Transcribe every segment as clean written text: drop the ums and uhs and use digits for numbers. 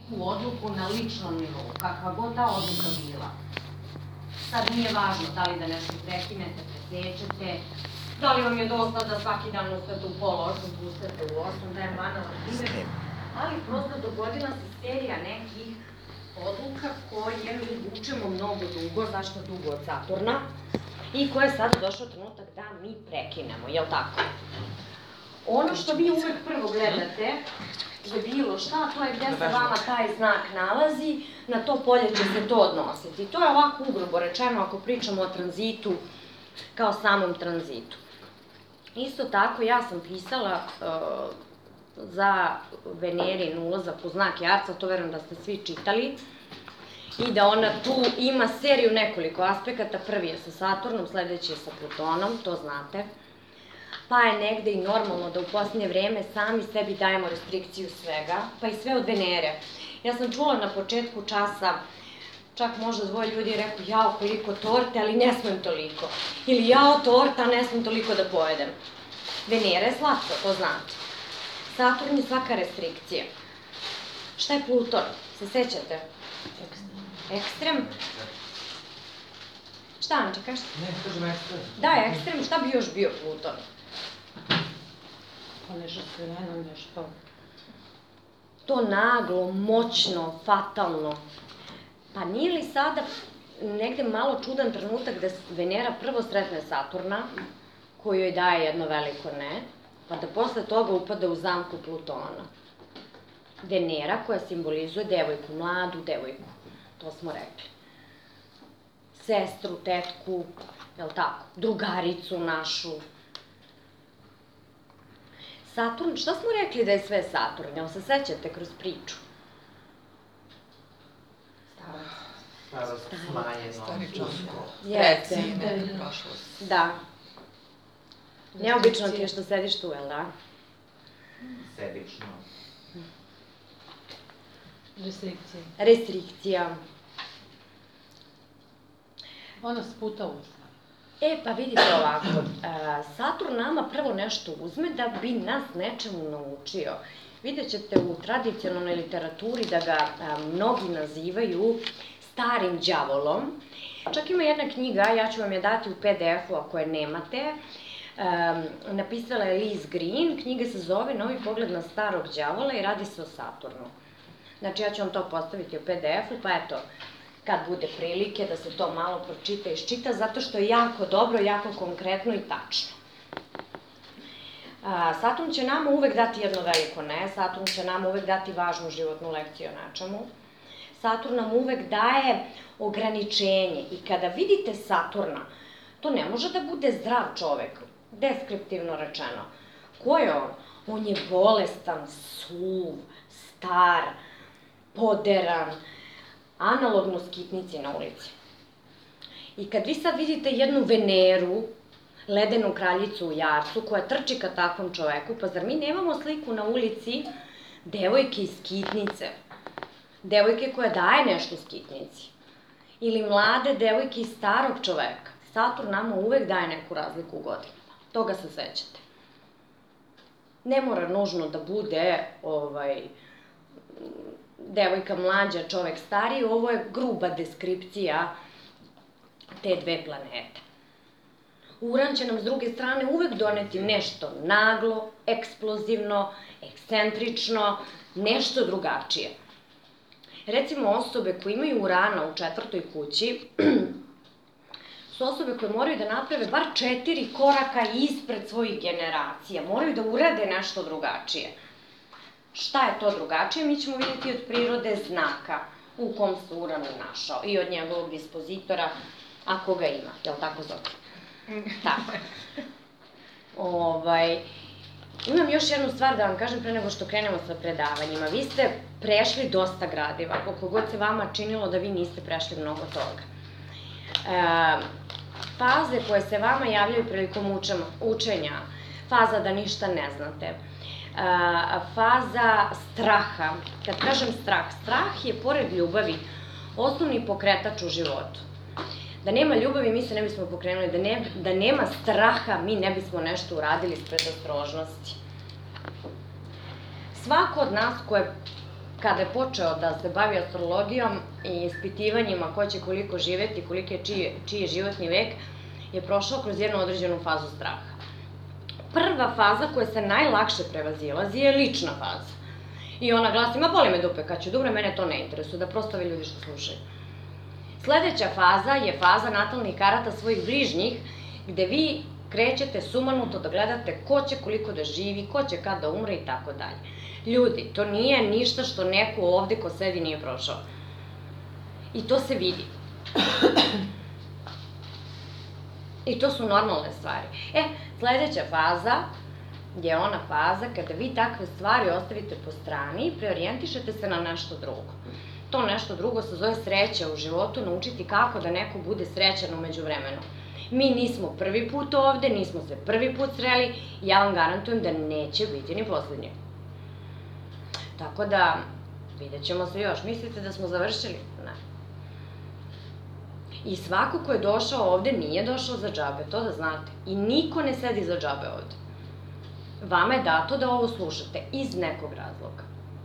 tu odluku na ličnom nivou, kakva god ta odluka bila. Sad nije važno da li da nešto prekinete, presečete, da li vam je dosta da svaki dan ustate u pola 8, pustate u 8, dajem banalan primjer, ali prosto dogodila se serija nekih odluka koje mi vučemo mnogo dugo, zašto dugo od Saturna, i koje je sada došao trenutak da mi prekinemo, jel tako? Ono što vi uvek prvo gledate za bilo šta, to je gde se vama taj znak nalazi, na to polje će se to odnositi. To je ovako ugrubo rečeno ako pričamo o tranzitu kao samom tranzitu. Isto tako, ja sam pisala za Venerin ulazak u znak Jarca, to verujem da ste svi čitali, i da ona tu ima seriju nekoliko aspekata, prvi je sa Saturnom, sledeći je sa Plutonom, to znate, pa je negde i normalno da u posljednje vreme sami sebi dajemo restrikciju svega, pa i sve od Venere. Ja sam čula na početku časa, čak možda dvoje ljudi rekao, jao koliko torte, ali ne smem toliko. Ili jao torta, ne smem toliko da pojedem. Venera je slatko, to znate. Saturn je svaka restrikcija. Šta je Pluton? Se sećate? Ekstrem. Šta, Anče, kažete? Ne, kažem ekstrem. Da, ekstrem, šta bi još bio Pluton? Pa nešto kriveno, nešto. To naglo, moćno, fatalno. Pa nije li sada negde malo čudan trenutak da Venera prvo sretne Saturna, koji joj daje jedno veliko ne, pa da posle toga upada u zamku Plutona. Venera koja simbolizuje devojku, mladu devojku, to smo rekli. Sestru, tetku, jel tako, drugaricu našu. Saturn, šta smo rekli da je sve Saturn, jel se sećate kroz priču? Starost, smanjeno, usko. Jeste. Prošlost. Da. Neobično ti je što sediš tu, jel da? Sebično. Restrikcije. Restrikcija. Ona sputa uzna. Pa vidite ovako, Saturn nama prvo nešto uzme da bi nas nečemu naučio. Vidjet ćete u tradicionalnoj literaturi da ga mnogi nazivaju starim đavolom. Čak ima jedna knjiga, ja ću vam je dati u PDF-u ako je nemate, napisala je Liz Green, knjiga se zove Novi pogled na starog đavola i radi se o Saturnu. Znači ja ću vam to postaviti u PDF-u, pa eto, kad bude prilike da se to malo pročita i iščita, zato što je jako dobro, jako konkretno i tačno. Saturn će nama uvek dati jedno veliko ne, Saturn će nama uvek dati važnu životnu lekciju o nečemu. Saturn nam uvek daje ograničenje i kada vidite Saturna, to ne može da bude zdrav čovek, deskriptivno rečeno. Ko je on? On je bolestan, suv, star, poderan, analogno skitnici na ulici. I kad vi sad vidite jednu Veneru, ledenu kraljicu u Jarcu, koja trči ka takvom čoveku, pa zar mi nemamo sliku na ulici devojke iz skitnice? Devojke koja daje nešto skitnici. Ili mlade devojke iz starog čoveka. Saturn nama uvek daje neku razliku u godinama. Toga se sećate. Ne mora nužno da bude devojka mlađa, čovek stariji, ovo je gruba deskripcija te dve planete. Uran će nam s druge strane uvek doneti nešto naglo, eksplozivno, ekscentrično, nešto drugačije. Recimo, osobe koje imaju Urana u 4. kući su osobe koje moraju da naprave bar 4 koraka ispred svojih generacija, moraju da urade nešto drugačije. Šta je to drugačije? Mi ćemo vidjeti od prirode znaka u kom se Uran našao i od njegovog dispozitora, ako ga ima, jel tako zove? Tako. Imam još jednu stvar da vam kažem pre nego što krenemo sa predavanjima. Vi ste prešli dosta gradiva, koliko god se vama činilo da vi niste prešli mnogo toga. Faze koje se vama javljaju prilikom učenja, faza da ništa ne znate, faza straha. Kad kažem strah, strah je pored ljubavi osnovni pokretač u životu. Da nema ljubavi, mi se ne bismo pokrenuli, da nema straha, mi ne bismo nešto uradili iz predostrožnosti. Svako od nas ko je kada je počeo da se bavi astrologijom i ispitivanjima ko će koliko živeti, koliki je čiji je životni vek, je prošao kroz jednu određenu fazu straha. Prva faza koja se najlakše prevazilazi je lična faza. I ona glasi, ma boli me dupe kad ću da umrem, mene to ne interesuje, da prosto ovi ljudi što slušaju. Sledeća faza je faza natalnih karata svojih bližnjih, gde vi krećete sumanuto da gledate ko će koliko da živi, ko će kad da umre i tako dalje. Ljudi, to nije ništa što neko ovde ko sedi nije prošao. I to se vidi. I to su normalne stvari. Sledeća faza je ona faza kada vi takve stvari ostavite po strani i preorijentišete se na nešto drugo. To nešto drugo se zove sreća u životu, naučiti kako da neko bude srećan umeđu vremenu. Mi nismo prvi put ovde, nismo se prvi put sreli i ja vam garantujem da neće biti ni poslednji. Tako da, vidjet ćemo se još. Mislite da smo završili? Ne. I svako ko je došao ovde nije došao za džabe, to da znate. I niko ne sedi za džabe ovde. Vama je dato da ovo slušate iz nekog razloga.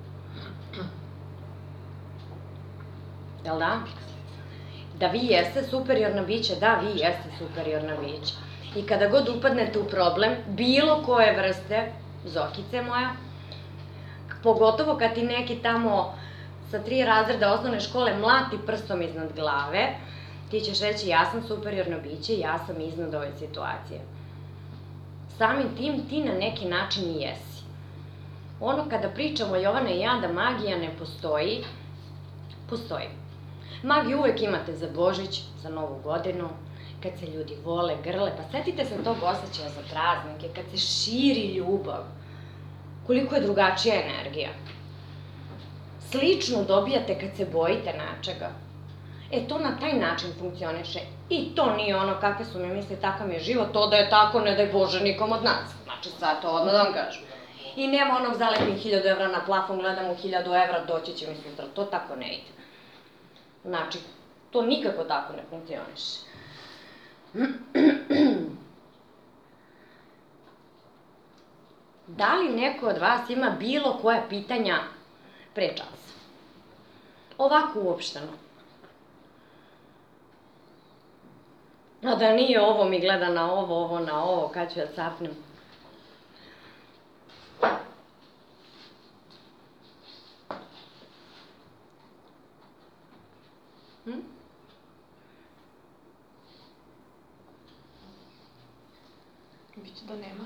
Jel da? Da vi jeste superiorna bića, da, vi jeste superiorna bića. I kada god upadnete u problem, bilo koje vrste, Zokice moja, pogotovo kad ti neki tamo sa 3 razreda osnovne škole mlati prstom iznad glave, ti ćeš reći ja sam superiorno biće, ja sam iznad ove situacije. Samim tim ti na neki način i jesi. Ono kada pričamo Jovana i ja da magija ne postoji, postoji. Magiju uvek imate za Božić, za Novu godinu, kad se ljudi vole, grle, pa setite se tog osjećaja za praznike, kad se širi ljubav. Koliko je drugačija energija. Slično dobijate kad se bojite nečega. To na taj način funkcioniše. I to nije ono kakve su mi misli, takav mi je život, to da je tako, ne daj Bože nikom od nas. Znači sad to odmah da vam kažem. I nema onog zalepim 1000 evra na plafon, gledam u 1000 evra, doći će mi sutra. To tako ne ide. Znači, to nikako tako ne funkcioniše. Da li neko od vas ima bilo koja pitanja pre časa? Ovako uopšteno. A da nije ovo mi gleda na ovo, ovo na ovo, kad ću da capnem. Biće da nema.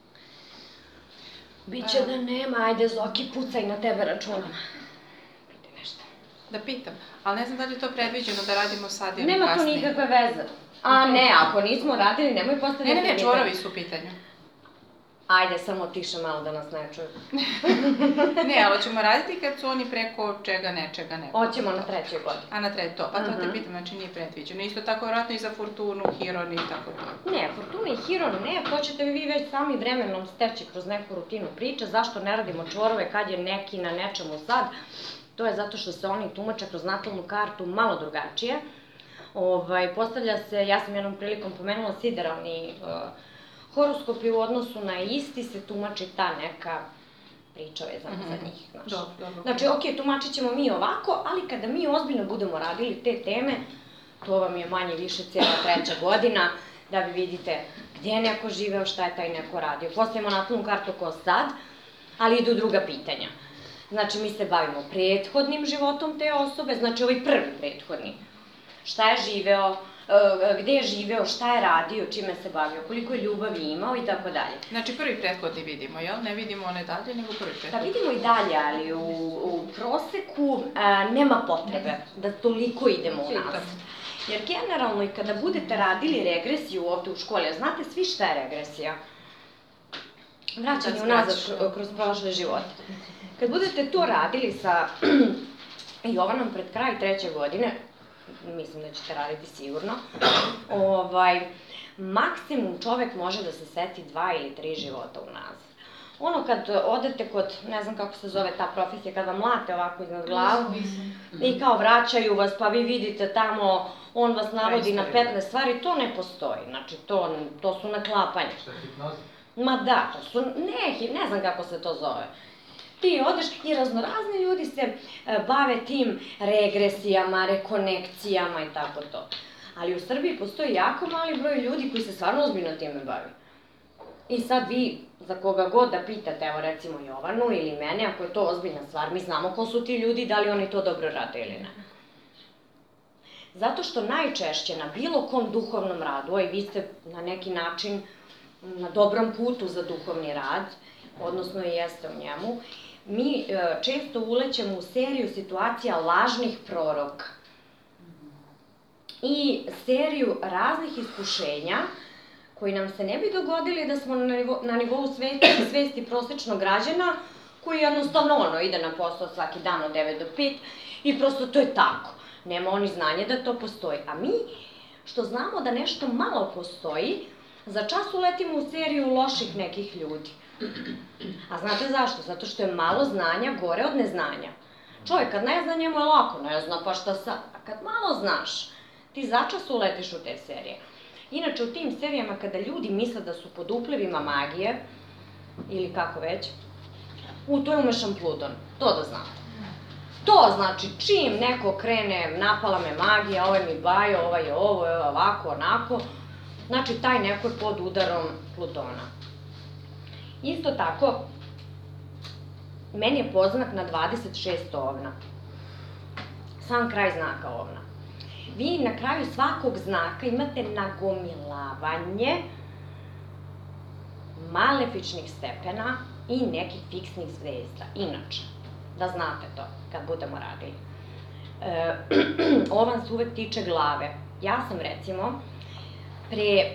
Biće da nema, ajde Zoki, pucaj, na tebe računam. Piti nešto. Da pitam, ali ne znam da li je to predviđeno da radimo sad ili kasnije. Nema to nikakve veze. A ne, ako nismo radili, nemoj postaviti... Ne, čvorovi su u pitanju. Ajde, samo tiše malo da nas ne čuju. Ne, ali ćemo raditi kad su oni preko čega nečega neko. Hoćemo na 3. godini. A na 3. to, pa to te pitam, znači nije predviđeno. Isto tako vjerojatno i za Fortunu, Hiron i tako to. Ne, Fortuna i Hiron ne, to ćete vi već sami vremenom steći kroz neku rutinu priče. Zašto ne radimo čvorove kad je neki na nečemu sad? To je zato što se oni tumače kroz natalnu kartu malo drugačije. Postavlja se, ja sam jednom prilikom pomenula sideralni horoskopi u odnosu na isti se tumači ta neka priča vezana za njih. Znači, ok, tumačit ćemo mi ovako, ali kada mi ozbiljno budemo radili te teme, to vam je manje više cijela 3. godina, da vi vidite gdje je neko živeo, šta je taj neko radio. Postavimo natalnu kartu ko sad, ali idu druga pitanja. Znači, mi se bavimo prethodnim životom te osobe, znači ovaj prvi prethodni. Šta je živeo, gde je živeo, šta je radio, čime se bavio, koliko je ljubavi imao i tako dalje. Znači prvi prethodni vidimo, jel? Ne vidimo one dalje, nego prvi prethodni. Da vidimo i dalje, ali u proseku nema potrebe da toliko idemo u nas. Jer generalno i kada budete radili regresiju ovde u školi, znate svi šta je regresija? Vraćanje unazad kroz prošle živote. Kad budete to radili sa Jovanom pred kraj 3. godine, mislim da ćete raditi sigurno, maksimum čovek može da se seti 2 ili 3 života unazad. Ono kad odete kod, ne znam kako se zove ta profesija, kad vam mlate ovako iznad glavu i kao vraćaju vas pa vi vidite tamo, on vas navodi na 15 stvari, to ne postoji, znači to su naklapanja. Šta je hipnoza? Ma da, to su, ne znam kako se to zove. Ti odeš i raznorazni ljudi se bave tim regresijama, rekonekcijama i tako to. Ali u Srbiji postoji jako mali broj ljudi koji se stvarno ozbiljno time bavi. I sad vi, za koga god da pitate, evo recimo Jovanu ili mene, ako je to ozbiljna stvar, mi znamo ko su ti ljudi, da li oni to dobro rade ili ne. Zato što najčešće na bilo kom duhovnom radu, a i vi ste na neki način na dobrom putu za duhovni rad, odnosno i jeste u njemu, mi često ulećemo u seriju situacija lažnih proroka i seriju raznih iskušenja koji nam se ne bi dogodili da smo na nivou svesti prosečnog građana koji jednostavno ide na posao svaki dan od 9 do 5 i prosto to je tako. Nema oni znanje da to postoji. A mi, što znamo da nešto malo postoji, za čas uletimo u seriju loših nekih ljudi. A znate zašto? Zato što je malo znanja gore od neznanja. Čovjek kad ne zna, njemu je lako, ne zna pa šta sad. A kad malo znaš, ti začas uletiš u te serije. Inače, u tim serijama kada ljudi misle da su pod uplivima magije, ili kako već, to je umešan Pludon, to da znate. To znači, čim neko krene, napala me magija, ovaj mi bajo, ovaj je ovo, ovaj ovako, onako, znači taj neko je pod udarom Plutona. Isto tako, meni je poznanak na 26 ovna. Sam kraj znaka ovna. Vi na kraju svakog znaka imate nagomilavanje malefičnih stepena i nekih fiksnih zvezda. Inače, da znate to kad budemo radili. Ovan se uvek tiče glave. Ja sam recimo pre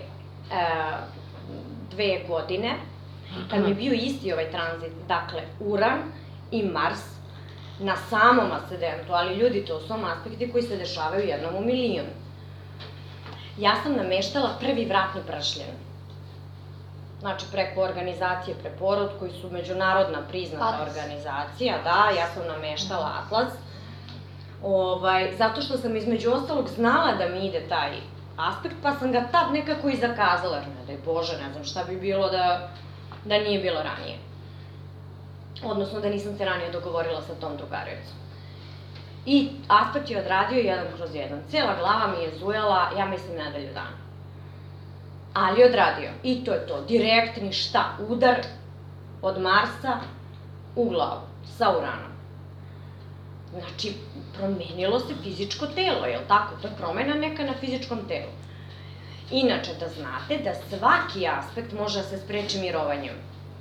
2 godine, kad mi je bio isti ovaj tranzit, dakle Uran i Mars, na samom ascendentu, ali ljudi, to su aspekti koji se dešavaju jednom u milion. Ja sam nameštala prvi vratni pršljen. Znači, preko organizacije Preporod, koji su međunarodna priznata organizacija, da, ja sam nameštala Atlas. Zato što sam između ostalog znala da mi ide taj aspekt, pa sam ga tad nekako i zakazala. Ne daj Bože, ne znam šta bi bilo da nije bilo ranije. Odnosno da nisam se ranije dogovorila sa tom drugaricom. I aspekt je odradio 1/1. Cijela glava mi je zujala, ja mislim, nedelju dana. Ali je odradio. I to je to. Direktni šta? Udar od Marsa u glavu. Sa Uranom. Znači, promenilo se fizičko telo, je li tako? To je promena neka na fizičkom telu. Inače, da znate da svaki aspekt može da se spreči mirovanjem.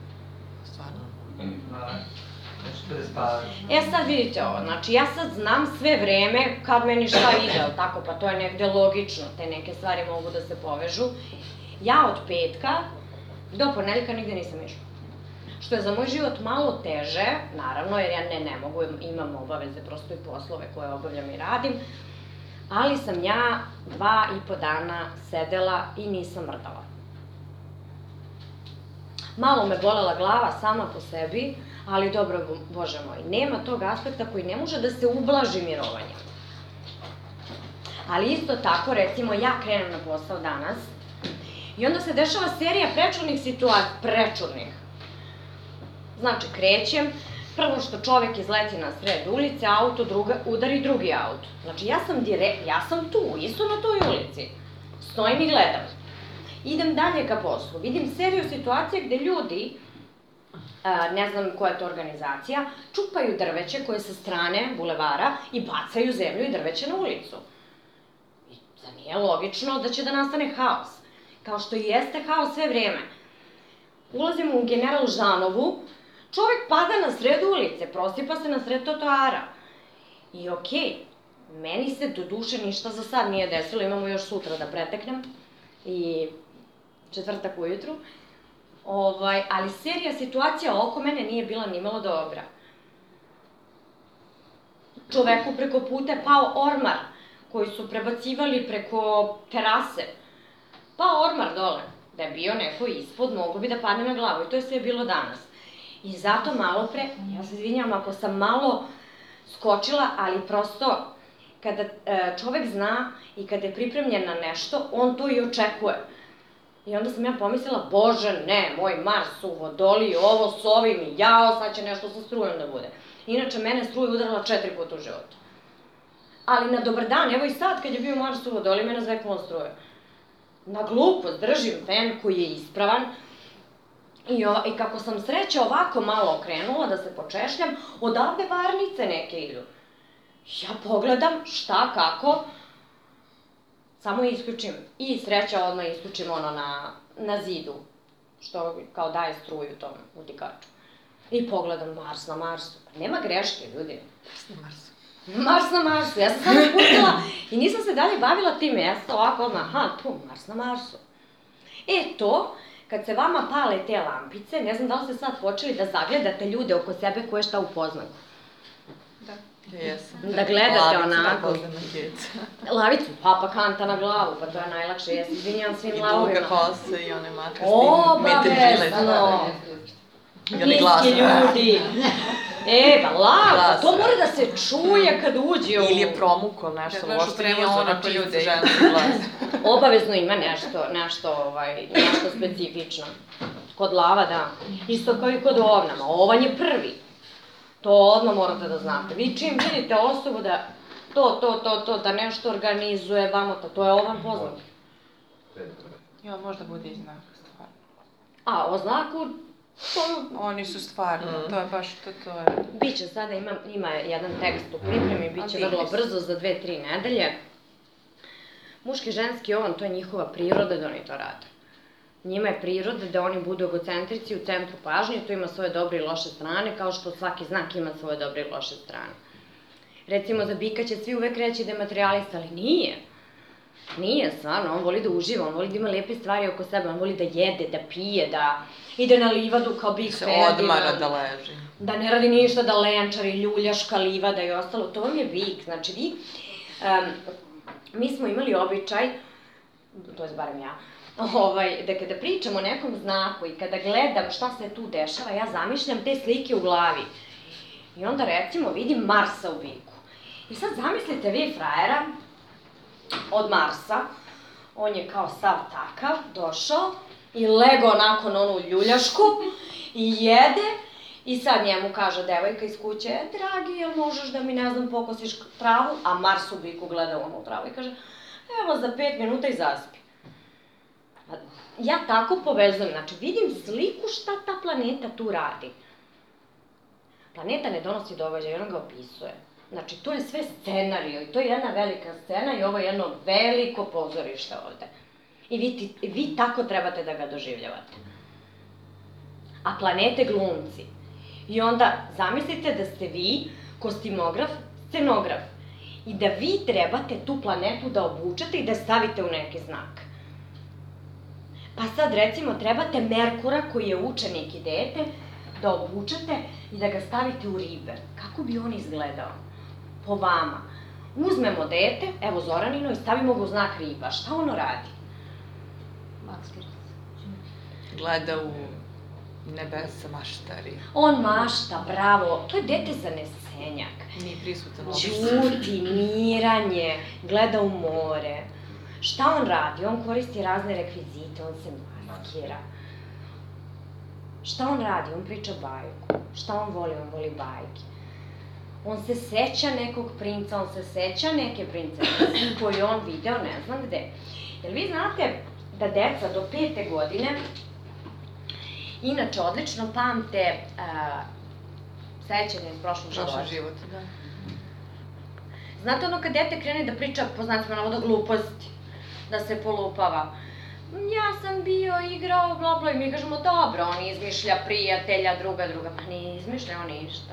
Sad vidite ovo, znači ja sad znam sve vreme kad meni šta ide, tako, pa to je negde logično, te neke stvari mogu da se povežu. Ja od petka do ponedeljka nigde nisam išla. Što je za moj život malo teže, naravno, jer ja ne mogu, imam obaveze, prosto i poslove koje obavljam i radim, ali sam ja 2,5 dana sedela i nisam mrdala. Malo me bolela glava sama po sebi, ali dobro, Bože moj, nema tog aspekta koji ne može da se ublaži mirovanjem. Ali isto tako, recimo, ja krenem na posao danas i onda se dešava serija prečurnih situacija, prečurnih. Znači, krećem, prvo što čovek izleti na sred ulice, auto udari drugi auto. Znači, ja sam tu, isto na toj ulici. Stojim i gledam. Idem dalje ka poslu, vidim seriju situacija gde ljudi, ne znam koja je to organizacija, čupaju drveće koje sa strane bulevara i bacaju zemlju i drveće na ulicu. I da nije logično da će da nastane haos. Kao što i jeste haos sve vreme. Ulazimo u General Žanovu, čovek pada na sred ulice, prosipa se na sred trotoara. I okej, meni se do duše ništa za sad nije desilo, imamo još sutra da preteknem i četvrtak ujutru, ali serija situacija oko mene nije bila nimalo dobra. Čoveku preko puta je pao ormar koji su prebacivali preko terase. Pao ormar dole, da je bio neko ispod, mogo bi da padne na glavu i to je sve bilo danas. I zato malo pre, ja se izvinjam ako sam malo skočila, ali prosto kada čovek zna i kada je pripremljen na nešto, on to i očekuje. I onda sam ja pomislila, Bože, ne, moj Mars u Vodoliji, ovo s ovim i jao, sad će nešto sa strujom da bude. Inače, mene struja udarala 4 puta u životu. Ali na dobar dan, evo i sad kad je bio Mars u Vodoliji, mene zveknula struja. Na glupost držim fen koji je ispravan i kako sam sreća ovako malo okrenula da se počešljam, odavde varnice neke idu. Ja pogledam šta, kako, samo isključim i sreća odmah isključim ono na zidu, što kao daje struju tom utikaču. I pogledam Mars na Marsu. Nema greške, ljudi. Mars na Marsu. Mars na Marsu. Ja sam samo spustila i nisam se dalje bavila time. Ja sam ovako odmah, aha, tu, Mars na Marsu. To, kad se vama pale te lampice, ne znam da li ste sad počeli da zagledate ljude oko sebe koje šta upoznaju. Da. Jesam. Da gledate onako. Lavicu na djeca. Lavicu, papa kanta na glavu, pa to je najlakše, ja se izvinjam svim lavovima. I duga kosa i one makrasti. Obavezno! Niski ljudi! Lava, to mora da se čuje kad uđe u... Ili je promukao nešto, uopšte nije ono čist ženski glas. Obavezno ima nešto specifično. Kod lava, da. Isto kao i kod ovnama. Ovan je prvi. To odmah morate da znate. Vi čim vidite osobu da da nešto organizuje vamo, to je ovan poznat. Jo, možda bude i znak, stvarno. A, o znaku... Oni su stvarno, to je baš to je... Biće sada, ima jedan tekst u pripremi, biće vrlo brzo, za 2-3 nedelje. Muški, ženski ovan, to je njihova priroda da oni to rade. Njima je priroda da oni budu egocentrici u centru pažnje, to ima svoje dobre i loše strane, kao što svaki znak ima svoje dobre i loše strane. Recimo, za bika će svi uvek reći da je materijalista, ali nije. Nije, stvarno, on voli da uživa, on voli da ima lepe stvari oko sebe, on voli da jede, da pije, da ide na livadu kao Big Ferdinand. Se odmara da leži. Da ne radi ništa, da lenčari, ljuljaška, livada i ostalo, to vam je Bik. Znači, mi smo imali običaj, to je barem ja, da kada pričam o nekom znaku i kada gledam šta se tu dešava, ja zamišljam te slike u glavi. I onda recimo vidim Marsa u Biku. I sad zamislite vi frajera od Marsa, on je kao sav takav, došao i legao onako na onu ljuljašku i jede i sad njemu kaže devojka iz kuće, dragi, jel možeš da mi, ne znam, pokosiš travu, a Mars u Biku gleda onu travu i kaže, evo za 5 minuta i zaspi. Ja tako povezujem, znači vidim sliku šta ta planeta tu radi. Planeta ne donosi događaj, ona ga opisuje. Znači, to je sve scenario i to je jedna velika scena i ovo je jedno veliko pozorište ovde. I vi tako trebate da ga doživljavate. A planete glumci. I onda zamislite da ste vi kostimograf, scenograf. I da vi trebate tu planetu da obučete i da stavite u neki znak. Pa sad recimo trebate Merkura koji je učenik i dete da obučete i da ga stavite u ribe. Kako bi on izgledao? Po vama. Uzmemo dete, evo Zoranino, i stavimo ga u znak riba. Šta ono radi? Gleda u nebesa, maštari. On mašta, bravo. To je dete zanesenjak. Nije prisutan uopšte. Ćuti, miranje, gleda u more. Šta on radi? On koristi razne rekvizite, on se maskira. Šta on radi? On priča bajku. Šta on voli? On voli bajke. On se seća nekog princa, on se seća neke princese koju on video ne znam gde. Jer vi znate da deca do 5. godine inače odlično pamte sećanje iz prošlog života. Da. Znate ono kad dete krene da priča, po znacima navoda, gluposti, da se polupava. Ja sam bio igrao, bla bla, i mi kažemo dobro, on izmišlja prijatelja, druga, pa nije izmišljao ništa.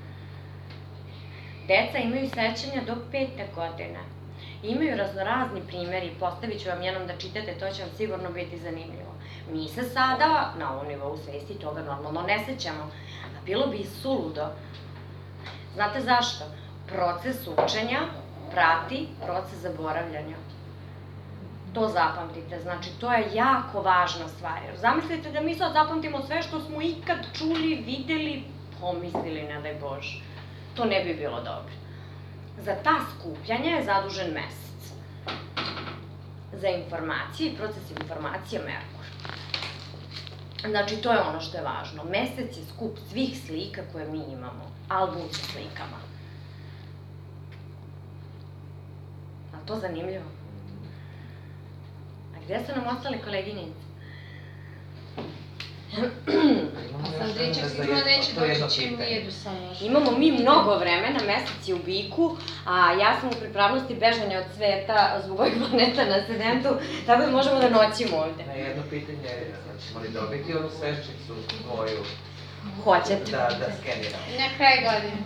Deca imaju sećanja do 5. godine. Imaju raznorazni primjeri, postavit ću vam jednom da čitate, to će vam sigurno biti zanimljivo. Mi se sada, na ovom nivou svesti, toga normalno ne sećamo, a bilo bi suludo. Znate zašto? Proces učenja prati proces zaboravljanja. To zapamtite, znači to je jako važna stvar. Zamislite da mi sad zapamtimo sve što smo ikad čuli, videli, pomislili, ne daj Bože. To ne bi bilo dobro. Za ta skupljanja je zadužen mesec. za informacije i proces informacija Merkur. Znači, to je ono što je važno. Mesec je skup svih slika koje mi imamo. Album sa slikama. A to zanimljivo? A gde su nam ostale koleginice? Sandričak sigurno neće doći čim nijedu sa još. Imamo mi mnogo vremena, mesec je u biku, a ja sam u pripravnosti bežanja od sveta zbog ovih planeta na ascendentu, tako da možemo da noćimo ovde. Na jedno pitanje, ćemo li dobiti onu sveščicu tvoju? Hoćete. Da skeniramo. Na kraj godine.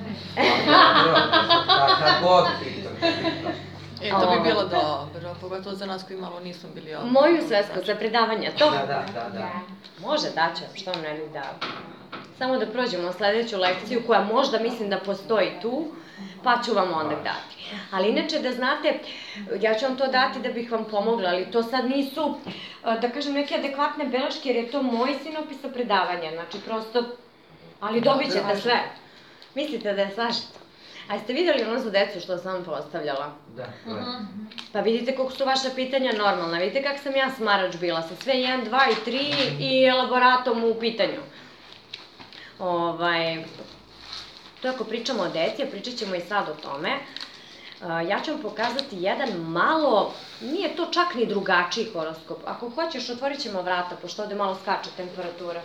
Kad god pitam. To bi bilo dobro, pogotovo za nas koji malo nismo bili ovdje. Moju svesku za predavanja, to? Da. Može, daću, što vam ne bih dao. Samo da prođemo sledeću lekciju koja možda mislim da postoji tu, pa ću vam onda dati. Ali inače da znate, ja ću vam to dati da bih vam pomogla, ali to sad nisu, da kažem, neke adekvatne beleške, jer je to moj sinopisa predavanja, znači prosto, ali dobit ćete sve. Mislite da je svašta? A jeste vidjeli ono za decu što sam vam postavljala? Da. Pa vidite koliko su vaša pitanja normalna, vidite kako sam ja smarač bila, sa sve 1, 2 i 3 i elaboratom u pitanju. To ako pričamo o deci, a pričat ćemo i sad o tome, ja ću vam pokazati jedan malo, nije to čak ni drugačiji horoskop. Ako hoćeš, otvorit ćemo vrata, pošto ovde malo skače temperatura.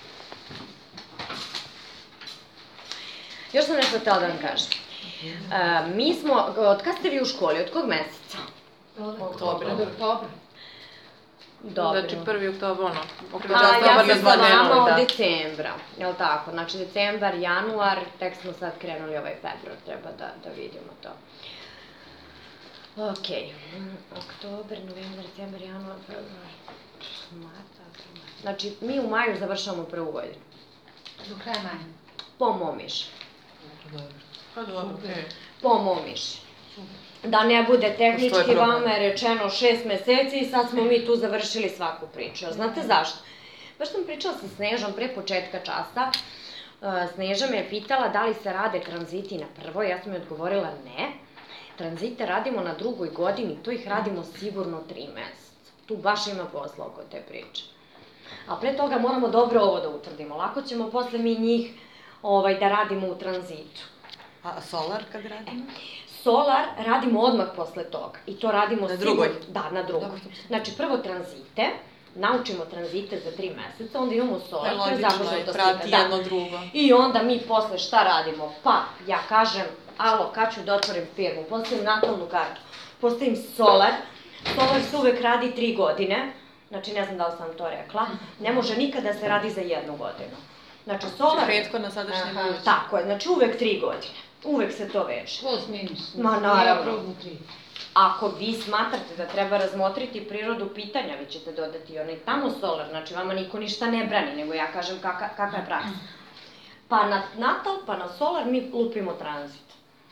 Još sam nešto htela da vam kažem. Mi smo, od kada ste vi u školi, od kog meseca? Oktobra. Od oktobra. Dobro. Znači 1. oktober, ono. Ja sam sa vama od decembra, jel tako? Znači decembar, januar, tek smo sad krenuli ovaj februar, treba da vidimo to. Okej, oktober, novembar, decembar, januar, februar, mart, april. Znači mi u maju završavamo prvu godinu. Do kraja maja. Po mom mišljenju. Pa dobro, okej. Po mom mišljenju. Da ne bude tehnički, vama je rečeno 6 meseci i sad smo mi tu završili svaku priču. Znate zašto? Baš sam pričala sa Snežom pre početka časa. Sneža me je pitala da li se rade tranziti na prvoj, ja sam joj odgovorila ne. Tranzite radimo na drugoj godini, to ih radimo sigurno 3 meseca. Tu baš ima posla oko te priče. A pre toga moramo dobro ovo da utvrdimo. Lako ćemo posle mi njih da radimo u tranzitu. A solar kad radimo? Solar radimo odmah posle toga. I to radimo na drugoj? Da, na drugoj. Znači prvo tranzite, naučimo tranzite za 3 meseca, onda imamo solar, to je završeno prati jedno drugo. I onda mi posle šta radimo? Pa, ja kažem, alo, kad ću da otvorim firmu, postavim natalnu kartu, postavim solar, solar se uvek radi 3 godine, znači ne znam da li sam to rekla, ne može nikada se radi za 1 godinu. Znači solar... Prethodno sadašnje buduće. Tako je, znači uvek 3 godine. Uvek se to veže. Plus minus. Ma naravno. Ako vi smatrate da treba razmotriti prirodu pitanja, vi ćete dodati onaj tamo solar, znači vama niko ništa ne brani, nego ja kažem kakva je praksa. Pa na natal, pa na solar mi lupimo tranzit.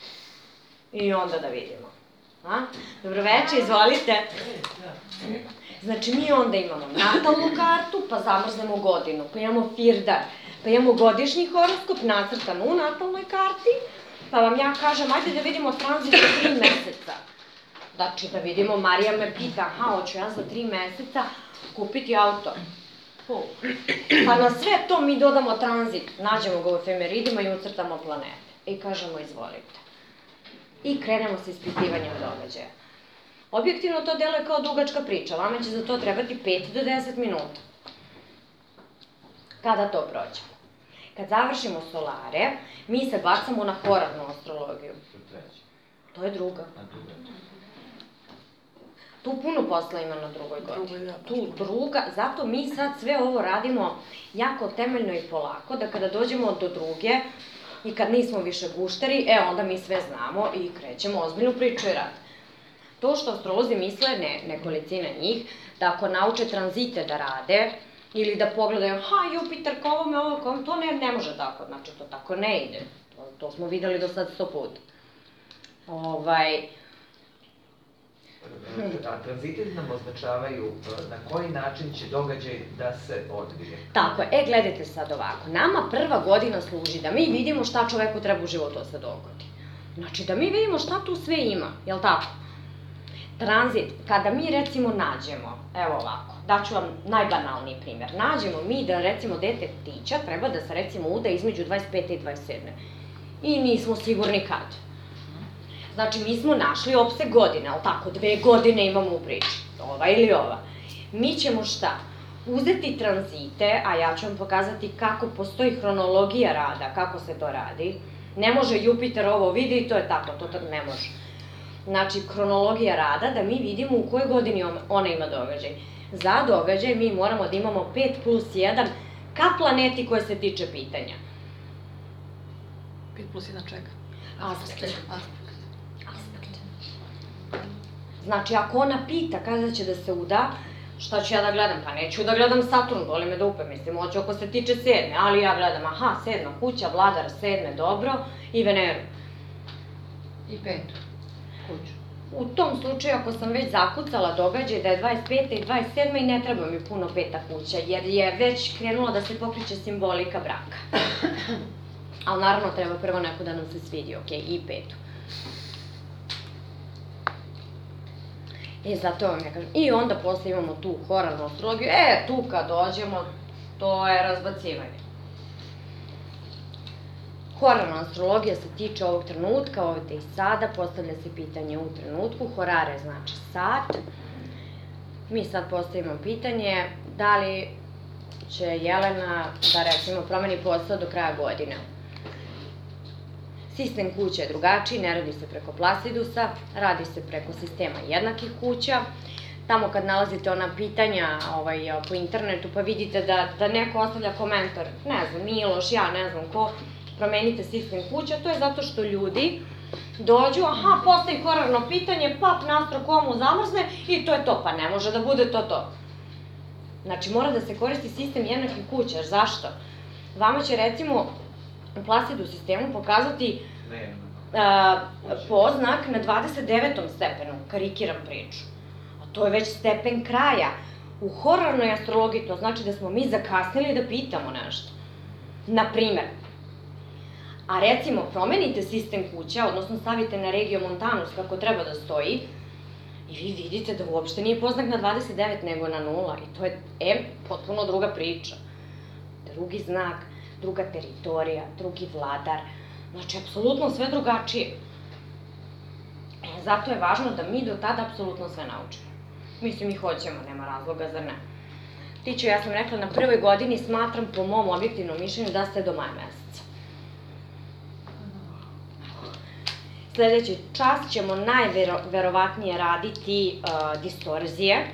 I onda da vidimo. Dobroveče, izvolite. Znači mi onda imamo natalnu kartu, pa zamrznemo godinu, pa imamo firdar, pa imamo godišnji horoskop nacrtan u natalnoj karti, pa vam ja kažem, ajde da vidimo tranzit za 3 meseca. Znači da vidimo, Marija me pita, hoću ja za 3 meseca kupiti auto. Pa na sve to mi dodamo tranzit, nađemo ga u efemeridima i ucrtamo planete. I kažemo, izvolite. I krenemo sa ispitivanjem događaja. Objektivno to deluje kao dugačka priča, vama će za to trebati 5 do 10 minuta. Kada to prođemo? Kad završimo solare, mi se bacamo na horarnu astrologiju. To je druga. Tu puno posla ima na drugoj godini. Tu druga, zato mi sad sve ovo radimo jako temeljno i polako, da kada dođemo do druge i kad nismo više gušteri, onda mi sve znamo i krećemo ozbiljnu priču i rad. To što astrolozi misle, nekolicina njih, da ako nauče tranzite da rade, ili da pogledaju, Jupiter, ko ovome, ovo, ko to ne može tako, znači to tako ne ide. To smo videli do sad 100 puta. A tranzite nam označavaju na koji način će događaj da se odvije. Tako je, gledajte sad ovako, nama prva godina služi da mi vidimo šta čoveku treba u životu da se dogodi. Znači da mi vidimo šta tu sve ima, jel tako? tranzit, kada mi recimo nađemo, evo ovako, daću vam najbanalniji primjer, nađemo mi da recimo dete ptića treba da se recimo uda između 25. i 27. I nismo sigurni kad. Znači mi smo našli opseg godine, ali tako, 2 godine imamo u priči, ova ili ova. Mi ćemo šta? Uzeti tranzite, a ja ću vam pokazati kako postoji hronologija rada, kako se to radi. Ne može Jupiter ovo vidi i to je tako, to ne može. Znači, hronologija rada, da mi vidimo u kojoj godini ona ima događaj. Za događaj mi moramo da imamo 5+1 ka planeti koje se tiče pitanja. 5+1 čega? Aspekt. Znači, ako ona pita kada će da se uda, šta ću ja da gledam? Pa neću da gledam Saturn, boli me dupe, mislim, hoću ako se tiče 7. Ali ja gledam, aha, 7. kuća, vladar 7. dobro i Veneru. I 5. kuću. U tom slučaju, ako sam već zakucala događaj da je 25. i 27. i ne treba mi puno 5. kuća, jer je već krenula da se pokriče simbolika braka. Ali naravno treba prvo neko da nam se svidi, ok, i 5. I zato vam ja kažem, i onda posle imamo tu horarnu astrologiju, tu kad dođemo, to je razbacivanje. Horarna astrologija se tiče ovog trenutka, ovde i sada, postavlja se pitanje u trenutku, horare znači sat. Mi sad postavimo pitanje, da li će Jelena da recimo promeni posao do kraja godine. Sistem kuća je drugačiji, ne radi se preko Placidusa, radi se preko sistema jednakih kuća. Tamo kad nalazite ona pitanja po internetu pa vidite da neko ostavlja komentar, ne znam, Miloš, ja ne znam ko, promenite sistem kuća, to je zato što ljudi dođu, aha, postavi horarno pitanje, pap, nastrokomu zamrzne i to je to, pa ne može da bude to. Znači, mora da se koristi sistem jednakih kuća, jer zašto? Vama će recimo u Placidus sistemu pokazati poznak na 29. stepenu, karikiram priču. A to je već stepen kraja. U horarnoj astrologiji to znači da smo mi zakasnili da pitamo nešto. Naprimer, a recimo promenite sistem kuća, odnosno stavite na Regiomontanus kako treba da stoji, i vi vidite da uopšte nije poznak na 29 nego na 0. I to je potpuno druga priča. Drugi znak, druga teritorija, drugi vladar. Znači, apsolutno sve drugačije. Zato je važno da mi do tada apsolutno sve naučimo. Mislim, i hoćemo, nema razloga za ne. Tiću, ja sam rekla, na prvoj godini smatram po mom objektivnom mišljenju da ste do maja meseca. Sledeći čas ćemo najverovatnije raditi distorzije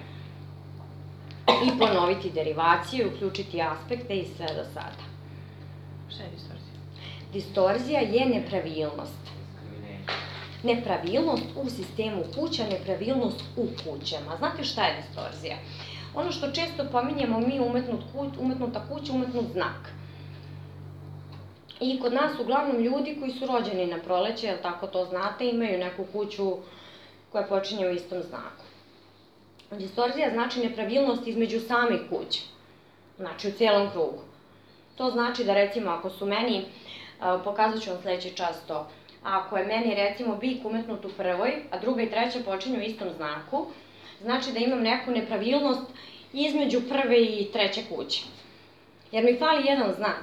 i ponoviti derivaciju, uključiti aspekte i sve do sada. Šta je distorzija? Distorzija je nepravilnost. Nepravilnost u sistemu kuća, nepravilnost u kućama. Znate šta je distorzija? Ono što često pominjemo mi umetnuta kuća, umetnut znak. I kod nas uglavnom ljudi koji su rođeni na proleće, jel tako to znate, imaju neku kuću koja počinje u istom znaku. Distorzija znači nepravilnost između samih kuća, znači u cijelom krugu. To znači da recimo ako su meni, pokazat ću vam sledeći čas to, ako je meni recimo bik umetnut u prvoj, a druga i treća počinju u istom znaku, znači da imam neku nepravilnost između prve i treće kuće. Jer mi fali jedan znak.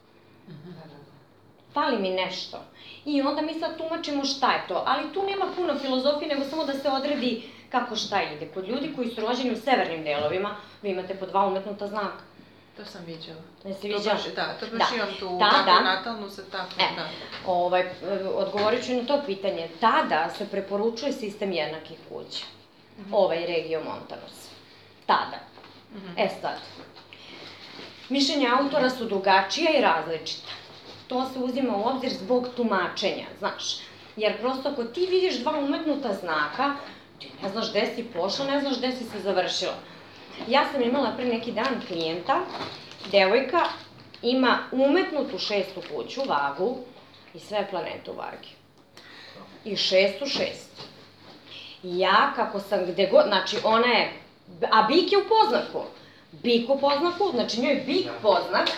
Fali mi nešto. I onda mi sad tumačimo šta je to, ali tu nema puno filozofije, nego samo da se odredi kako šta ide. Kod ljudi koji su rođeni u severnim delovima, vi imate po 2 umetnuta znaka. To sam viđala. Jesi viđala? Da, to baš imam tu tako natalnu sa tako, da. Odgovorit ću na to pitanje. Tada se preporučuje sistem jednakih kuća. Regiomontanus. Tada. Sad. Mišljenja autora su drugačija i različita. To se uzima u obzir zbog tumačenja, znaš. Jer prosto ako ti vidiš 2 umetnuta znaka, ti ne znaš gde si pošla, ne znaš gde si se završila. Ja sam imala pre neki dan klijenta, devojka ima umetnutu 6. kuću, vagu, i sve planete u vagi. I 6 u 6. Ja, kako sam gde god, znači ona je, a bik je u poznaku. Bik u poznaku, znači njoj je bik poznak,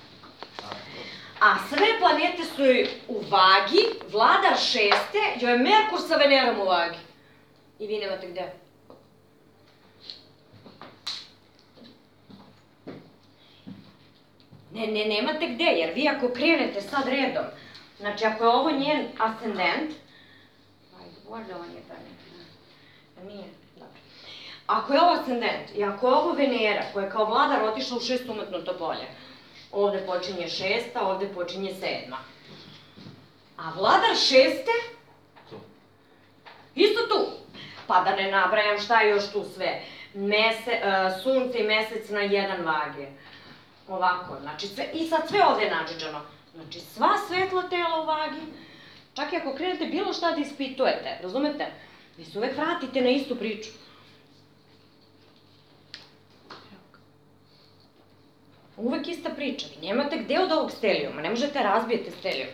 a sve planete su joj u vagi, vladar 6. joj je Merkur sa Venerom u vagi. I vi nemate gde? Ne, nemate gde, jer vi ako krenete sad redom, znači ako je ovo njen ascendent, možda ovo nije taj, nije, dobro. Ako je ovo ascendent i ako je ovo Venera, koja je kao vladar otišla u 6 umetnuto polje, ovde počinje 6, ovde počinje 7. A vladar 6. Isto tu. Pa da ne nabrajam šta je još tu sve. Sunce i mesec na 1 vage. Ovako, znači i sad sve ovde je nadžiđano. Znači sva svetla tela u vagi, čak i ako krenete bilo šta da ispitujete, razumete? Vi se uvek vratite na istu priču. Uvek ista priča, vi nemate gde od ovog stelijuma, ne možete razbijete stelijum.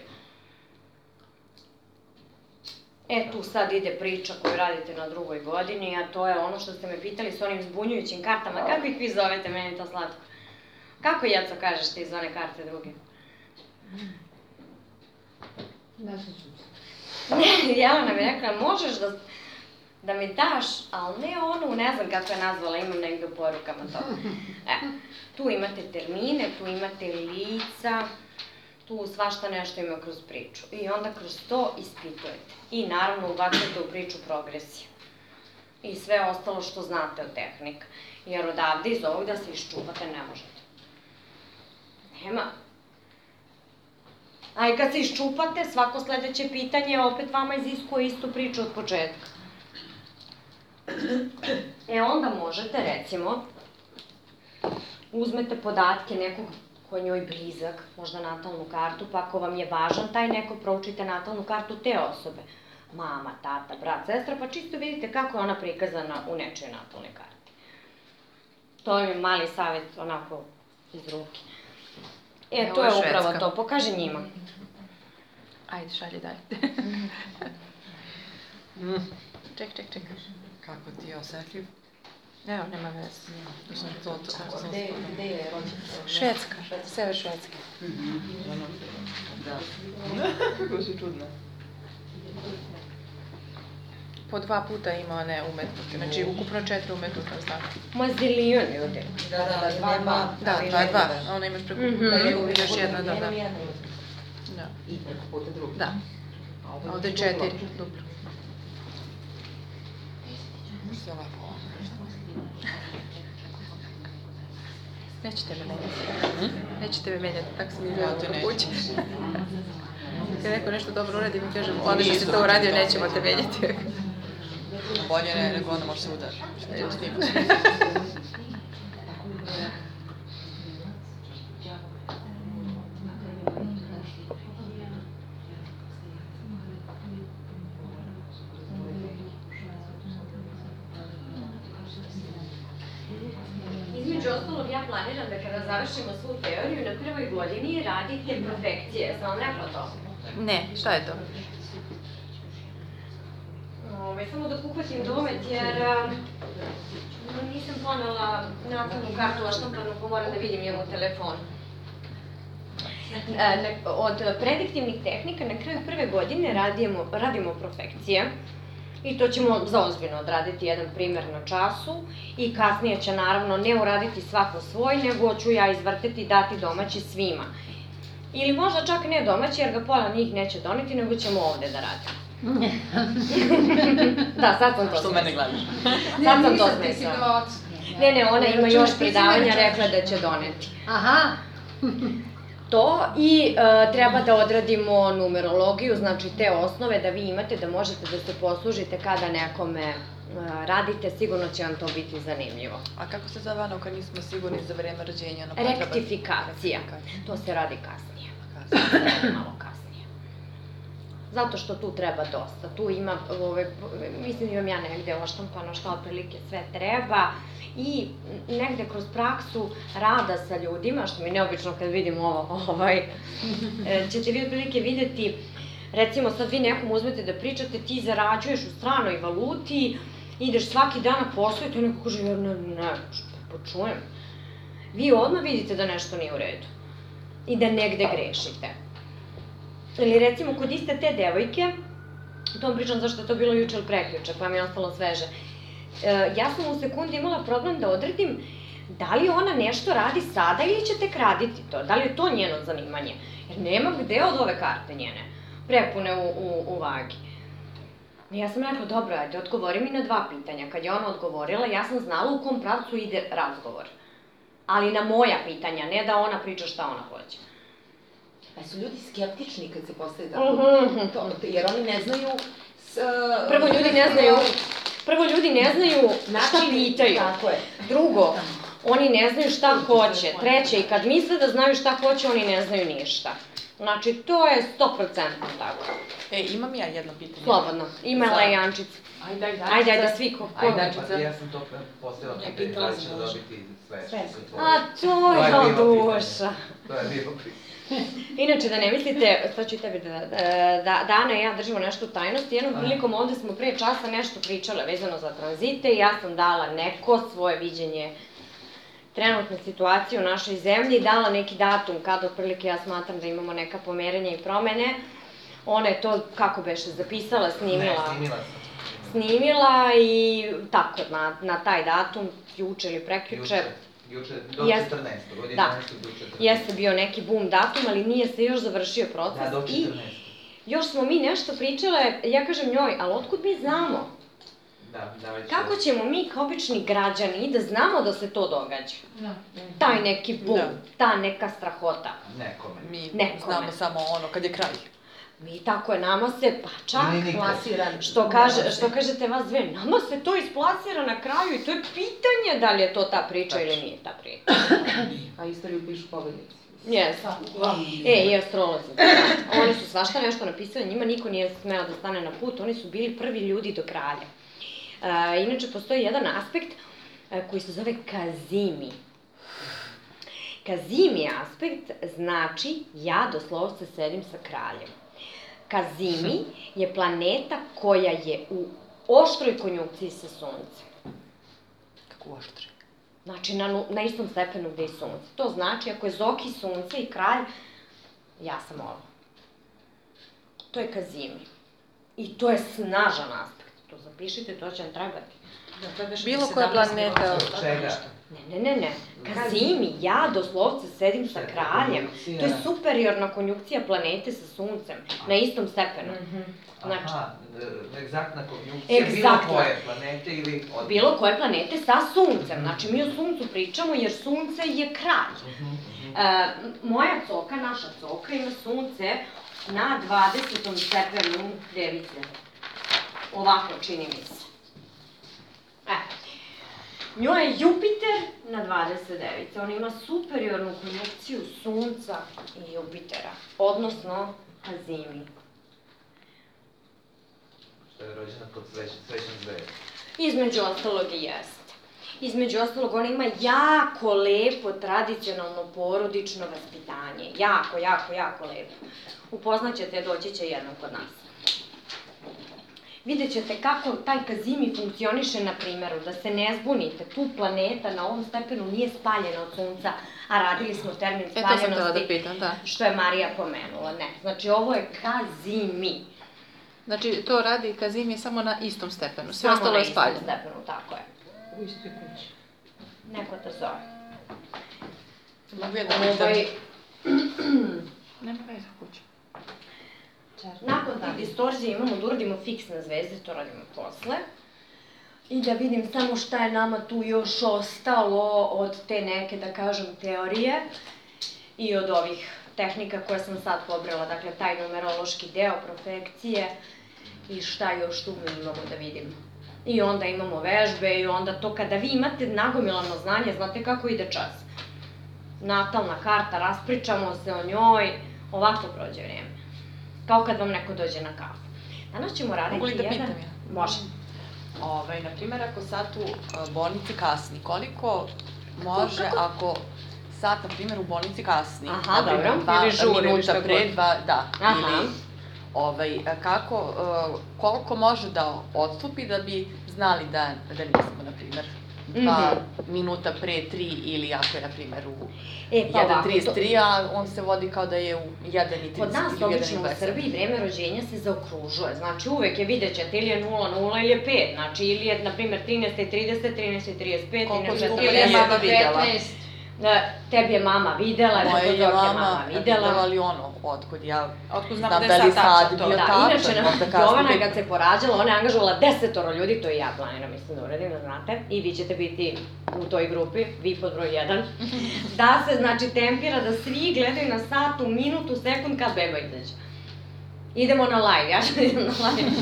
Tu sad ide priča koju radite na 2. godini, a to je ono što ste me pitali s onim zbunjujućim kartama. Kako ih vi zovete, meni je to slatko. Kako, Jeco, kažeš ti iz one karte druge? Da se čusti. Ne, Jelena mi rekla, možeš da mi daš, ali ne onu, ne znam kako je nazvala, imam negde u porukama to. Tu imate termine, tu imate lica, tu svašta nešto ima kroz priču. I onda kroz to ispitujete. I naravno ubacujete u priču progresiju. I sve ostalo što znate od tehnika. Jer odavde iz ovog da se iščupate ne možete. Nema. A i kad se iščupate, svako sledeće pitanje opet vama iziskuje istu priču od početka. Onda možete, recimo, uzmete podatke nekog ko je njoj blizak, možda natalnu kartu, pa ako vam je važan taj neko, proučite natalnu kartu te osobe. Mama, tata, brat, sestra, pa čisto vidite kako je ona prikazana u nečoj natalnoj karti. To je mali savjet, onako, iz ruke. To je upravo to, pokaži njima. Ajde, šalje dalje. Ček. Kako ti je osetljiv? Evo, nema veze. Gde je rođena? Švedska, sever Švedske. Da. Kako si čudna. Po 2 puta ima one umetnuke, znači ukupno 4 umetnuka znaka. Ma zilion ljudi. Da, nema... Da, 2, ona imaš preko puta i još jedna, da. I preko puta druga. Da. A ovde 4, duplo. Sve ovako. Nećete me menjati. Nećete me menjati, tako sam izgledala u kući. Kad neko nešto dobro uradi, mi kažem, onda što si to uradio, nećemo te menjati. Bolje nego onda može se udar. Između ostalog, ja planiram da kada završimo svu teoriju, na 1. godini radite profekcije. Sam vam rekla to? Ne, šta je to? Samo da uhvatim domet, jer nisam ponela natalnu kartu, a štampanu, pa moram da vidim njemu telefon. Od prediktivnih tehnika na kraju 1. godine radimo profekcije. I to ćemo zaozbiljno odraditi jedan primer na času i kasnije će naravno ne uraditi svako svoj, nego ću ja izvrteti i dati domaći svima. Ili možda čak ne domaći, jer ga pola njih neće doneti, nego ćemo ovde da radimo. Da, sad sam to Što mene gledaš? Sad sam to smislila. Ne, ona ima još predavanja, rekla da će doneti. Aha. To i treba da odradimo numerologiju, znači te osnove da vi imate, da možete da se poslužite kada nekome radite, sigurno će vam to biti zanimljivo. A kako se zove ono kad nismo sigurni za vreme rođenja? Rektifikacija. To se radi kasnije. Malo kasnije. Zato što tu treba dosta. Tu ima, mislim imam ja negde oštampano šta otprilike sve treba i negde kroz praksu rada sa ljudima, što mi je neobično kad vidim ovo, ćete vi otprilike videti, recimo sad vi nekom uzmete da pričate, ti zarađuješ u stranoj valuti, ideš svaki dan na posao i to neko kaže, ne, počujem. Vi odmah vidite da nešto nije u redu i da negde grešite. Ili recimo kod iste te devojke, To vam pričam zašto je to bilo juče ili prekjuče, pa mi je ostalo sveže. Ja sam u sekundi imala problem da odredim da li ona nešto radi sada ili će tek raditi to, da li je to njeno zanimanje. Jer nema gde od ove karte njene, prepune u vagi. Ja sam rekla, dobro, ajde, odgovori mi na 2 pitanja. Kad je ona odgovorila, ja sam znala u kom pravcu ide razgovor. Ali na moja pitanja, ne da ona priča šta ona hoće. Pa su ljudi skeptični kad se postave tako, jer oni ne znaju... Prvo, ljudi ne znaju šta pitaju. Tako je. Drugo, oni ne znaju šta hoće. Treće, i kad misle da znaju šta hoće, oni ne znaju ništa. Znači, to je 100% tako. Imam ja jedno pitanje. Slobodno. Imala je Jančica. Ajde, svi ko... Ja sam to postavila pitanje, da li će dobiti sve što se tvoje. A, to je duša. To je bilo pitanje. Inače, da ne mislite, sad ću i tebi da Ana i ja držimo nešto u tajnosti. Jednom prilikom ovde smo pre časa nešto pričale vezano za tranzite i ja sam dala neko svoje viđenje trenutne situacije u našoj zemlji i dala neki datum kada otprilike ja smatram da imamo neka pomeranja i promene. Ona je to, kako beše, zapisala, snimila i tako, na taj datum, juče ili prekjuče. Juče, do 14. godina nešto do 14. Jeste bio neki boom datum, ali nije se još završio proces. Da, do 14. I još smo mi nešto pričale, ja kažem njoj, ali otkud mi znamo? Kako ćemo mi kao obični građani da znamo da se to događa? Taj neki boom, ta neka strahota. Nekome. Mi znamo samo ono kad je kraj. Mi tako je, nama se, pa čak, što kažete vas dve, nama se to isplasira na kraju i to je pitanje da li je to ta priča ili nije ta priča. A istoriju pišu pobednici. Jeste. I astrolozi. Oni su svašta nešto napisali, njima niko nije smeo da stane na put, oni su bili prvi ljudi do kralja. Inače, postoji jedan aspekt koji se zove Kazimi. Kazimi aspekt znači ja doslovce sedim sa kraljem. Kazimi je planeta koja je u oštroj konjunkciji sa Suncem. Kako oštri? Znači na istom stepenu gde je Sunce. To znači ako je Zoki Sunce i kralj, ja sam ovo. To je Kazimi. I to je snažan aspekt. To zapišite, to će vam trebati. Bilo koja planeta... Čega? Ne. Kazimi, ja doslovce sedim sa kraljem. To je superiorna konjunkcija planete sa Suncem, na istom stepenu. Aha, egzaktna konjunkcija bilo koje planete ili... Bilo koje planete sa Suncem. Znači, mi o Suncu pričamo jer Sunce je kralj. Moja coka, naša coka, ima Sunce na 20. stepenu Device. Ovako, čini mi se. Njoj je Jupiter na 29. Ona ima superiornu konjunkciju Sunca i Jupitera, odnosno Kazimi. Što je rođena pod srećnom zvezdom. Između ostalog i jeste. Između ostalog, ona ima jako lepo tradicionalno porodično vaspitanje. Jako lepo. Upoznaćete, doći će jednom kod nas. Vidjet ćete kako taj Kazimi funkcioniše na primeru, da se ne zbunite, tu planeta na ovom stepenu nije spaljena od Sunca, a radili smo termin spaljenosti, što je Marija pomenula. Ne, znači ovo je Kazimi. Znači to radi Kazimi samo na istom stepenu, sve ostalo je spaljeno. Samo na istom stepenu, tako je. U istoj kući. Neko te zove. Mogu ja da pitam? Nema veze kuće. Nakon tih distorzija imamo da uradimo fiksne zvezde, to radimo posle. I da vidim samo šta je nama tu još ostalo od te neke, da kažem, teorije i od ovih tehnika koje sam sad pobrala, dakle taj numerološki deo profekcije i šta još tu mi imamo da vidimo. I onda imamo vežbe i onda to kada vi imate nagomilano znanje, znate kako ide čas. Natalna karta, raspričamo se o njoj, ovako prođe vreme. Kao kad vam neko dođe na kafu. Danas ćemo raditi jedan... Mogu li da pitam ja? Može. Naprimjer, ako sat u bolnici kasni, koliko može ako sat, na primjer, u bolnici kasni? Aha, dobro. Ili žuri, ili šta god. Koliko može da odstupi da bi znali da nismo, na primjer, 2 minuta pre 3 ili ako je, na primjer, u Pa ovako, 1.33, a on se vodi kao da je u 1.30 kod nas ili u obično u 1.20. Srbiji vreme rođenja se zaokružuje, znači uvek je vidjet ćete ili je 0,0 ili je 5, znači ili je, na primjer, 13.30, 13.35, Koliko 13.30. stupa Ili je mama videla. 15. Tebi je mama videla, Moja dok je je mama mama videla. ali ono, otkud ja Otkud znamo znam da da je li sad sad tačno to. bio Da, tačan, inače, možda kasnije. Jovana kad se porađala, ona je angažovala 10 ljudi, to i ja planiram, mislim da uradim, da znate, i vi ćete biti u toj grupi, vi pod broj 1, da se, znači, tempira, da svi gledaju na sat, u minutu, sekund, kad beba izađe. Idemo na live, ja ću idem na live.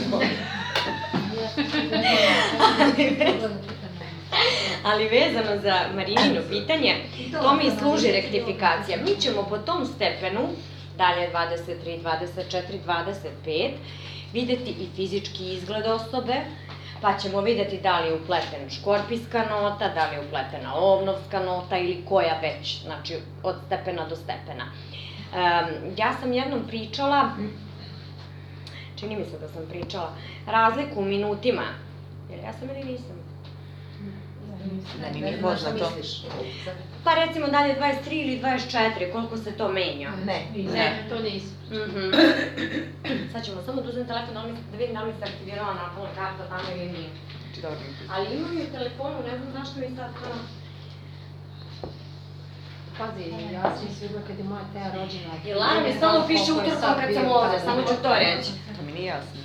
Ali vezano za Marinino pitanje, to mi služi rektifikacija. Mi ćemo po tom stepenu, dalje 23, 24, 25, videti i fizički izgled osobe, pa ćemo videti da li je upleten škorpijska nota, da li je upletena ovnovska nota ili koja već, znači od stepena do stepena. Ja sam jednom pričala, čini mi se da sam pričala, razliku u minutima, jer ja sam ili nisam? Ne, mi nije poznato. Pa recimo da li je 23 ili 24, koliko se to menja? Ne, to nisam. Sad ćemo samo da uzmem telefon da vidim da li mi se aktivirala natalna karta tamo ili nije. Dobro. Ali imam i u telefonu, ne znam zašto mi sad to... Pazi, ja sam sigurno kad je moja teja rođena. I Lara mi stalno piše utorkom kad sam ovde, samo ću to reći. To mi nije jasno.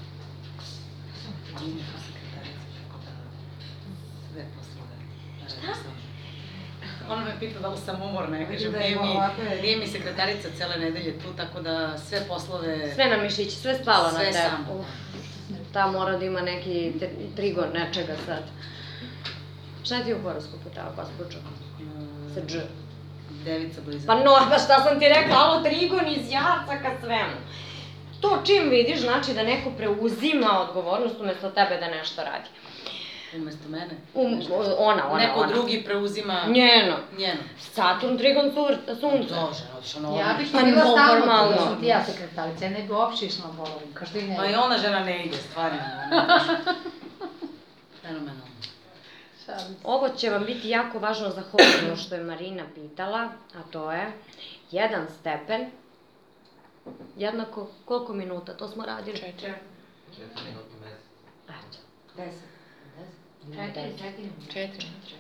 Ona me pita da li sam umorna, ja kažem, nije mi sekretarica cele nedelje tu, tako da sve poslove... Sve na mišići, sve spalo na Sve tebi. samo. Ta mora da ima neki trigon nečega sad. Šta ti je u horoskopu ta gospođo? Sa dž. Devica blizana. Pa norma, šta sam ti rekla, alo trigon iz jarca ka svemu. To čim vidiš, znači da neko preuzima odgovornost umesto tebe da nešto radi. Umesto mene? Ona. Neko drugi preuzima... Njeno. Njeno. Saturn, trigon, sunce. Dože, otišao na ovo. Ja bih Pa bila stalno normalno. tu, da sam ti ja sekretarica, ja ne bi uopšte išla na bolovim, každa i ne. Pa i ona žena ne ide, stvarno. Fenomenalno. Ovo će vam biti jako važno za hodinu što je Marina pitala, a to je 1 stepen, jednako koliko minuta, to smo radili? 4 minuta mesa. Eto. 4.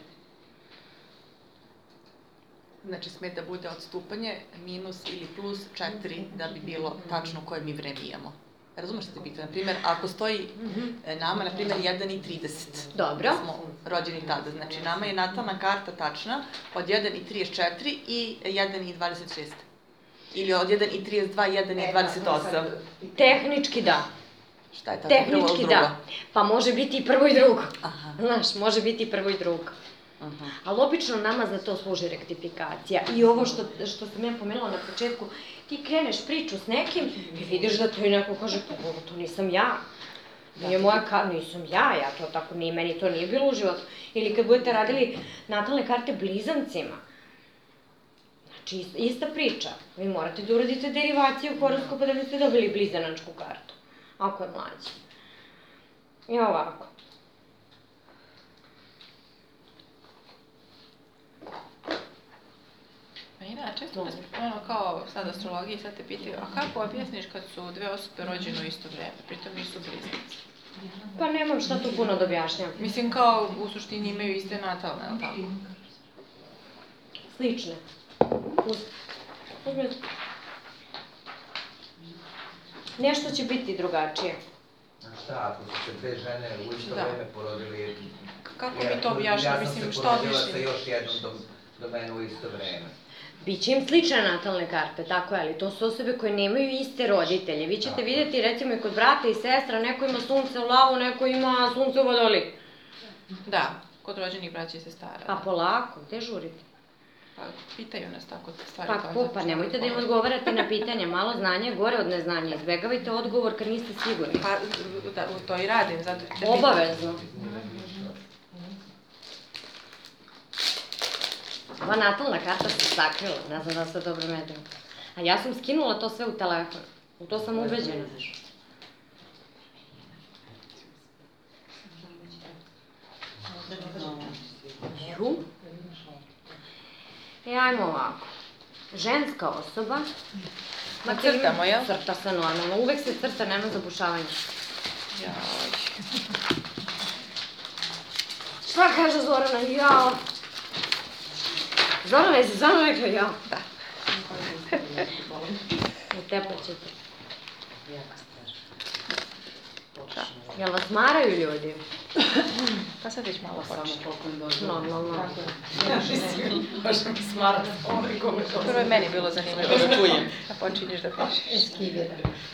Znači, sme da bude odstupanje minus ili plus 4 da bi bilo tačno koje mi vreme imamo. Razumeš što te pitam? Naprimjer, ako stoji nama, naprimjer, 1.30. Dobro. Smo rođeni tada. Znači, nama je natalna karta tačna od 1.34 i 1.26. Ili od 1.32, 1.28. Tehnički da. Šta je tako prvo ili Tehnički drugo? da. Pa može biti i prvo i drugo. Aha. Znaš, može biti i prvo i drugo. Ali obično nama za to služi rektifikacija. I ovo što sam ja pomenula na početku, ti kreneš priču s nekim i vidiš da to i neko kaže, pa ovo to nisam ja. Nije moja nisam ja to tako nije, meni to nije bilo u životu. Ili kad budete radili natalne karte blizancima, znači ista priča. Vi morate da uradite derivaciju horoskopa da biste dobili blizanačku kartu. Ako je mlađi. I ovako. Marina, često nas ono kao sad astrologiji, sad te pitaju, a kako objasniš kad su dve osobe rođene u isto vreme, pritom nisu bliznici? Pa nemam šta tu puno da objašnjam. Mislim kao u suštini imaju iste natalne, ali tako? Slične. Uzmi. Nešto će biti drugačije. Šta, ako su se dve žene u isto vreme porodili... Kako mi to objašnjamo? Mislim, što Ja sam se objašnjamo? porodila sa još jednom do mene u isto vreme. Biće im slične natalne karte, tako je, ali to su osobe koje nemaju iste roditelje. Vi ćete vidjeti, recimo, i kod brata i sestra, neko ima sunce u lavu, neko ima sunce u vodoliku. Da, kod rođenih braća i sestara. Pa polako, gde žurite? Pa pitaju nas tako stvari kao Pa zato što nemojte da im govore. odgovarate na pitanje, malo znanja je gore od neznanja. Izbegavajte odgovor kad niste sigurni. Pa, da, to i radim, zato te pitam. Obavezno. Ova natalna karta se sakrila, ne znam da ste dobro medili. A ja sam skinula to sve u telefon. U to sam ubeđena. tu. I ajmo ovako. Ženska osoba. Crtamo, jel? Crta se normalno. Uvek se crta, nema zabušavanja. Jaj. Šta kaže Zorana? Jao. Zorana, jesi Zorana rekla jao? Da. Utepat ćete. Jel vas maraju ljudi? Pa sad već malo počne. Normalno. Baš mi smara. Prvo je meni bilo zanimljivo da čujem. A počinješ da pišeš. Eskivira.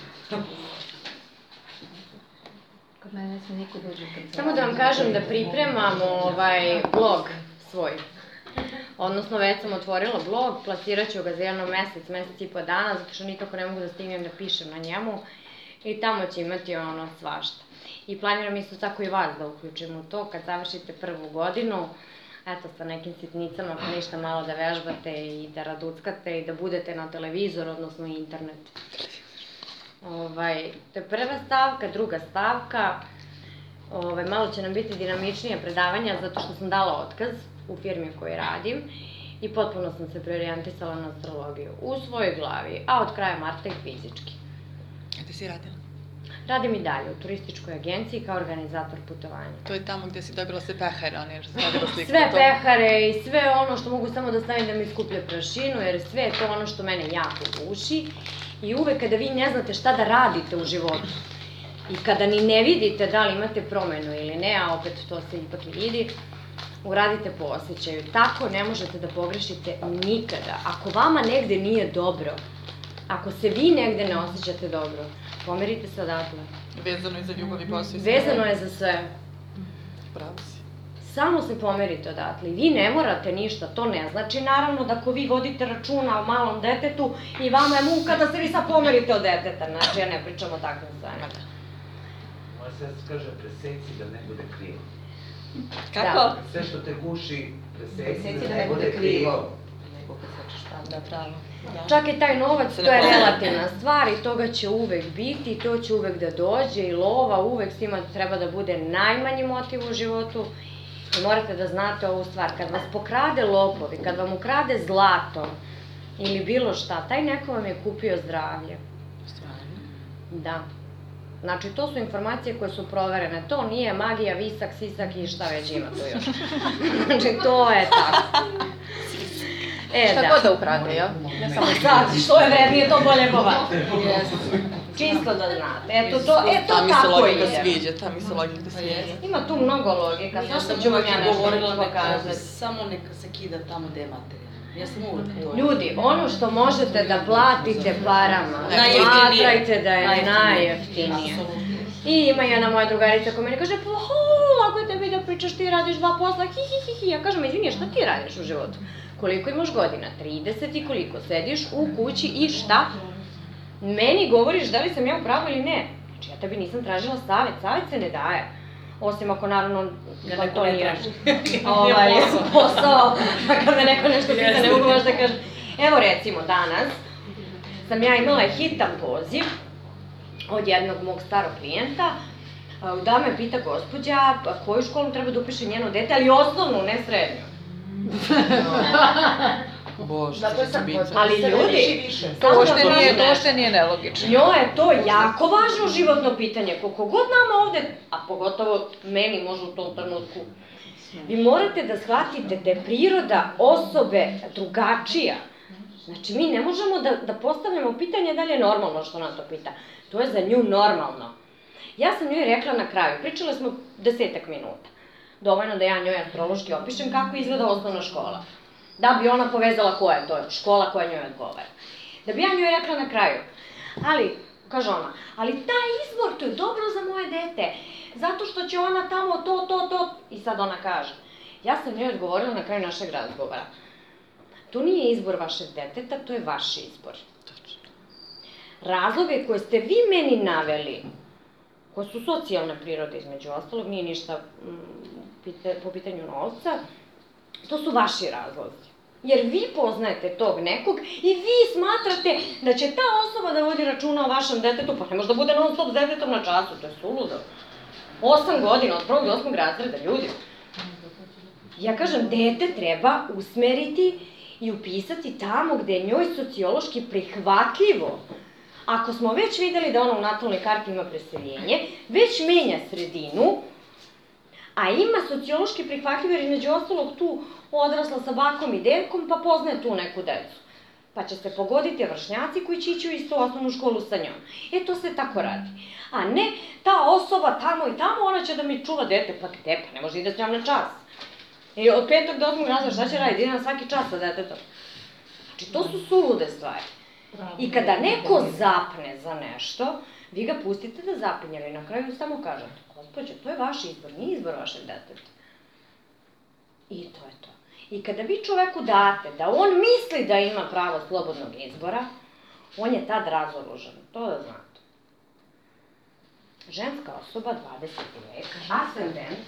Kod mene se niko dođe u kancelariju. Samo da vam kažem da pripremam blog svoj. Odnosno, već sam otvorila blog, plasirat ću ga za jedno mesec, mesec i po dana, zato što nikako ne mogu da stignem da pišem na njemu. I tamo će imati ono svašta. I planiram isto tako i vas da uključim u to, kad završite prvu godinu, eto, sa nekim sitnicama, ako ništa malo da vežbate i da raduckate i da budete na televizor, odnosno internet. To je prva stavka, druga stavka. Malo će nam biti dinamičnije predavanja, zato što sam dala otkaz u firmi u kojoj radim i potpuno sam se preorijentisala na astrologiju u svojoj glavi, a od kraja marta i fizički. Gde si radila? Radim i dalje u turističkoj agenciji kao organizator putovanja. To je tamo gde si dobila sve pehare, one što si radila sliku. Sve pehare i sve ono što mogu samo da stavim da mi skuplja prašinu, jer sve je to ono što mene jako guši. I uvek kada vi ne znate šta da radite u životu i kada ni ne vidite da li imate promenu ili ne, a opet to se ipak i vidi, uradite po osjećaju. Tako ne možete da pogrešite nikada. Ako vama negde nije dobro, ako se vi negde ne osjećate dobro, pomerite se odatle. Vezano je za ljubav i posao i sve. Vezano je za sve. Pravo si. Samo se pomerite odatle. Vi ne morate ništa, to ne znači naravno da ako vi vodite računa o malom detetu i vama je muka da se vi sad pomerite od deteta. Znači, ja ne pričam o takvim stvarima. Moja sestra kaže preseci da ne bude krivo. Kako? Sve što te guši, preseci Preseci da ne bude krivo. Da, pravo. Čak i taj novac, to je relativna stvar i toga će uvek biti i to će uvek da dođe i lova uvek svima treba da bude najmanji motiv u životu. I morate da znate ovu stvar, kad vas pokrade lopovi, kad vam ukrade zlato ili bilo šta, taj neko vam je kupio zdravlje. Stvarno? Da. Znači, to su informacije koje su proverene. To nije magija, visak, sisak i šta već ima tu još. Znači, to je tako. Šta god da ukrade, jel? Ne samo sad, što je vrednije, to bolje po vas. Čisto da znate. Eto, to tako ide. Ta mi se logika sviđa. Ima tu mnogo logika, Ja sam ću vam uvijek ja nešto govorila pokazati. samo neka se kida tamo gde je materijalno. Ja sam uvijek to. Ljudi, ono što možete da platite parama, smatrajte da je najjeftinije. I ima jedna moja drugarica koja meni kaže, pa lako je tebi da pričaš, ti radiš 2 posla, hi. Ja kažem, izvini, šta ti radiš u životu? Koliko imaš godina? 30 i koliko? Sediš u kući i šta? Meni govoriš da li sam ja u pravu ili ne. Znači, ja tebi nisam tražila savjet se ne daje. Osim ako naravno vam to nije posao, kada me neko nešto pita, ne mogu baš da kažem. Evo recimo, danas sam ja imala hitan poziv od jednog mog starog klijenta, da me pita gospođa koju školu treba da upiše njeno dete, ali osnovnu, ne srednju. Bože, Zato sam Ali ljudi, to uopšte nije nelogično. Njoj je to jako važno životno pitanje, koliko god nama ovde, a pogotovo meni može u tom trenutku, vi morate da shvatite da je priroda osobe drugačija. Znači, mi ne možemo da postavljamo pitanje da li je normalno što ona to pita. To je za nju normalno. Ja sam njoj rekla na kraju, pričale smo 10 minuta. Dovoljno da ja njoj astrološki opišem kako izgleda osnovna škola. Da bi ona povezala koja je to škola koja njoj odgovara. Da bi ja njoj rekla na kraju, ali, kaže ona, ali taj izbor, to je dobro za moje dete, zato što će ona tamo to, i sad ona kaže. Ja sam njoj odgovorila na kraju našeg razgovora. To nije izbor vašeg deteta, to je vaš izbor. Razloge koje ste vi meni naveli, koje su socijalne prirode između ostalog, nije ništa po pitanju novca, to su vaši razlozi. Jer vi poznajete tog nekog i vi smatrate da će ta osoba da vodi računa o vašem detetu, pa ne može da bude non stop s detetom na času, to je suludo. 8 godina, od 1. do 8. razreda, ljudi. Ja kažem, dete treba usmeriti i upisati tamo gde je njoj sociološki prihvatljivo. Ako smo već videli da ona u natalnoj karti ima preseljenje, već menja sredinu, a ima sociološki prihvatljivo jer između ostalog tu odrasla sa bakom i dedkom, pa poznaje tu neku decu. Pa će se pogoditi vršnjaci koji će ići u istu osnovnu školu sa njom. To se tako radi. A ne, ta osoba tamo i tamo, ona će da mi čuva dete, pa gde, pa ne može ide s njom na čas. I od 5. do 8. razreda šta će raditi? Ide na svaki čas sa detetom. Znači, to su sulude stvari. I kada neko zapne za nešto, vi ga pustite da zapinje, ali na kraju samo kažete, gospođo, to je vaš izbor, nije izbor vašeg deteta. I to je to. I kada vi čoveku date da on misli da ima pravo slobodnog izbora, on je tad razoružan, to da znate. Ženska osoba, 20. vek, ascendent,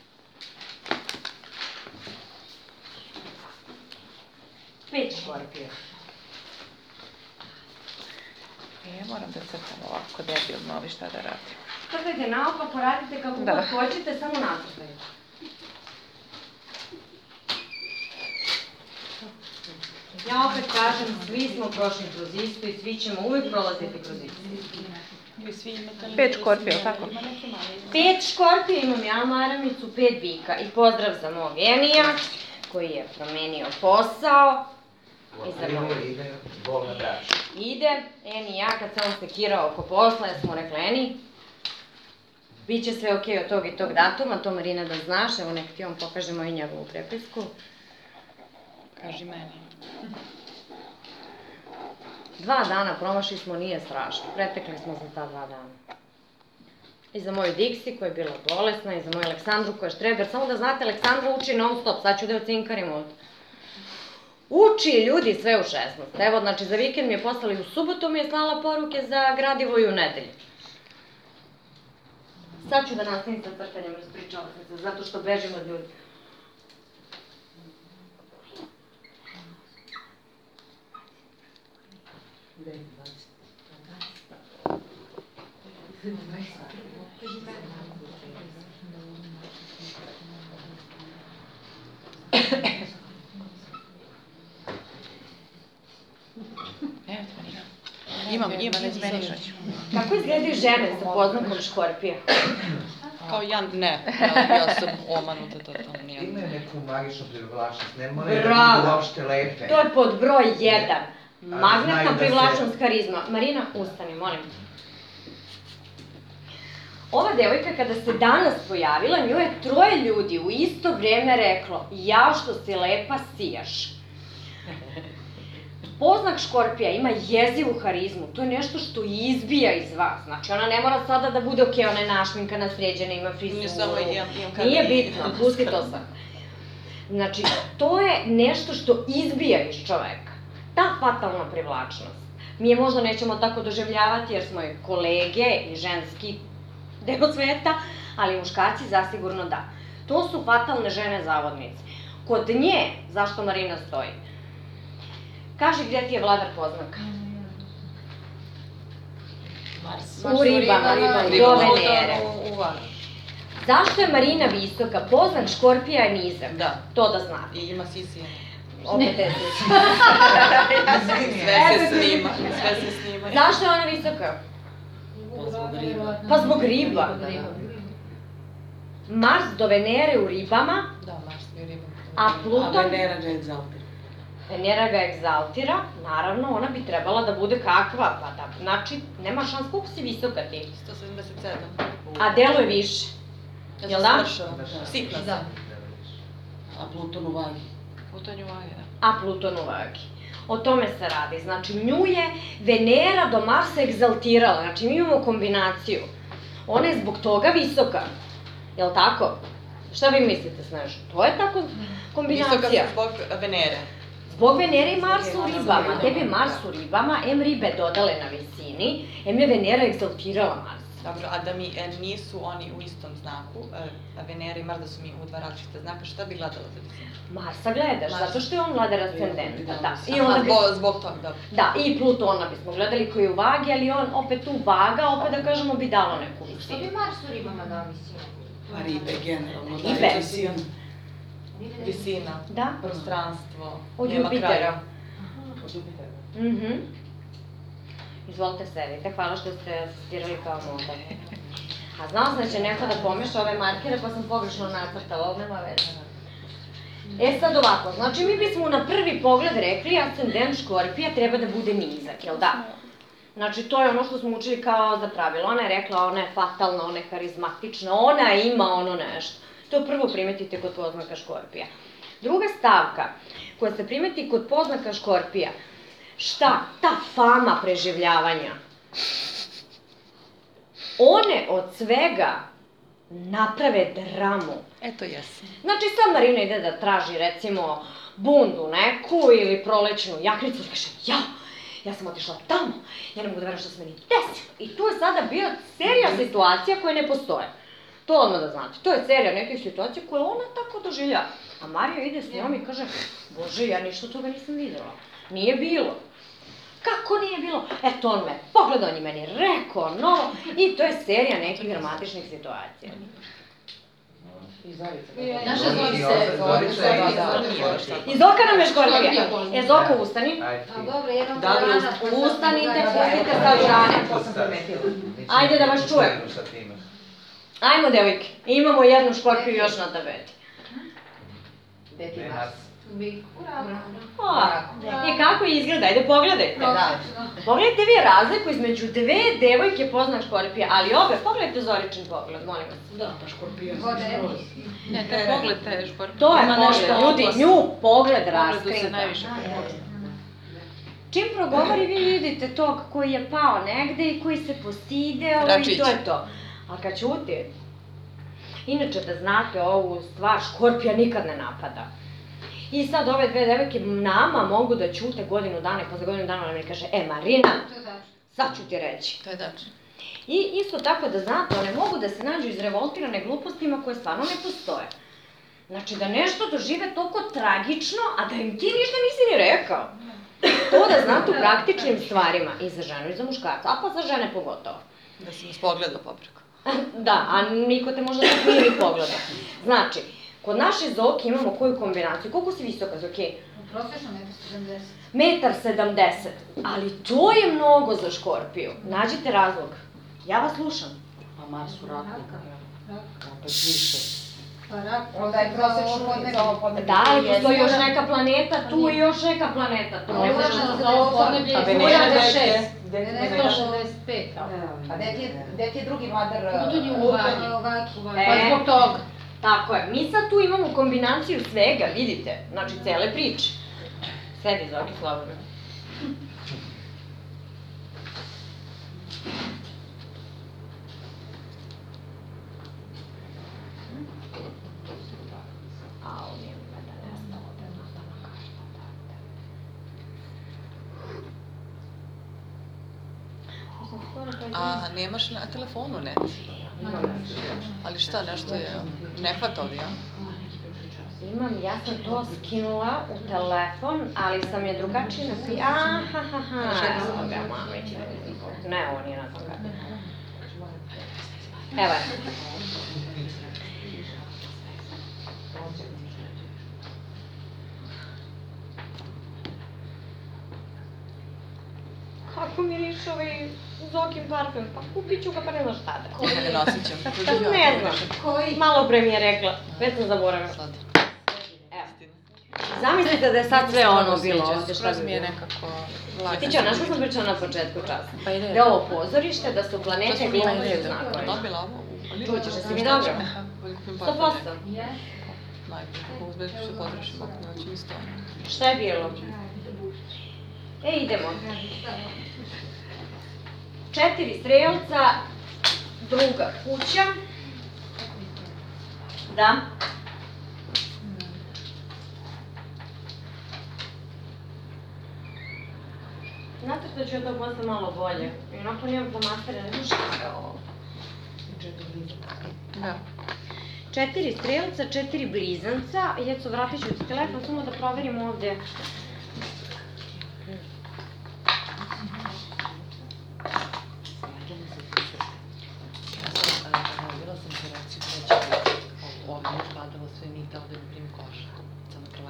pet škorpija. Ja moram da crtam ovako debilno, ovi šta da radim. Crtajte naopako, radite kako god hoćete, samo nacrtajte. Ja opet kažem, svi smo prošli kroz isto i svi ćemo uvijek prolaziti kroz isto. 5 škorpija, tako? 5 škorpija imam ja maramicu, 5 bika. I pozdrav za mog Enija, koji je promenio posao. Ide, bol na draž. Ide, Eni i ja, kad se on sekirao oko posla, ja smo rekli, Eni, bit će sve okej od tog i tog datuma, to Marina da znaš, evo nek ti on pokaže moju njegovu prepisku. Kaži meni. 2 dana promašli smo, nije strašno, pretekli smo za ta 2 dana. I za moju Diksi koja je bila bolesna, i za moju Aleksandru koja je štreber, samo da znate, Aleksandra uči non stop, sad ću da joj cinkarim ovdje. Uči ljudi sve u 16. Evo, znači, za vikend mi je poslala i u subotu mi je slala poruke za gradivo i u nedelju. Sad ću da nastavim sa crtanjem, raspričala sam se, zato što bežim od ljudi. Imam, ne zmeniš hoću. Kako izgledaju žene sa poznakom škorpija? Kao ja ne, ja sam omanuta totalno nijedno. Imaju neku magičnu privlačnost, ne moraju da budu uopšte lepe. To je pod broj 1. Magnetna privlačnost harizma. Marina, ustani, molim. Ova devojka kada se danas pojavila, nju je 3 ljudi u isto vreme reklo, jao što si lepa, sijaš. Poznak škorpija ima jezivu harizmu, to je nešto što izbija iz vas. Znači, ona ne mora sada da bude okej, ona je našminkana, sređena, ima frizuru. Nije bitno, pusti to sad. Znači, to je nešto što izbija iz čoveka. Ta fatalna privlačnost. Mi je možda nećemo tako doživljavati jer smo je kolege i ženski deo sveta, ali muškarci zasigurno da. To su fatalne žene zavodnice. Kod nje, zašto Marina stoji? Kaži gdje ti je vladar poznaka? U ribama, do Venere. Zašto je Marina visoka? Poznak škorpija je nizak. Da. To da znate. I ima sisije. Opet je sisije. Sve se snima, sve se snima. Zašto je ona visoka? Pa zbog riba. Mars do Venere u ribama. Da, Mars je u ribama. A Pluton... A Venera ga egzaltira. Venera ga egzaltira, naravno, ona bi trebala da bude kakva, pa da, znači, nema šans, koliko si visoka ti? 177. A deluje više. Jel da? Sitna Da. A Pluton u vagi. Pluton je u vagi, da. A Pluton u vagi. O tome se radi. Znači, nju je Venera do Marsa egzaltirala. Znači, mi imamo kombinaciju. Ona je zbog toga visoka. Jel tako? Šta vi mislite, Snežo? To je tako kombinacija. Visoka sam zbog Venere. Zbog Venere i Marsa u ribama. Tebi je Mars u ribama, em ribe dodale na visini, em je Venera egzaltirala Mars. Dobro, a da mi nisu oni u istom znaku, Venera i Mars da su mi u 2 različita znaka, šta bi gledala za visinu? Marsa gledaš, zato što je on vladar ascendenta, da. Zbog toga, dobro. Da, i Plutona bismo gledali koji je u vagi, ali on opet tu vaga, opet da kažemo bi dalo neku Što visinu. bi Mars u ribama dao visinu? Pa ribe, generalno. Ribe. Visina, Da. prostranstvo, Od nema Jupitera. kraja. Izvolite sedite, hvala što ste asistirali kao model. A znala sam da će neko da pomeša ove markere pa sam pogrešno nacrtala, ovo nema veze. Sad ovako, znači mi bismo na prvi pogled rekli ascendent Škorpija treba da bude nizak, jel da? Znači to je ono što smo učili kao za pravilo, ona je rekla ona je fatalna, ona je harizmatična, ona ima ono nešto. To prvo primetite kod poznaka Škorpija. Druga stavka koja se primeti kod poznaka Škorpija, šta? Ta fama preživljavanja. One od svega naprave dramu. Eto jesam. Znači sad Marina ide da traži recimo bundu neku ili prolećnu jaknicu i kaže ja sam otišla tamo, ja ne mogu da verujem što se meni desilo. I tu je sada bio serija situacija koje ne postoje. To odmah da znate. To je serija nekih situacija koje ona tako doživljava. A Marija ide s njom i kaže, Bože, ja ništa toga nisam videla. Nije bilo. Kako nije bilo? Eto, on me pogledao, on je meni rekao, novo. I to je serija nekih dramatičnih situacija. Naša Zorica. I Zoka nam je Škorpija. Zoka, ustani. A dobro, jednom Da, Ustanite, pustite sa žane. Ajde da vas čujem. Ajmo, devojke. Imamo jednu Škorpiju još na tabeti. I kako izgleda? Ajde, pogledajte. Pogledajte vi razliku između dve devojke poznak Škorpija, ali obe, pogledajte Zoričin pogled, molim vas. Da, pa Škorpija. Ne, to je pogled te Škorpije. To je pogled, ljudi, nju pogled Pogledu se raskrinka. najviše prepoznaje. Čim progovori vi vidite tog koji je pao negde i koji se posideo i to je to. A kad ćuti, inače da znate ovu stvar, Škorpija nikad ne napada. I sad ove dve devojke nama mogu da ćute godinu dana i posle godinu dana mi kaže, Marina, sad ću ti reći. To je tačno. I isto tako da znate, one mogu da se nađu izrevoltirane glupostima koje stvarno ne postoje. Znači da nešto dožive toliko tragično, a da im ti ništa nisi ni rekao. To da znate u praktičnim stvarima i za ženu i za muškarca, a pa za žene pogotovo. Da si nas pogledao popreko. Da, a niko te možda tako nije ni pogledao. Znači, kod naše Zoke imamo koju kombinaciju? Koliko si visoka, Zoke? Prosečno 1,70 m. 1,70 m, ali to je mnogo za Škorpiju. Nađite razlog. Ja vas slušam. Pa Mars u raku. Opet više. Pa rak, Onda je prosečno za ovo podneblje. Da, ali postoji još neka planeta tu i još neka planeta tu. Ne možeš Prosečno da za ovo podneblje A je Venera gde 1,6 je? m. 165. A gde ti je drugi madar? Utonji u vagi. Pa zbog toga. Tako je. Mi sad tu imamo kombinaciju svega, vidite. Znači, cele priče. Sedi, Zoki, slobodno. A nemaš na telefonu net? Ali šta, nešto je nehvatovi, ja? Imam, ja sam to skinula u telefon, ali sam je drugačije napisala. Evo ga, mamić. Ne, ovo nije na tom kartu. Evo je. Kako miriše ovaj Zokin parfum? Pa kupit ću ga pa ne znaš šta da. Ne nosit ćemo. Ne znam. Malo pre mi je rekla. Već sam zaboravila. Sad. Evo. Zamislite da je sad sve ono bilo ovde, šta Skroz bi mi je bilo. nekako lagano. Ti ću, znaš što sam pričala na početku časa? Pa ide. Da je ovo pozorište, da su planete glume u znakovima. Dobila ovo? Čućeš, jesi mi dobro? 100%. Najbolje, kako uzbeš se potrošim, ako neće mi stoji. Šta je bilo? Idemo. 4 strelca, druga kuća. Da. Nacrtat ću ja to posle malo bolje. I onako nijem flomastere, ne znam šta je ovo. Da. 4 strelca, 4 blizanca. Jeco, vratit ću ti telefon, samo da proverim ovde. Bila sam se reći, ovdje je padalo sve nigde, ovdje mi prim koža.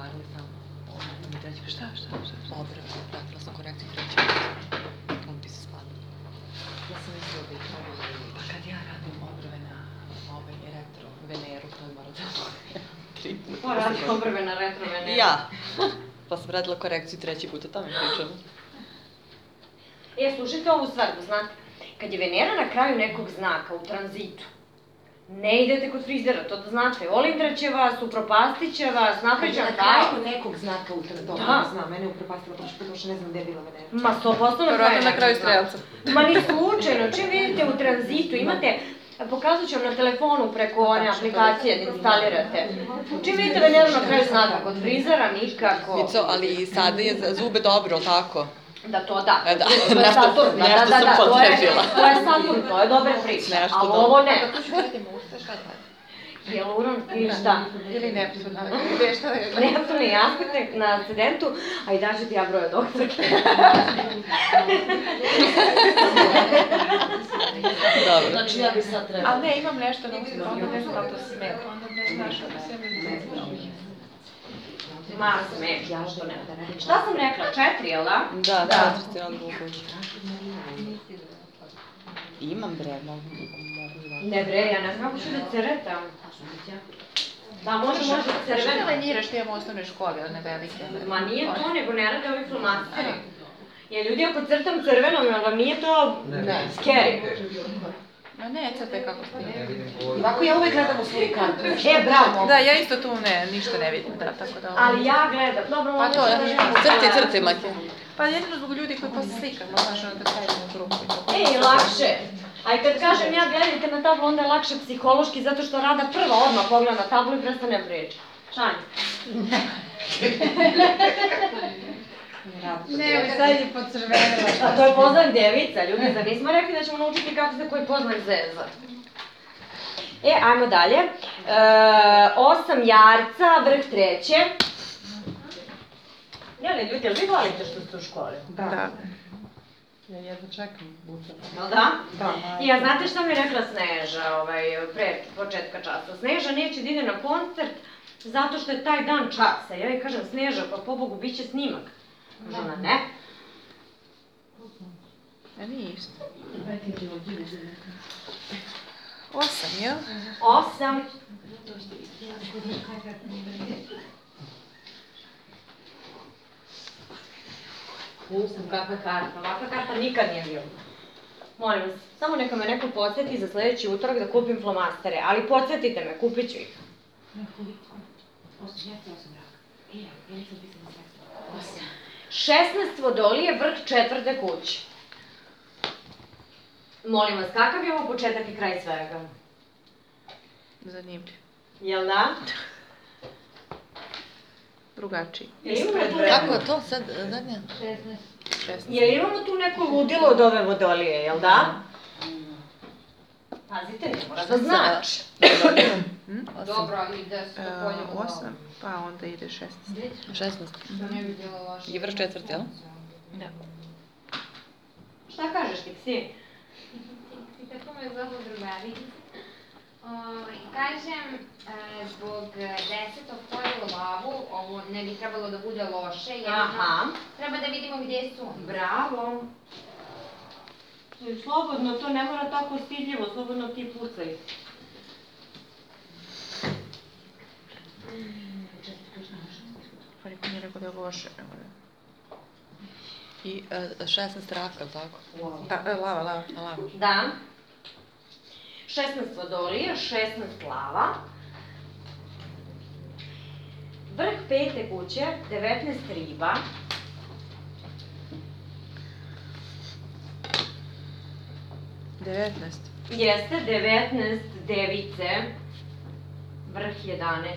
razgovarali samo. I treći put, šta? Obrve, pratila sam korekciju treći put. Kako ti se spada? Ja sam mislila da ih mogu da Pa kad ja radim obrve na retro Veneru, to je mora da Ko radi obrve na retro Veneru? Ja. Pa sam radila korekciju treći put, o tome pričam. Slušajte ovu stvar, da znate, kad je Venera na kraju nekog znaka u tranzitu, ne idete kod frizera, to da znate, olindrat će vas, upropastit će vas, napravit će vam na kao. kraju nekog znaka u tranzitu. Da. Znam, mene je upropastila prošle put, što ne znam gde je bila Venera. Ma 100% na kraju. Na kraju strelca. Ma ni slučajno, čim vidite u tranzitu, imate, pokazat ću vam na telefonu preko one aplikacije da instalirate. Čim vidite Veneru na kraju znaka, kod frizera nikako. Mico, ali sada je za zube dobro, tako? Da, to da. Da, To je Saturn, nešto sam potrefila. To je Saturn, to je dobra priča, Nešto ali dobro. ovo ne. Tu ću radimo usta, šta da? Hijaluron ili šta? Ili Neptun, ali šta je? Neptun i aspekt na ascendentu, a i daću ti ja broje doktorke. Dobro. Znači ja bi sad trebala. Ali ne, imam nešto na usta, onda ne znam da to smeta. Znaš, Ma, smeš, ja što ne. Šta sam rekla, 4, jel da? Da, ti odgovor. Imam bre, mogu da... Ne bre, ja ne znam kako ću da crtam. Da, može crveno. Šta lenjira što imamo u osnovnoj školi, one velike? Ma nije to, nego ne rade ovi flomasteri. Jer ljudi, ako crtam crvenom, jel vam nije to scary? Ma ne, crtaj kako ste. Ovako ja uvek gledam u svoju kartu. Bravo. Da, ja isto tu ništa ne vidim, da, tako da... Ali ja gledam, dobro, Pa to, Crti, Matija. Pa jedino zbog ljudi koji posle slikamo, znaš, ono kad stavimo u grupu. Lakše. A i kad kažem ja gledajte na tablu, onda je lakše psihološki, zato što Rada prva odmah pogleda na tablu i prestane priča. Šanja. Ne, sad je pocrvenila. A to je poznak djevica, ljudi, zar nismo rekli da ćemo naučiti kako se koji poznak zeza? Ajmo dalje. 8 jarca, vrh 3. Jel, ljudi, jel vi volite što ste u školi? Da. Ja jedno čekam buta. Jel da? Da. I ja znate šta mi je rekla Sneža pre početka časa? Sneža neće da ide na koncert zato što je taj dan časa. Ja joj kažem, Sneža, pa pobogu, bit će snimak. Žena, ne. Ja nije isto. 8, jel? 8. Kakva karta, ovakva karta nikad nije bila. Molim vas, samo neka me neko podsjeti za sledeći utorak da kupim flomastere, ali podsjetite me, kupit ću ih. 16 vodolije, vrh 4. kuće. Molim vas, kakav je ovo početak i kraj svega? Zanimljiv. Jel da? Drugačiji. Kako je to sad, Danja? 16. Jel imamo tu neko ludilo od ove vodolije, jel da? Pazite, ne mora da znači. Dobro, ali da se to polje 8, pa onda ide 16. 16. Da ne bi bilo loše. I vrh 4, jel? Da. Šta kažeš ti, Ksi? I tako me zovu drugari. Kažem, zbog 10. polja u lavu, ovo ne bi trebalo da bude loše, jer treba da vidimo gdje su oni. Bravo. Slobodno, to ne mora tako stidljivo, slobodno ti pucaj. Pa niko nije rekao da je loše. I 16 raka, tako? Lava. Da. 16 vodolija, 16 lava. Vrh 5. kuće, 19 riba. Jeste, 19 device, vrh 11.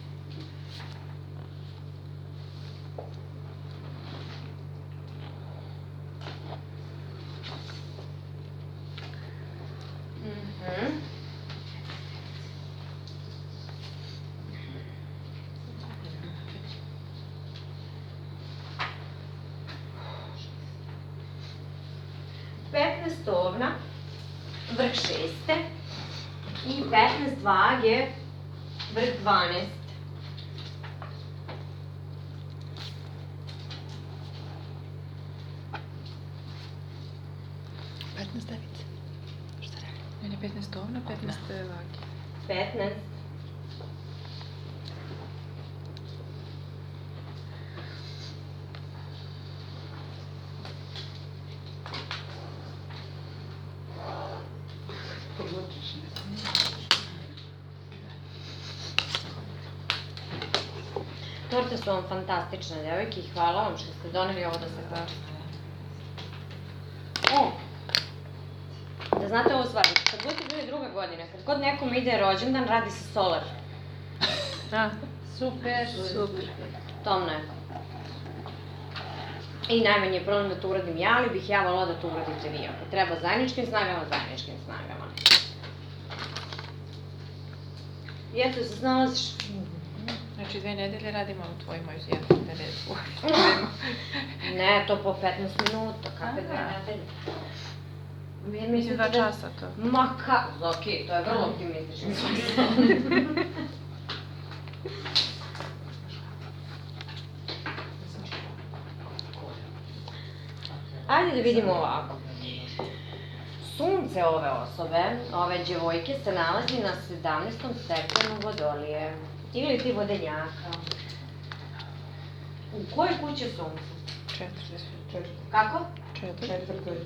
Ovna, vrh 6. I 15 vage, vrh 12. device. Šta rekao? Ne, 15 ovna, 15 vagi. 15. Torte su vam fantastične, devojke, i hvala vam što ste doneli ovo da se počete. Da znate ovu stvar, kad budete bili druga godina, kad god nekom ide rođendan, radi se solar. Super. Tomne. I najmanji je problem da to uradim ja, ali bih ja volila da to uradite vi. Ako treba zajedničkim snagama, zajedničkim snagama. I eto se snalaziš. Znači 2 nedelje radimo tvoj moj jednu nedelju. Ne, to po 15 minuta, kakve 2 nedelje. Mislim 2 časa to. Ma kako, okej, to je vrlo optimistično. Ajde da vidimo ovako. Sunce ove osobe, ove djevojke, se nalazi na 17. stepenu Vodolije. Ili ti vodenjaka. U kojoj kući je sunce? 4. Kako? 4.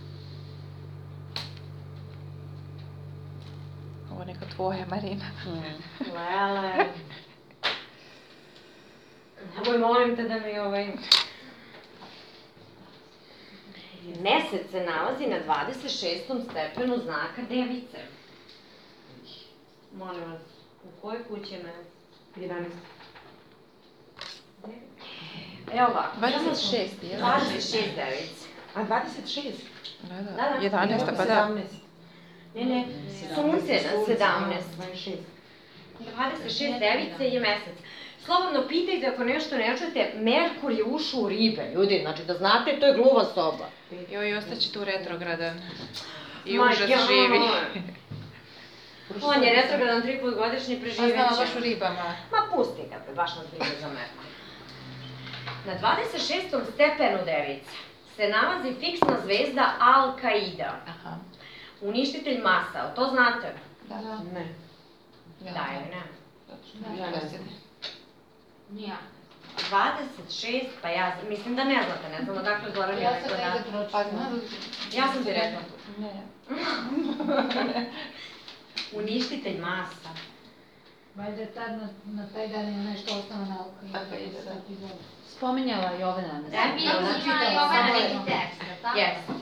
Ovo neka tvoja, Marina. Lele. Nemoj, molim te da mi Mesec se nalazi na 26. stepenu znaka Device. Molim vas, u kojoj kući je mesec? 11. Evo ovako. 26, jel? 26 Device. A 26? Da. 11, pa da. Ne, sunce na 17. 26. 26 Device je mesec. Slobodno pitajte ako nešto ne čujete, Merkur je ušao u ribe, ljudi, znači da znate, to je gluva soba. Joj, ostaće tu retrogradan. I užas živi. On je retrogradan 3 put godišnje, preživjet će. Pa znala baš u ribama. Ma pusti ga, baš nas briga za Merkur. Na 26. stepenu Device se nalazi fiksna zvezda Al-Kaida. Uništitelj masa, to znate? Da. Ne. Da ili ne? Ja ne znam. Nija. 26, pa ja mislim da ne znate, ne znam odakle Zoran je rekao da... Pa znam. Ja sam ti rekla. Ne. Uništitelj masa. Valjda je tad na taj dan je nešto ostalo nauka. Spominjala Jovana. Da, bilo ima Jovana neki tekst, tako? Jeste.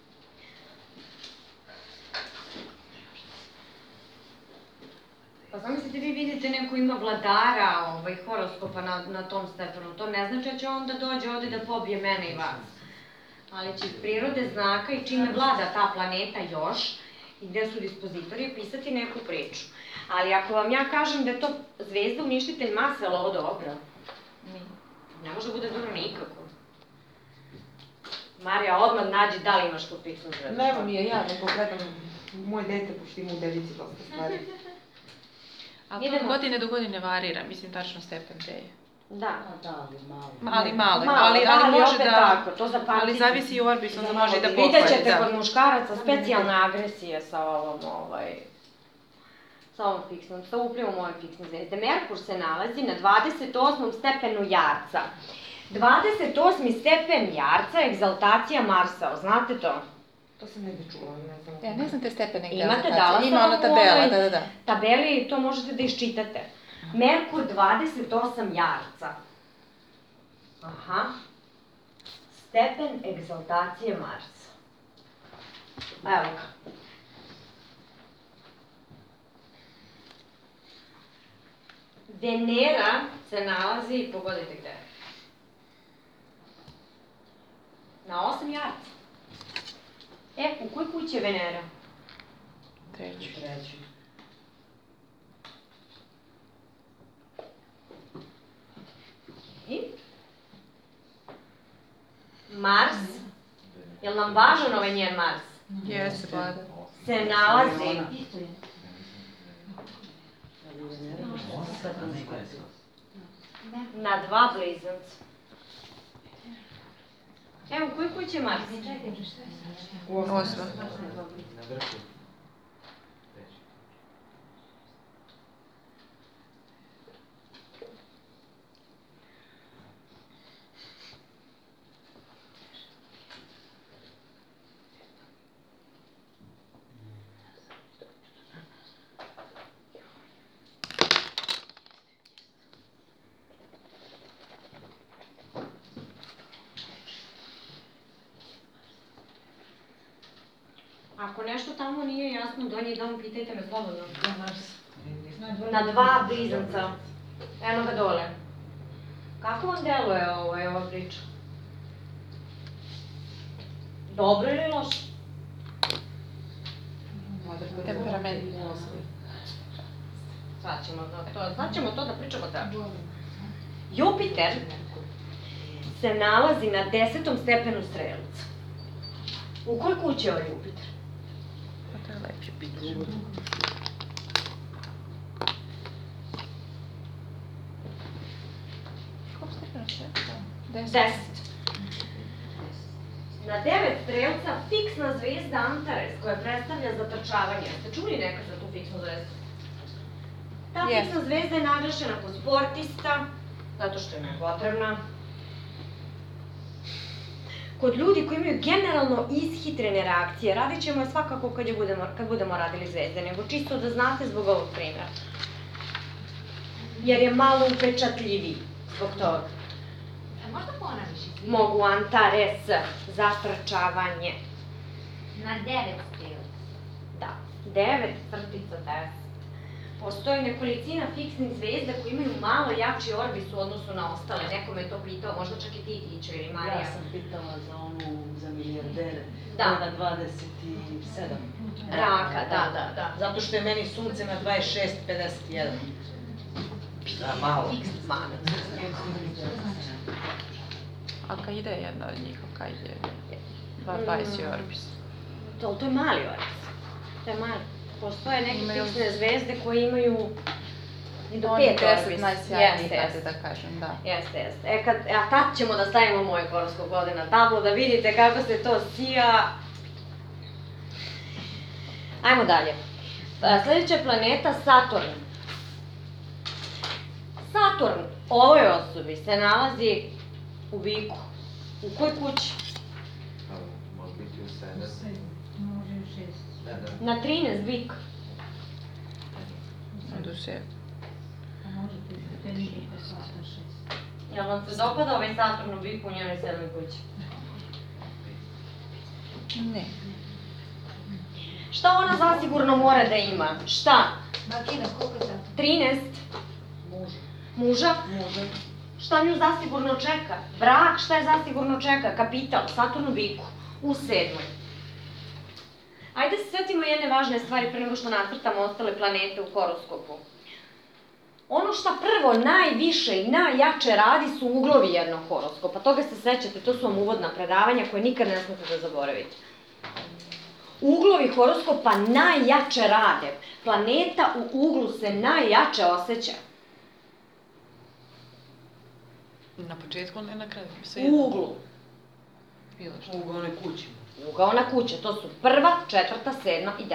Pa zamislite, vi vidite neko ima vladara horoskopa na tom stepenu. To ne znači da će on da dođe ovde da pobije mene i vas. Ali će iz prirode znaka i čime vlada ta planeta još i gde su dispozitori pisati neku priču. Ali ako vam ja kažem da je to zvezda uništitelj mase, ali ovo dobro? Ne može bude dobro nikako. Marija, odmah nađi da li imaš tu fiksnu zvezdu. Nemo mi je ja, nego gledam moj dete, pošto ima u Devici dosta stvari. Ali to od godine do godine varira, mislim tačno stepen gde je. Da. Ali malo, ali može opet da... tako, to zapamtite. Ali zavisi i u Orbis, onda može da pokvari. Vidjet ćete kod muškaraca specijalna agresija sa ovom, sa ovom fiksnom, sa uplivom ove fiksne zvezde. Merkur se nalazi na 28. stepenu Jarca. 28. stepen Jarca je egzaltacija Marsa, znate to? To sam negdje čula, ne znam. Ja ne znam te stepene gde Imate, je dala Ima sam ona u tabela, da. tabeli, to možete da iščitate. Merkur 28 Jarca. Aha. Stepen egzaltacije Marsa. Evo ga. Venera se nalazi, pogodite gde? Na 8 Jarca. U kojoj kući je Venera? Treći. I? Mars, je li nam važan ovaj njen Mars? Jeste, Vlada. Se nalazi na 2 blizanca. Evo, u kojoj kući je Mars? Osma. Na vrhu. Ako nešto tamo nije jasno, donji dom, pitajte me slobodno. Na 2 blizanca. Eno ga dole. Kako vam deluje ova priča? Dobro ili loše? Temperament. Sad ćemo to da pričamo tako. Jupiter se nalazi na 10. stepenu Strelca. U kojoj kući je ovaj Jupiter? Pa to je lepi pitanje. Koliko stepena Strelca? 10. Na 9 Strelca fiksna zvezda Antares koja predstavlja zatrčavanje. Ste čuli nekad za tu fiksnu zvezdu? Ta fiksna zvezda je naglašena kod sportista, zato što je potrebna. Kod ljudi koji imaju generalno ishitrene reakcije, radit ćemo je svakako kad budemo radili zvezde, nego čisto da znate zbog ovog primjera. Jer je malo upečatljiviji zbog toga. Možda ponaviš? Mogu Antares, zatrčavanje. Na 9 Strelca. Da, 9 crtica 10. Postoji nekolicina fiksnih zvezda koji imaju malo jači orbis u odnosu na ostale. Neko me to pitao, možda čak i ti, Tićo ili Marija. Ja sam pitala za onu, za milijardere. Da. Na 27. Raka, da. Zato što je meni sunce na 26,51. Da, malo. Fiks manac. A Kaide je jedna od njih, Kaide je 20 orbis. To je mali orbis. To je mali. Postoje neke fiksne zvezde koje imaju i do 5 orbis. 10 najsjajnijih, ajde da kažem, da. Jeste. A tad ćemo da stavimo moj horoskop ovde na tablu, da vidite kako se to sija. Ajmo dalje. Sljedeća planeta Saturn. Saturn ovoj osobi se nalazi u biku. U kojoj kući? Može biti u 7. Može u 6. Na 13 bik. Onda u 7. A može biti, to je nije poslatno 6. Jel vam se dopada ovaj Saturn u biku u njenoj 7. kući? Ne. Šta ona zasigurno mora da ima? Šta? Makina, koliko je tako? 13? Muža? Šta nju zasigurno čeka? Brak, šta je zasigurno čeka? Kapital, Saturn u biku, u 7. Ajde se svetimo jedne važne stvari pre nego što nacrtamo ostale planete u horoskopu. Ono što prvo najviše i najjače radi su uglovi jednog horoskopa. Toga se sećate, to su vam uvodna predavanja koje nikad ne smete da zaboravite. Uglovi horoskopa najjače rade. Planeta u uglu se najjače osjeća. Na početku ili na kraju? U uglu. Bilo što. Ugaone kuće. Ugaona kuća, to su 1., 4., 7. i 10.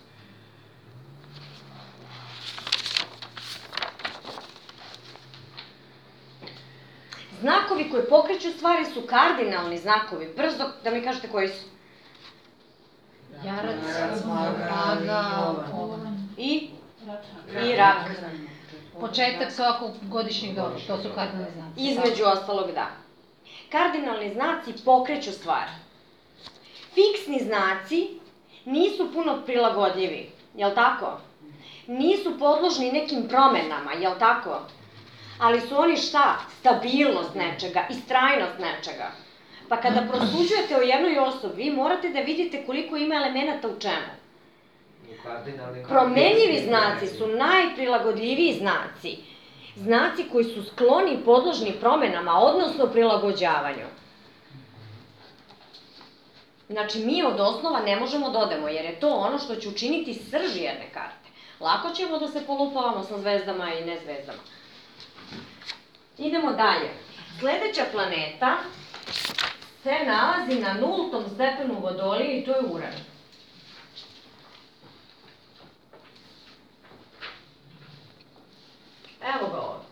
Znakovi koji pokreću stvari su kardinalni znakovi. Brzo da mi kažete koji su. Jarac, I rak. Početak svakog godišnjeg doba, to su kardinalni znaci. Između ostalog, da. Kardinalni znaci pokreću stvari. Fiksni znaci nisu puno prilagodljivi, jel tako? Nisu podložni nekim promenama, jel tako? Ali su oni šta? Stabilnost nečega, istrajnost nečega. Pa kada prosuđujete o jednoj osobi, vi morate da vidite koliko ima elemenata u čemu. Promenljivi znaci su najprilagodljiviji znaci. Znaci koji su skloni i podložni promenama, odnosno prilagođavanju. Znači, mi od osnova ne možemo da odemo, jer je to ono što će učiniti srž jedne karte. Lako ćemo da se polupavamo sa zvezdama i nezvezdama. Idemo dalje. Sledeća planeta se nalazi na 0. stepenu Vodolije i to je Uran. Evo ga ovdje.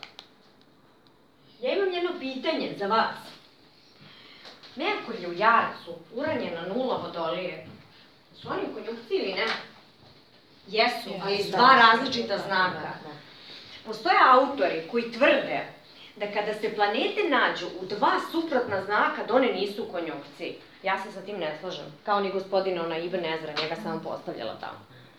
Ja imam jedno pitanje za vas. Merkur je u Jarcu, Uran je na 0 Vodolije. Su oni u konjunkciji ili ne? Jesu, ali iz 2 različita znaka. Postoje autori koji tvrde da kada se planete nađu u 2 suprotna znaka, da one nisu u konjunkciji. Ja se sa tim ne slažem. Kao ni gospodin Ibn Ezra, njega sam vam postavljala tamo.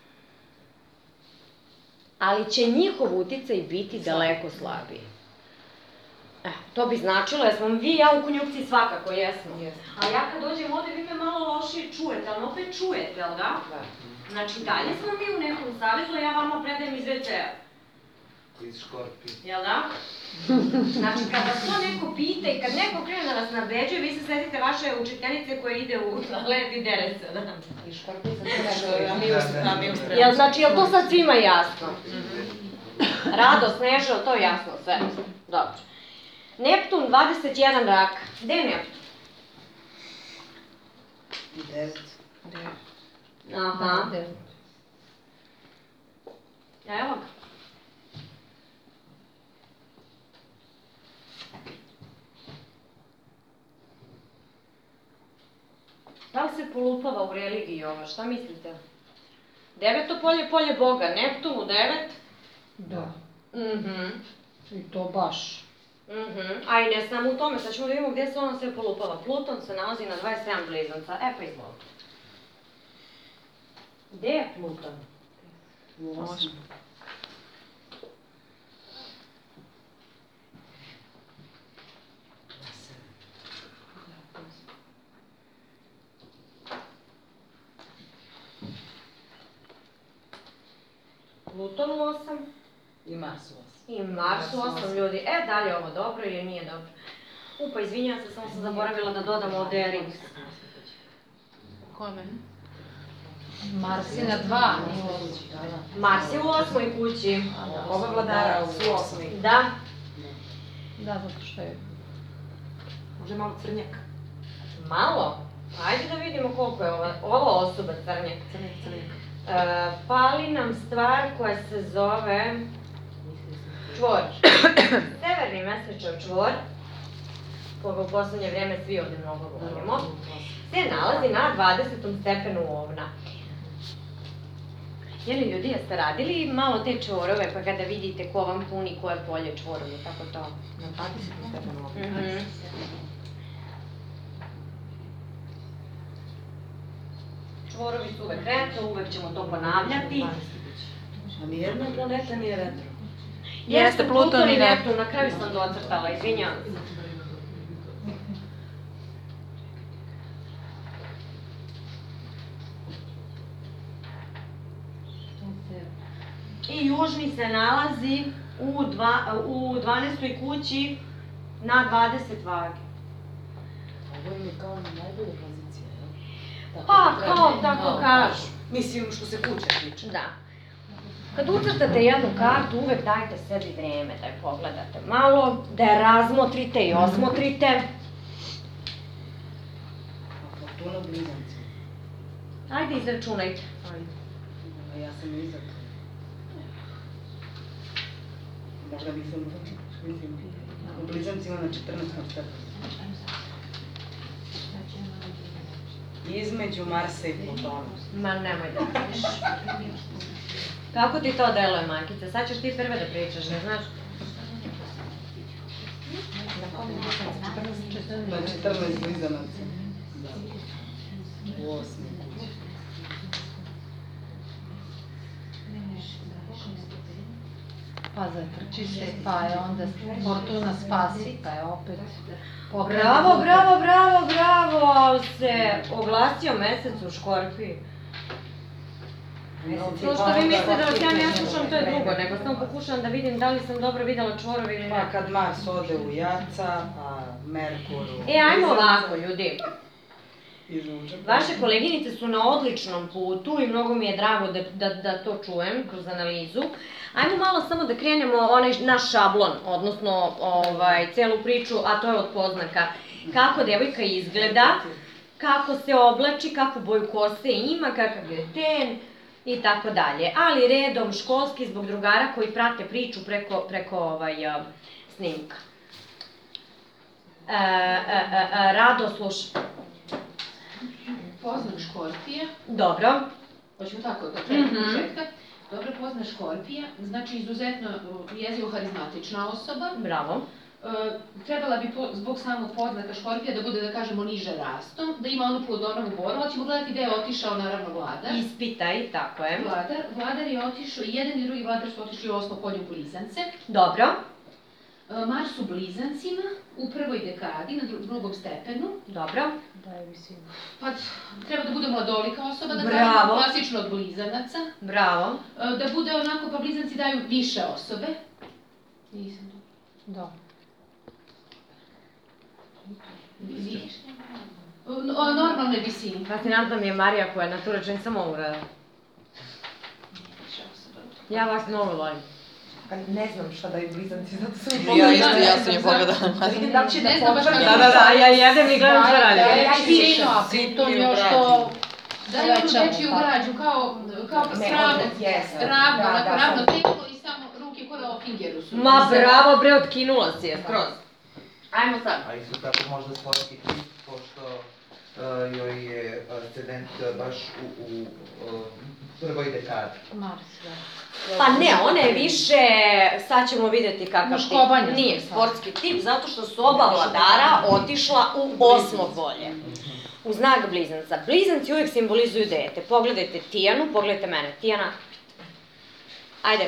Ali će njihov uticaj biti daleko slabiji. To bi značilo, jesmo vi i ja u konjunkciji svakako, jesmo. Ali ja kad dođem ovde, vi me malo lošije čujete, ali opet čujete, jel da? Znači, dalje smo mi u nekom savezu, a ja vama predajem iz WC-a. Iz Škorpije. Jel da? Znači, kada vas to neko pita i kad neko krene da vas nabeđuje, vi se setite vaše učiteljice koja ide u led i dere se, da? I Škorpije sam to Jel, znači, jel to sad svima jasno? Rado, Snežo, to je jasno sve. Dobro. Neptun, 21 rak. Gde je Neptun? 9. Aha. Evo ga. Da li se polupava u religiji ovo? Šta mislite? 9. polje, polje Boga. Neptun u 9? Da. Mhm. I to baš. A i ne samo u tome, sad ćemo da vidimo gdje se ono sve polupava. Pluton se nalazi na 27 blizanca. E pa izvolite. Gde je Pluton? U 8. Pluton u 8. I Mars u 8. I Mars u 8 ljudi. E, da li je ovo dobro ili nije dobro? Pa izvinjam se, samo sam zaboravila da dodam ovde Erings. Kome? Mars je na 2. Mars je u 8. kući. Oba vladara su u 8. Da. Da, zato što je... Može malo crnjak. Malo? Ajde da vidimo koliko je ova osoba crnjak. Fali nam stvar koja se zove čvor. Severni mesečev čvor, koga u poslednje vreme svi ovde mnogo volimo, se nalazi na 20. stepenu Ovna. Jeli ljudi, jeste radili malo te čvorove, pa kada vidite ko vam puni koje polje čvorovi, tako to? Na 20. stepenu Ovna. Čvorovi su uvek retro, uvek ćemo to ponavljati. A nijedna planeta nije retro. Jeste Pluton i Neptun, na kraju sam docrtala, izvinjavam se. I južni se nalazi u 12. kući na 20 vage. Ovo im je kao najbolja pozicija, jel? Pa, kao tako kažu. Mislim, što se kuće tiče. Da. Kad ucrtate jednu kartu, uvek dajte sebi vreme da je pogledate malo, da je razmotrite i osmotrite. Fortuna u blizanci. Ajde, izračunajte. A ja sam izak. Možda nisam u blizancima na 14. stepenu. Između Marsa i Plutona. Ma nemoj da pričaš. Kako ti to deluje, majkice? Sad ćeš ti prve da pričaš, ne znaš? Na 14 blizanaca. U 8. Pa zatrči se, pa je onda Fortuna spasi, pa je opet... Bravo, bravo, bravo, bravo, ali se oglasio mesec u Škorpiji. To što vi mislite da vas ja ne slušam, to je drugo, nego samo pokušavam da vidim da li sam dobro videla čvorovi ili ne. Pa kad Mars ode u Jaca, a Merkur u... Ajmo ovako, ljudi. I Žuđa. Vaše koleginice su na odličnom putu i mnogo mi je drago da to čujem kroz analizu. Ajmo malo samo da krenemo onaj naš šablon, odnosno celu priču, a to je od poznaka. kako devojka izgleda, kako se oblači, kakvu boju kose ima, kakav je ten i tako dalje. Ali redom školski zbog drugara koji prate priču preko snimka. Rado, slušaj. Poznak Škorpija. Dobro. Hoćemo tako, da krenem početka. Dobro, poznak Škorpija, znači izuzetno jezivo harizmatična osoba. Bravo. Trebala bi zbog samog podznaka Škorpija da bude, da kažemo, niže rastom, da ima onu plodonovu boru, ali ćemo gledati gde je otišao, naravno, Vladar. Ispitaj, tako je. Vladar je otišao, i jedan i drugi Vladar su otišli u 8. polju u Blizance. Dobro. Mars u Blizancima, u prvoj dekadi, na drugom stepenu. Dobro. Pa treba da bude mladolika osoba, da kažemo klasično od Blizanaca. Bravo. Da bude onako, pa Blizanci daju više osobe. Nisam to. Da. Normalne visine. Fascinantna mi je Marija koja je na tu rečenicu samo uradila. Ja vas mnogo volim. Ne znam šta daju Blizanci, zato sam mi pogledala. Ja sam je pogledala. Da li će da potvrdi? Da, ja jedem i gledam šta radi. Piše, a pritom još to... Da je onu dečiju građu, kao ravno telo i samo ruke ko na fingeru su. Ma bravo bre, otkinula si je skroz. Ajmo sad. A isto tako možda sportski tip, pošto joj je ascendent baš u prvoj dekadi. Mars, da. Pa ne, ona je više, sad ćemo vidjeti kakav tip. Nije sportski tip, zato što su oba vladara otišla u 8. polje. U znak Blizanca. Blizanci uvijek simbolizuju dete. Pogledajte Tijanu, pogledajte mene. Tijana, ajde.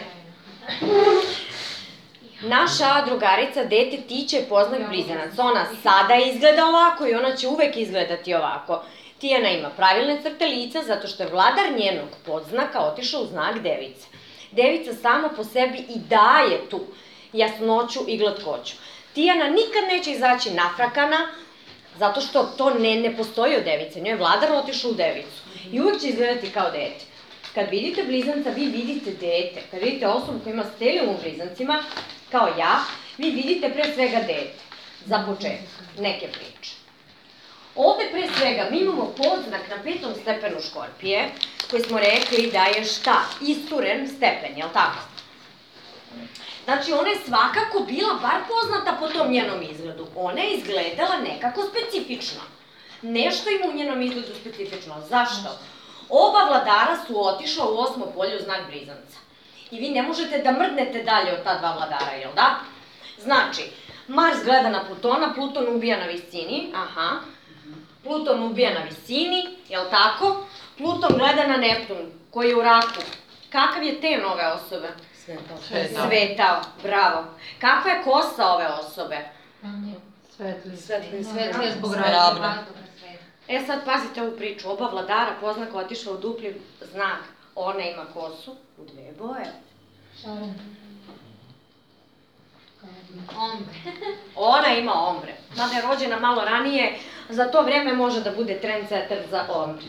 Naša drugarica, dete Tića je poznak Blizanac. Ona sada izgleda ovako i ona će uvek izgledati ovako. Tijana ima pravilne crte lica zato što je vladar njenog podznaka otišao u znak Device. Devica sama po sebi i daje tu jasnoću i glatkoću. Tijana nikad neće izaći nafrakana, zato što to ne postoji od Device, njoj je vladar otišao u Devicu. I uvijek će izgledati kao dete. Kad vidite Blizanca, vi vidite dete. Kad vidite osobu koja ima stelijum u Blizancima, kao ja, vi vidite pre svega dete. Za početak neke priče. Ovde pre svega mi imamo podznak na 5. stepenu Škorpije, koji smo rekli da je šta? Isturen stepen, jel tako? Znači, ona je svakako bila bar poznata po tom njenom izgledu. Ona je izgledala nekako specifično. Nešto ima u njenom izgledu specifično. Zašto? Oba vladara su otišla u 8. polje u znak Blizanca. I vi ne možete da mrdnete dalje od ta dva vladara, jel da? Znači, Mars gleda na Plutona, Pluton ubija na visini, Pluton ubija na visini, jel tako? Pluton gleda na Neptun, koji je u raku. Kakav je ten ove osobe? Svetao, bravo. Kakva je kosa ove osobe? Svetlije zbog razloga. E sad pazite ovu priču, oba vladara poznako otišla u dupli znak. Ona ima kosu u 2 boje. Ombre. Ona ima ombre. Mada je rođena malo ranije, za to vreme može da bude trendsetter za ombre.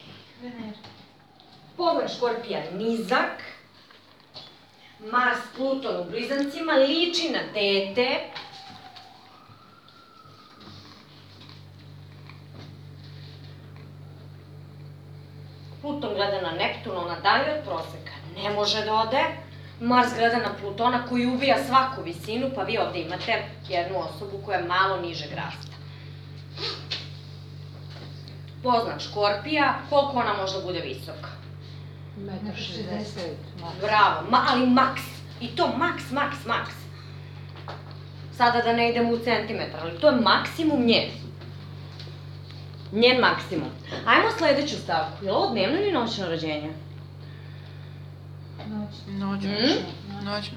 Poznak Škorpija nizak, Mars, Pluton u Blizancima, liči na dete. Pluton gleda na Neptun, ona dalje od proseka ne može da ode. Mars gleda na Plutona koji ubija svaku visinu, pa vi ovde imate jednu osobu koja je malo nižeg rasta. Poznak Škorpija, koliko ona može da bude visoka? 1,60 m. Bravo, ali maks. I to maks. Sada da ne idemo u centimetar, ali to je maksimum njen. Njen maksimum. Ajmo sledeću stavku. Je li ovo dnevno ili noćno rođenje? Noćno.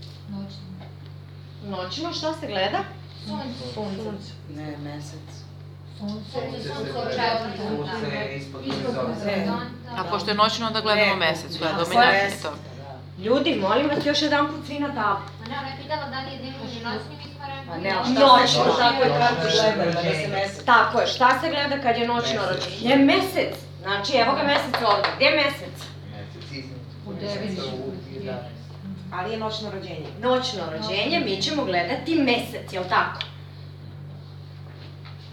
Noćno, šta se gleda? Sunce. Ne, mesec. Sunce je ispod horizonta. A pošto je noćno, onda gledamo mesec, to je dominantno to. Ljudi, molim vas još jedan put svi na tablu. Ne, ona je pitala da li je dnevno ili noćno, mi smo rekli. Noćno, Tako je kako gledamo, da se mesec. Tako je, šta se gleda kad je noćno rođenje? Mesec. Znači, evo ga mesec ovde. Gde je mesec? Mesec iznad. U 9. Ali je noćno rođenje. Noćno rođenje, mi ćemo gledati mesec, jel tako?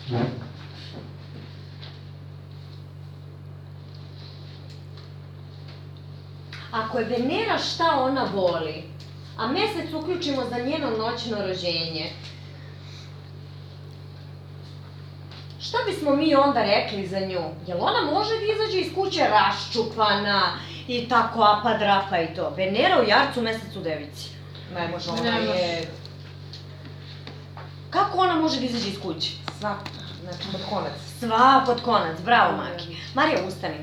Ako je Venera šta ona voli, a mesec uključimo za njeno noćno rođenje, šta bismo mi onda rekli za nju? Jel ona može da izađe iz kuće raščupana i tako apa drapa i to? Venera u Jarcu, mesec u Devici. Ne može, ona je... Kako ona može da izađe iz kuće? Sva, znači pod konac. Sva pod konac, bravo Maki. Marija, ustani.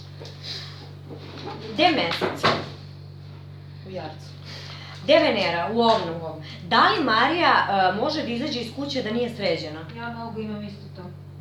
Gde je mesec? U Jarcu. Gde je Venera? U Ovnu. Da li Marija može da izađe iz kuće da nije sređena? Ja mogu, imam isto to.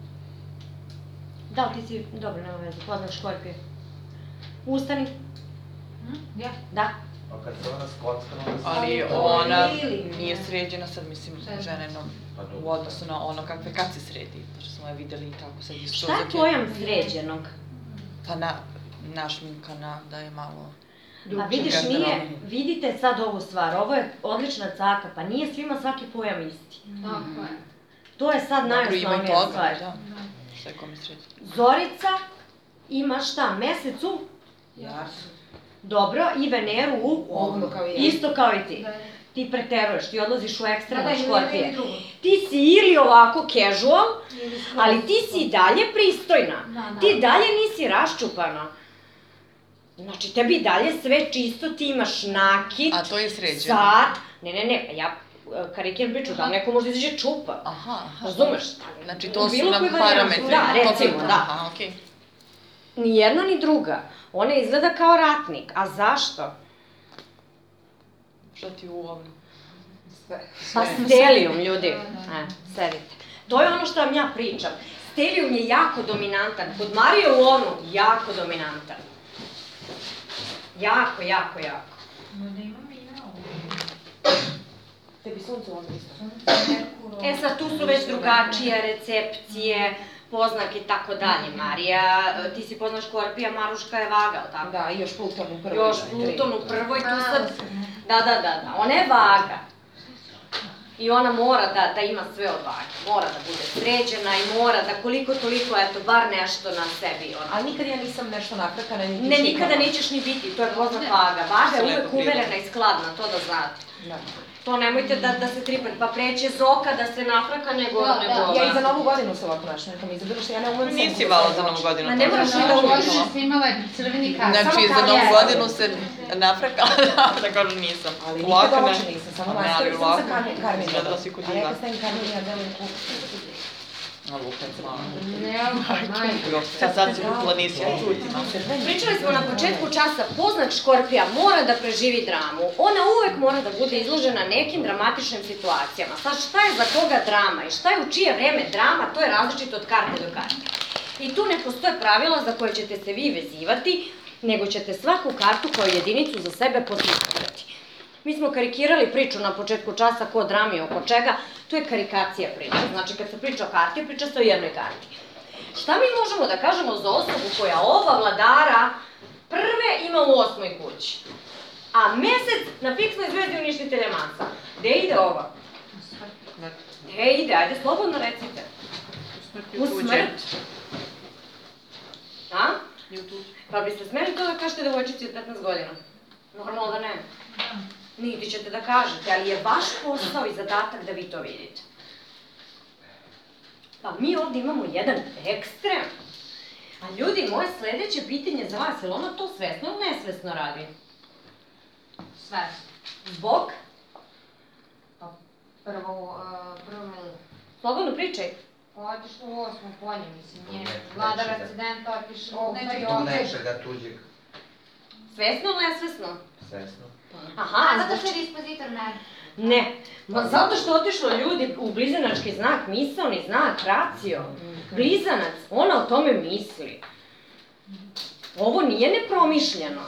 Da li ti si, dobro, nema veze, poznaš Škorpije. Ustani. Ja? Da. A kad se ona skockala, Ali ona nije sređena sad, mislim, ženeno u odnosu na ono kakve kad se sredi, pošto smo je videli kako sad isto... Šta je pojam sređenog? Pa našminkana, da je malo... Pa vidiš, nije, vidite sad ovu stvar, ovo je odlična caka, pa nije svima svaki pojam isti. Tako je. To je sad najosnovnija stvar. Sve kome sredi. Zorica ima šta, mesec u? Jarcu. Dobro, i Veneru u? Ovnu kao i ja. Isto kao i ti. Ti preteruješ, ti odlaziš u ekstremno Škorpije. Ti si ili ovako casual, ali ti si i dalje pristojna. Ti dalje nisi raščupana. Znači, tebi i dalje sve čisto, ti imaš nakit, A to je sređeno? sad... Ne, pa ja karikiram priču, da neko možda izađe čupa. Aha. Razumeš? Znači, to su nam parametri. Da, recimo, da. Aha, okej. Ni jedna ni druga. Ona izgleda kao ratnik. A zašto? Što ti u ovom? Pa stelijum, ljudi. Sedite. To je ono što vam ja pričam. Stelijum je jako dominantan. Kod Marije u onu, jako dominantan. Jako. Možda imam i ja ovo. Tebi sunce ovdje isto. E sad, tu su već drugačije recepcije, poznake i tako dalje. Marija, ti si poznaš Škorpija, Maruška je Vaga, ali tako? Da, i još Pluton u prvoj. Još Pluton u prvoj, tu sad... Da, ona je Vaga. I ona mora da ima sve od Vage. Mora da bude sređena i mora da koliko toliko, eto, bar nešto na sebi. A nikad ja nisam nešto nafrakana, niti Ne, nikada nećeš ni biti, to je poznak Vaga. Vaga je uvek umerena i skladna, to da znate. To nemojte da se tripate, pa preće Zoka da se nafraka nego ova. Ja i za Novu godinu se ovako našla, neka mi izabira što ja ne umem... Nisi vala za Novu godinu. Ma ne moraš ni da uviš. Snimala je crveni kar. Znači, za Novu godinu se nafrakala, da kažu nisam. Ali nikad uopće nisam, samo nastavim sam sa Karminom. Izgledala si kod A neka stavim Karmin, ja delim kupu. A lukac malo. Sad si kupila nisi, ja čutim. Pričali smo na početku časa, poznak Škorpija mora da preživi dramu. Ona uvek mora da bude izložena nekim dramatičnim situacijama. Sad, šta je za koga drama i šta je u čije vreme drama, to je različito od karte do karte. I tu ne postoje pravila za koje ćete se vi vezivati, nego ćete svaku kartu kao jedinicu za sebe posmatrati. Mi smo karikirali priču na početku časa ko drami oko čega, to je karikacija priča. Znači, kad se priča o karti, priča se o jednoj karti. Šta mi možemo da kažemo za osobu koja ova vladara prve ima u 8. kući? A mesec na fiksnoj zvezdi uništitelja masa. Gde ide ova? Gde ide? Ajde, slobodno recite. U smrt. A? Pa biste smeli to da kažete devojčici od 15 godina? Normalno da ne. Niti ćete da kažete, ali je vaš posao i zadatak da vi to vidite. Pa mi ovdje imamo jedan ekstrem. A ljudi, moje sledeće pitanje za vas, je li ona to svesno ili nesvesno radi? Svesno. Zbog? Prvo, Slobodno pričaj. otišlo u 8. polje, mislim, nije vladar ascendent otišlo, nečega tuđeg. Svesno ili nesvesno? Svesno. Aha, zato što je dispozitor nerva. Ne, zato što je otišlo ljudi u blizanački znak, misaoni znak, racio. Blizanac, ona o tome misli. Ovo nije nepromišljeno.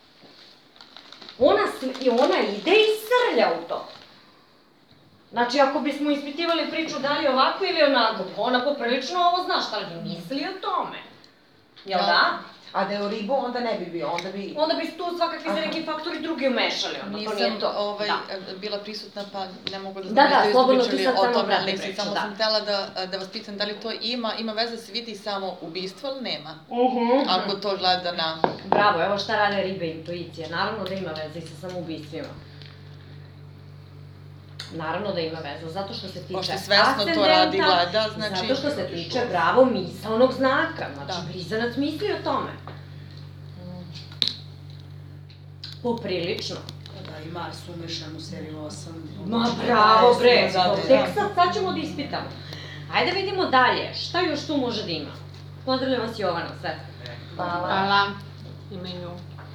Ona ide i srlja u to. Znači, ako bismo ispitivali priču da li je ovako ili onako, ona poprilično ovo zna šta li misli o tome. Jel da? A da je u ribu, onda ne bi bio, onda bi... Onda bi tu svakakvi za neki faktori drugi umešali, onda to nije to. Nisam bila prisutna, pa ne mogu da znam da, slobodno ti sad samo prati prati priču. Samo sam htela da vas pitam da li to ima veze da se vidi samo ubistvo ili nema? Ako to gleda na... Bravo, evo šta rade ribe intuicije. Naravno da ima veze i sa samoubistvima. Naravno da ima veze, zato što se tiče pošto svesno to radi gleda, znači... Zato što se tiče, bravo, misaonog znaka. Znači, blizanac misli o tome. Poprilično. Da, i Mars umešan u seriju 8. Ma bravo bre, tek sad ćemo da ispitamo. Ajde vidimo dalje, šta još tu može da ima? Pozdravljam vas Jovana, sve. Hvala. Ima i nju.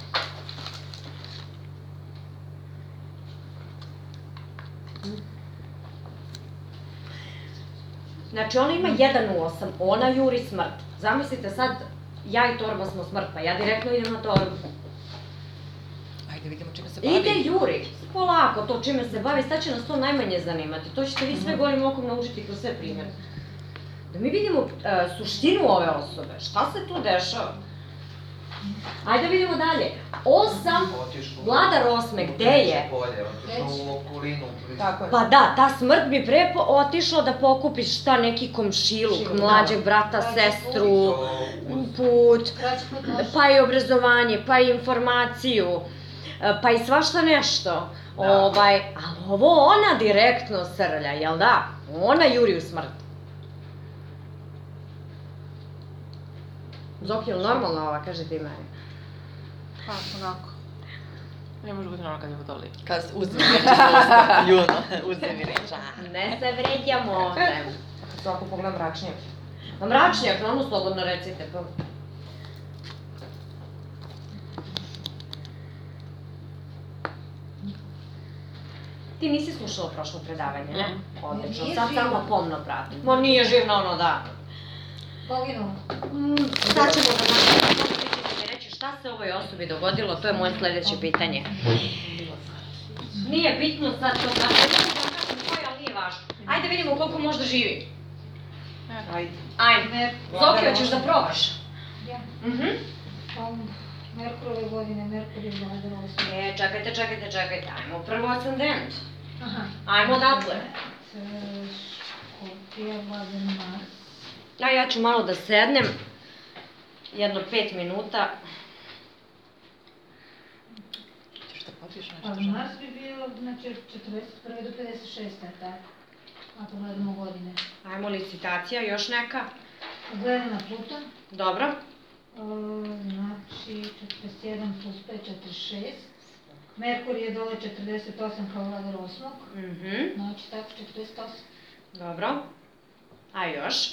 Znači, ona ima 1 u 8, ona juri smrt. Zamislite sad, ja i Torba smo smrt, pa ja direktno idem na Torbu. Ajde vidimo čime se bavi. Ide juri, polako to čime se bavi, sad će nas to najmanje zanimati. To ćete vi sve golim okom naučiti kroz sve primjere. Da mi vidimo suštinu ove osobe, šta se tu dešava. Ajde vidimo dalje. 8, vladar 8, gde je? Otišao u okolinu. Pa da, ta smrt bi pre otišla da pokupi šta neki komšiluk, mlađeg brata, sestru, put, pa i obrazovanje, pa i informaciju, pa i svašta nešto. Ali ovo ona direktno srlja, jel da? Ona juri u smrt. Zoki, je li normalno ova, kaže ti meni? Pa, onako. Ne može biti normalno kad je vodoli. Kad uzmi reći dosta, Juno, uzmi reći. Ne se vređamo ovde. Kad se ovako pogledam mračnjak. Ma mračnjak, ono slobodno recite. Ti nisi slušala prošlo predavanje, ne? Odlično, sad samo pomno prati. Ma nije živ na ono dan. Poginuo. Sad ćemo da nastavimo, vi ćete mi reći šta se ovoj osobi dogodilo, to je moje sledeće pitanje. Nije bitno sad to tako, ne mogu da kažem koje, ali nije važno. Ajde vidimo koliko možda živi. Ajde. Zoki, hoćeš da probaš? Ja. Merkurove godine, Merkur je vladar 8. Čekajte, ajmo prvo ascendent. Ajmo odatle. Škorpija, vladar Mars. Ja ću malo da sednem, jedno 5 minuta. Ćeš da popiješ Pa nešto? Mars bi bio, znači, od 41. do 56. tako? Ako gledamo godine. Ajmo licitacija, još neka. Gleda na Pluton. Dobro. Znači, 41 plus 5, 46. Merkur je dole 48 kao vladar 8. Znači, tako 48. Dobro. A još?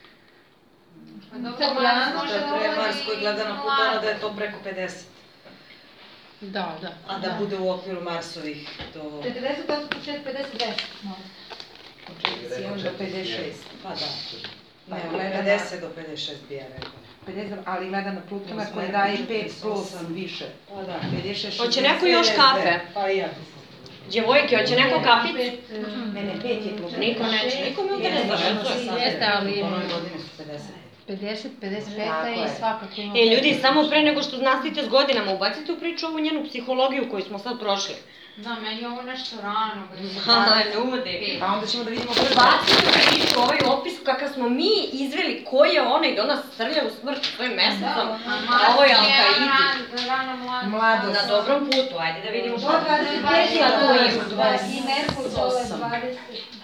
To je Mars koji gleda na Plutona da je to preko 50. Da. A da bude u okviru Marsovih do... 48 plus 6, 52. Od 41 do 56. Pa da. Ne, Od gleda 50 do 56 bi ja rekla. 50, ali gleda na Plutona koji daje 5 plus više. Pa da. 56, Hoće neko još kafe? Pa i ja. Djevojke, hoće neko kafic? Ne, 5 je Pluton. Niko neće, niko mi ovdje ne zavezuje. Jeste, ali... U onoj godini su 50. 50, 55 i svakako ima... Ljudi, samo pre nego što nastavite s godinama, ubacite u priču ovu njenu psihologiju koju smo sad prošli. Da, meni je ovo nešto rano. Ljudi. A onda ćemo da vidimo Ubacite u priču ovaj opis kakav smo mi izveli ko je ona i da ona strlja u smrt svojim mesecom. Ovo je Al-Qaidi. Rana mladost. Na dobrom putu, ajde da vidimo šta. 25 i Merkur dole 20.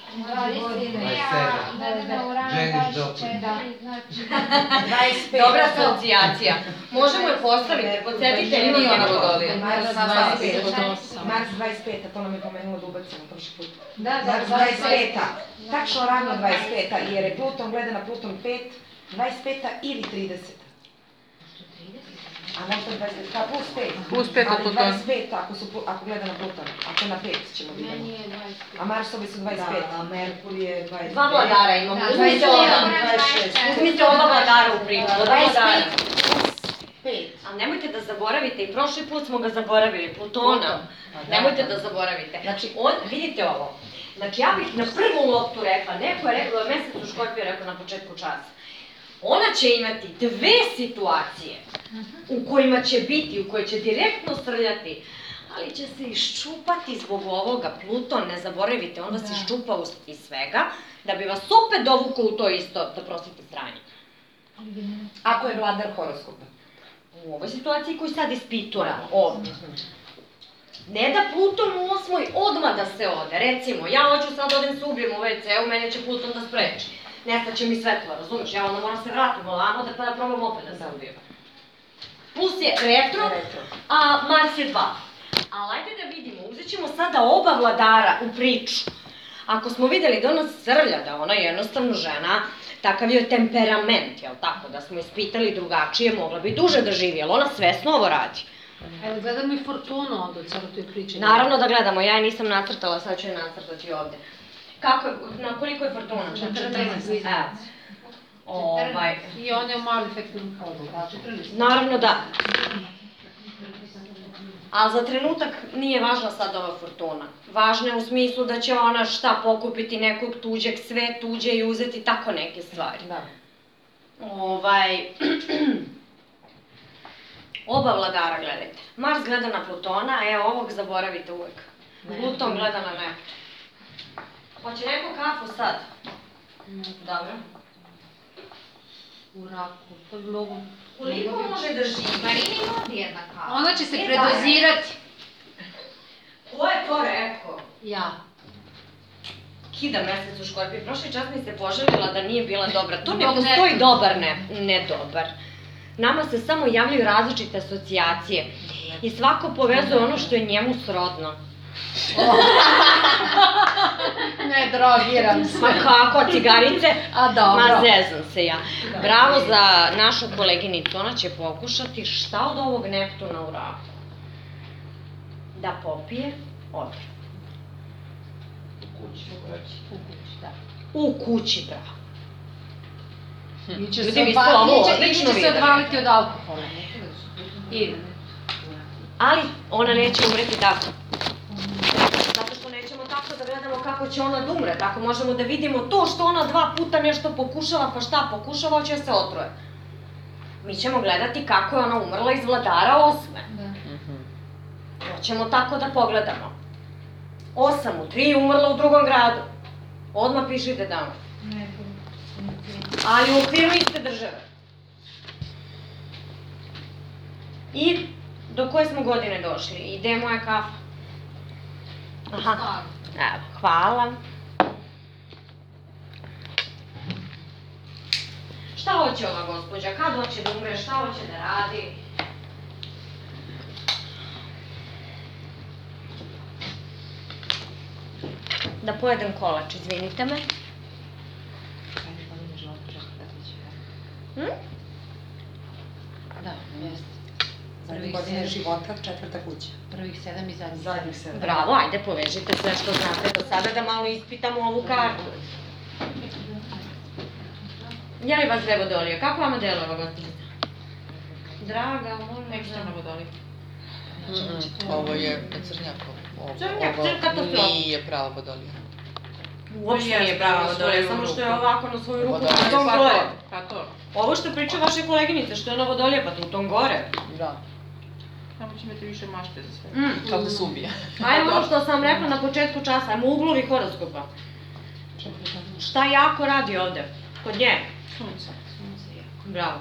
Dobra asocijacija. Možemo je postaviti, podsjetite li mi ona vodolija? Mars 25, a to nam je pomenulo da ubacimo prošli put. Mars 25, tačno ravno 25, jer je Pluton, gleda na Pluton 5, 25 ili 30. A možda 25, pa plus 5. Plus 5 od Plutona. Ali 25 ako gleda na Pluton, ako na 5 ćemo vidjeti. Meni je 25. A Marsovi su 25. A Merkur je 25. Dva vladara imamo, uzmite oba. Uzmite oba vladara u priču, oba vladara. 5. Ali nemojte da zaboravite, i prošli put smo ga zaboravili, Plutona. Nemojte da zaboravite. Znači, vidite ovo. Znači, ja bih na prvu loptu rekla, neko je rekao da je mesec u Škorpiju rekao na početku časa. Ona će imati dve situacije u kojima će biti, u koje će direktno srljati, ali će se iščupati zbog ovoga. Pluton, ne zaboravite, on vas iščupa iz svega, da bi vas opet dovukao u to isto, da prostite stranje. Ako je vladar horoskopa? U ovoj situaciji koju sad ispitujemo, ovdje. Ne da Pluton u 8. odmah da se ode. Recimo, ja hoću sad odem se ubijem u WC-u, mene će Pluton da spreči. Nestaće mi svetlo, razumiješ? Ja onda moram se vratim ovamo da probam opet da se ubijem. Plus je retro, a Mars je 2. Ali ajde da vidimo, uzet ćemo sada oba vladara u priču. Ako smo videli da ona srlja, da ona je jednostavno žena, takav je temperament, jel tako? Da smo ispitali drugačije, mogla bi duže da živi, jel ona svesno ovo radi? Ali gledamo i Fortunu onda u celoj toj priči. Naravno da gledamo, ja je nisam nacrtala, sad ću je nacrtati ovde. Na koliko je Fortuna? 14. I on je u malefektnom hodu, 14. Naravno da. Ali za trenutak nije važna sad ova Fortuna. Važna je u smislu da će ona šta pokupiti nekog tuđeg, sve tuđe i uzeti tako neke stvari. Da. Oba vladara gledajte. Mars gleda na Plutona, a ovog zaboravite uvek. Pluton gleda na Neptun. Hoće neko kafu sad? Dobro. U raku, to bi mogu... Koliko može da živi? Marini vodi jedna kafa. Ona će se predozirati. Ko je to rekao? Ja. Kida mesec u Škorpiji. Prošli čas mi se poželila da nije bila dobra. To ne postoji dobar, ne dobar. Nama se samo javljaju različite asocijacije. I svako povezuje ono što je njemu srodno. Ne drogiram se. Ma kako, cigarice? A dobro. Ma zezam se ja. Bravo za našu koleginicu, ona će pokušati šta od ovog Neptuna u raku? Da popije odru. U kući. U kući, bravo. Ili će se odvaliti od alkohola. Ali ona neće umreti tako. Zato što nećemo tako da gledamo kako će ona da umre. Tako možemo da vidimo to što ona 2 puta nešto pokušava, pa šta pokušava, hoće se otruje. Mi ćemo gledati kako je ona umrla iz vladara 8. Hoćemo tako da pogledamo. 8 u 3 umrla u drugom gradu. Odmah pišite tamo. Ali u okviru iste države. I do koje smo godine došli? I gde je moja kafa? Aha, evo, hvala. Šta hoće ova gospođa? Kad hoće da umre? Šta hoće da radi? Da pojedem kolač, izvinite me. Da, jeste. Zadnje godine života, 4. kuća. Prvih 7 i zadnjih 7. Bravo, ajde povežite sve što znate do sada da malo ispitamo ovu kartu. Je li vas dve vodolije? Kako vama deluje ova gospođica? Draga, možda... Ekstremna vodolija. Ovo je Crnjakov. Crnjak, katastrofa. Nije prava vodolija. Uopšte nije prava vodolija, samo što je ovako na svoju ruku u tom gore. Ovo što priča vaše koleginice, što je ona vodolija, pa to u tom gore. Da. Tamo će imati više mašte za sve. Kako da se ubija. Ajmo ono što sam rekla na početku časa, ajmo uglovi horoskopa. Šta jako radi ovde? Kod nje? Sunce. Bravo.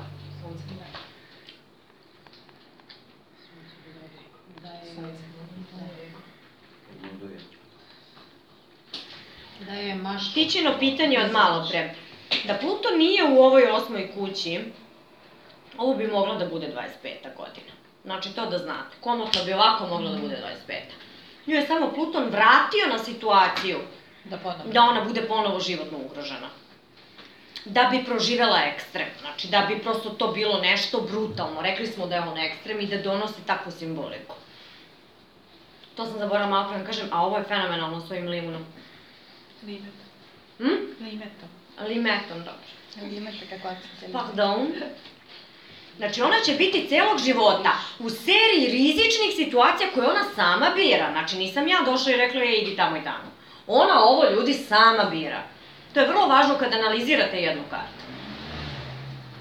Tičino pitanje od malo pre. Da Pluton nije u ovoj 8. kući, ovo bi moglo da bude 25. godina. Znači to da znate. Komotno bi ovako moglo da bude 25. Nju je samo Pluton vratio na situaciju da ona bude ponovo životno ugrožena. Da bi proživela ekstrem. Znači da bi prosto to bilo nešto brutalno. Rekli smo da je on ekstrem i da donosi takvu simboliku. To sam zaboravila malo pre da kažem, a ovo je fenomenalno svojim limunom. Limetom. Limetom. Limetom, dobro. Limeta kako akcija. Pardon. Znači ona će biti celog života u seriji rizičnih situacija koje ona sama bira. Znači nisam ja došla i rekla je idi tamo i tamo. Ona ovo ljudi sama bira. To je vrlo važno kada analizirate jednu kartu.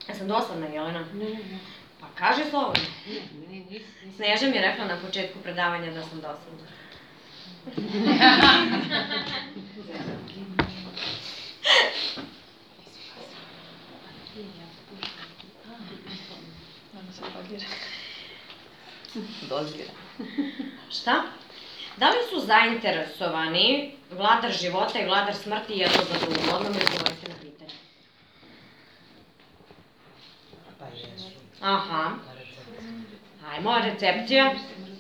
Ja sam dosadna, Jelena? Ne. Pa kaži slobodno. Sneža mi je rekla na početku predavanja da sam dosadna. Šta? Da li su zainteresovani vladar života i vladar smrti jedno za drugo? Odmah mi odgovorite na pitanje. Pa jesu. Aha. Ajmo, recepcija.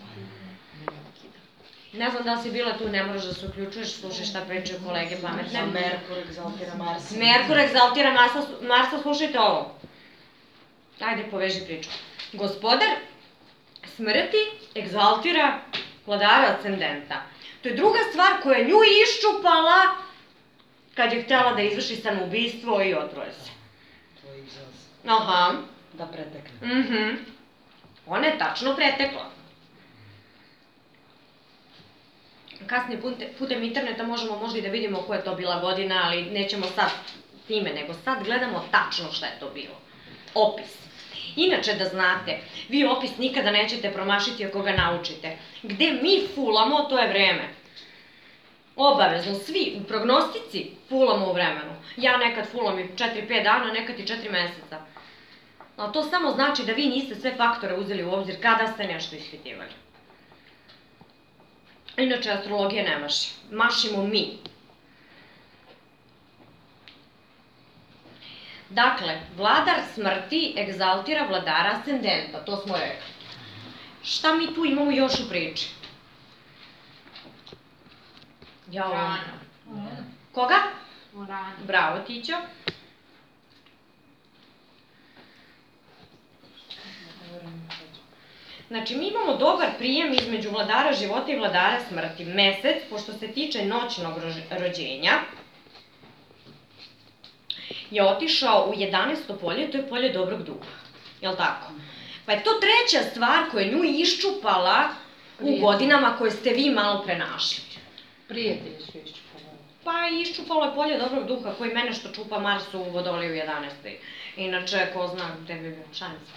Ne znam da li si bila tu, ne moraš da se uključuješ, slušaj šta pričaju kolege pametne. Merkur egzaltira Marsa. Merkur egzaltira Marsa, slušajte ovo. Ajde, poveži priču. Gospodar smrti egzaltira vladara ascendenta. To je druga stvar koja je nju iščupala kad je htjela da izvrši samoubistvo i otroje se. To je izraz. Aha. Da pretekne. Ona je tačno pretekla. Kasnije putem interneta možemo možda i da vidimo koja je to bila godina, ali nećemo sad time, nego sad gledamo tačno šta je to bilo. Opis. Inače da znate, vi opis nikada nećete promašiti ako ga naučite. Gde mi fulamo, to je vreme. Obavezno, svi u prognostici fulamo u vremenu. Ja nekad fulam i 4-5 dana, nekad i 4 meseca. Ali to samo znači da vi niste sve faktore uzeli u obzir kada ste nešto ispitivali. Inače, astrologija ne maši. Mašimo mi. Dakle, vladar smrti egzaltira vladara ascendenta, to smo rekli. Šta mi tu imamo još u priči? Urana. Koga? Urana. Bravo, Tićo. Znači, mi imamo dobar prijem između vladara života i vladara smrti. Mesec, pošto se tiče noćnog rođenja, je otišao u 11. polje, to je polje dobrog duha. Jel' tako? Pa je to treća stvar koja je nju iščupala u godinama koje ste vi malo prenašli. Prijatelji su iščupali. Pa iščupalo je polje dobrog duha, koji mene što čupa Mars u Vodoliju 11. Inače, ko zna gde bi bio šansa.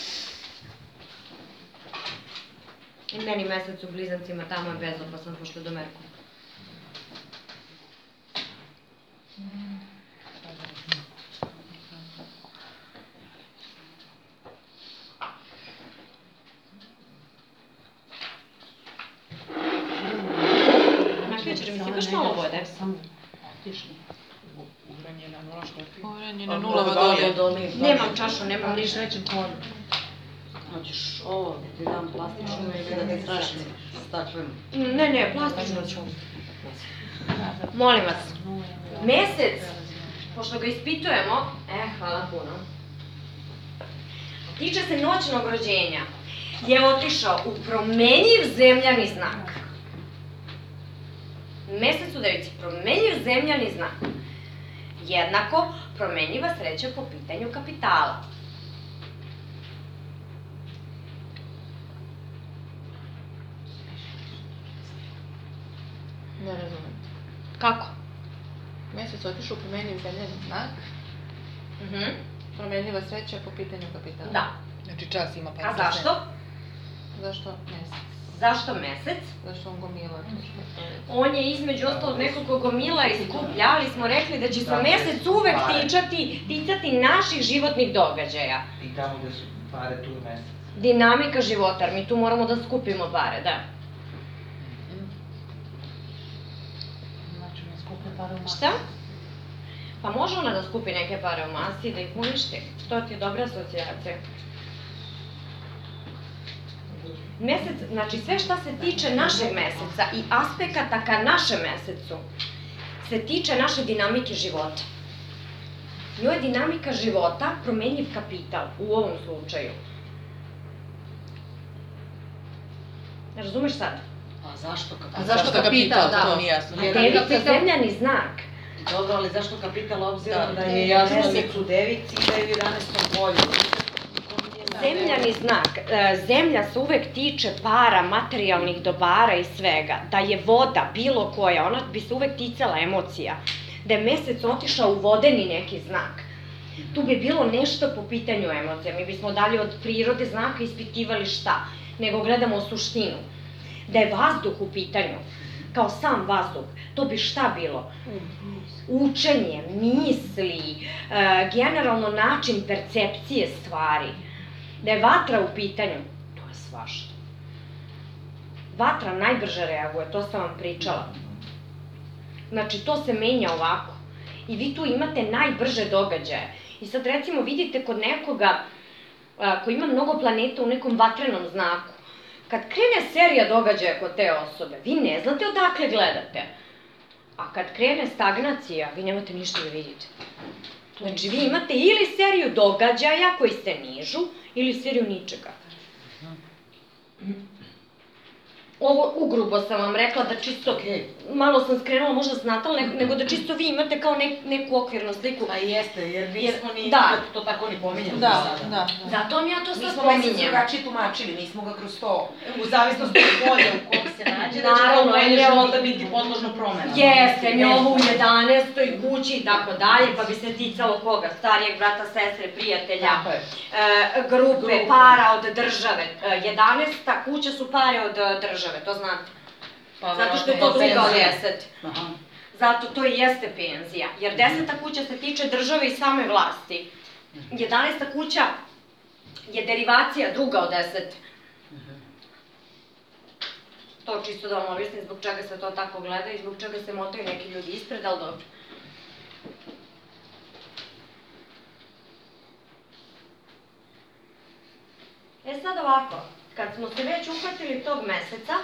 I meni mesec u Blizancima, tamo je bezopasan, pošto je do Merkura. Večer mi sipaš malo vode? Uranije na 0 Vodolije. Nemam čašu, nemam ništa. Hoćeš ovo, da ti dam plastičnu ili da ti tražim staklenu? Ne, plastično ću. Molim vas. Mesec, pošto ga ispitujemo, hvala puno, tiče se noćnog rođenja, je otišao u promenjiv zemljani znak. Mesec u Devici, promenjiv zemljani znak. Jednako, promenjiva sreća po pitanju kapitala. Ne razumem. Kako? Mesec otišao u promenjiv zemljani znak, promenljiva sreća po pitanju kapitala. Da. Znači čas ima 15. A zašto? Zašto mesec? Zašto mesec? Zašto on gomila? On je između ostalog nekog gomila i skuplja, ali smo rekli da će se mesec uvek ticati naših životnih događaja. I tamo gde su pare, tu je mesec. Dinamika života, jer mi tu moramo da skupimo pare, da. Znači, ne skupe pare u masi. Šta? Pa može ona da skupi neke pare u masi i da ih uništi. To ti je dobra asocijacija. Mesec, znači sve šta se tiče našeg meseca i aspekata ka našem mesecu, se tiče naše dinamike života. Njoj je dinamika života promenjiv kapital u ovom slučaju. Razumeš sad? A zašto kapital? A zašto kapital? To mi je jasno. Devica zemljani znak. Dobro, ali zašto kapital obzirom da je jasno mesec u Devici i da je u 11. polju? Zemljani znak. Zemlja se uvek tiče para, materijalnih dobara i svega. Da je voda, bilo koja, ona bi se uvek ticala emocija. Da je mesec otišao u vodeni neki znak. Tu bi bilo nešto po pitanju emocija. Mi bismo dalje od prirode znaka ispitivali šta, nego gledamo suštinu. Da je vazduh u pitanju, kao sam vazduh, to bi šta bilo? Učenje, misli, generalno način percepcije stvari. Da je vatra u pitanju, to je svašta. Vatra najbrže reaguje, to sam vam pričala. Znači, to se menja ovako. I vi tu imate najbrže događaje. I sad recimo vidite kod nekoga ko ima mnogo planeta u nekom vatrenom znaku, kad krene serija događaja kod te osobe, vi ne znate odakle gledate. A kad krene stagnacija, vi nemate ništa da vidite. Znači, vi imate ili seriju događaja koji se nižu, ili seriju ničega. Ovo ugrubo sam vam rekla da čisto, malo sam skrenula možda s Natal, nego da čisto vi imate kao neku okvirnu sliku. Pa jeste, jer nismo ni to tako ni pominjali sada. Zato mi ja to sad pominjem. Mi smo pominjem. drugačije tumačili, nismo ga kroz to. U zavisnosti od polja u kom se nađe, da će to polje života biti podložno promenama. Jeste, njovo u 11. kući i tako dalje, pa bi se ticalo koga? Starijeg brata, sestre, prijatelja, grupe, para od države. 11. kuća su pare od države, to znate. Zato što je to druga od 10. Zato to i jeste penzija. Jer 10. kuća se tiče države i same vlasti. 11. kuća je derivacija druga od 10. To čisto da vam objasnim zbog čega se to tako gleda i zbog čega se motaju neki ljudi ispred, ali dobro. E sad ovako, kad smo se već uhvatili tog meseca,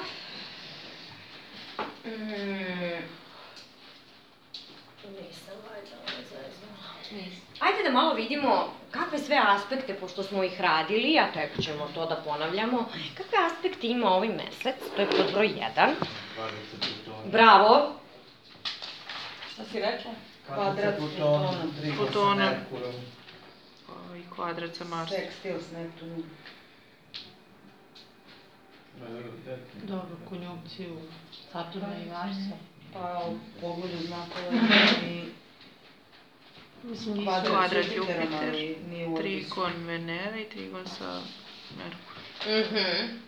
nisam valjda ovo zaznala. Ajde da malo vidimo kakve sve aspekte, pošto smo ih radili, a tek ćemo to da ponavljamo, kakve aspekte ima ovaj mesec, to je pod broj 1. Bravo. Šta si rekla? Kvadrat Plutona. I kvadrat sa Marsom. Sekstil s Neptunom. Dobro, konjunkciju Saturna i Marsa. Pa u pogledu znakova i kvadrat Jupiter, trikon Venera i trikon sa Merkurom.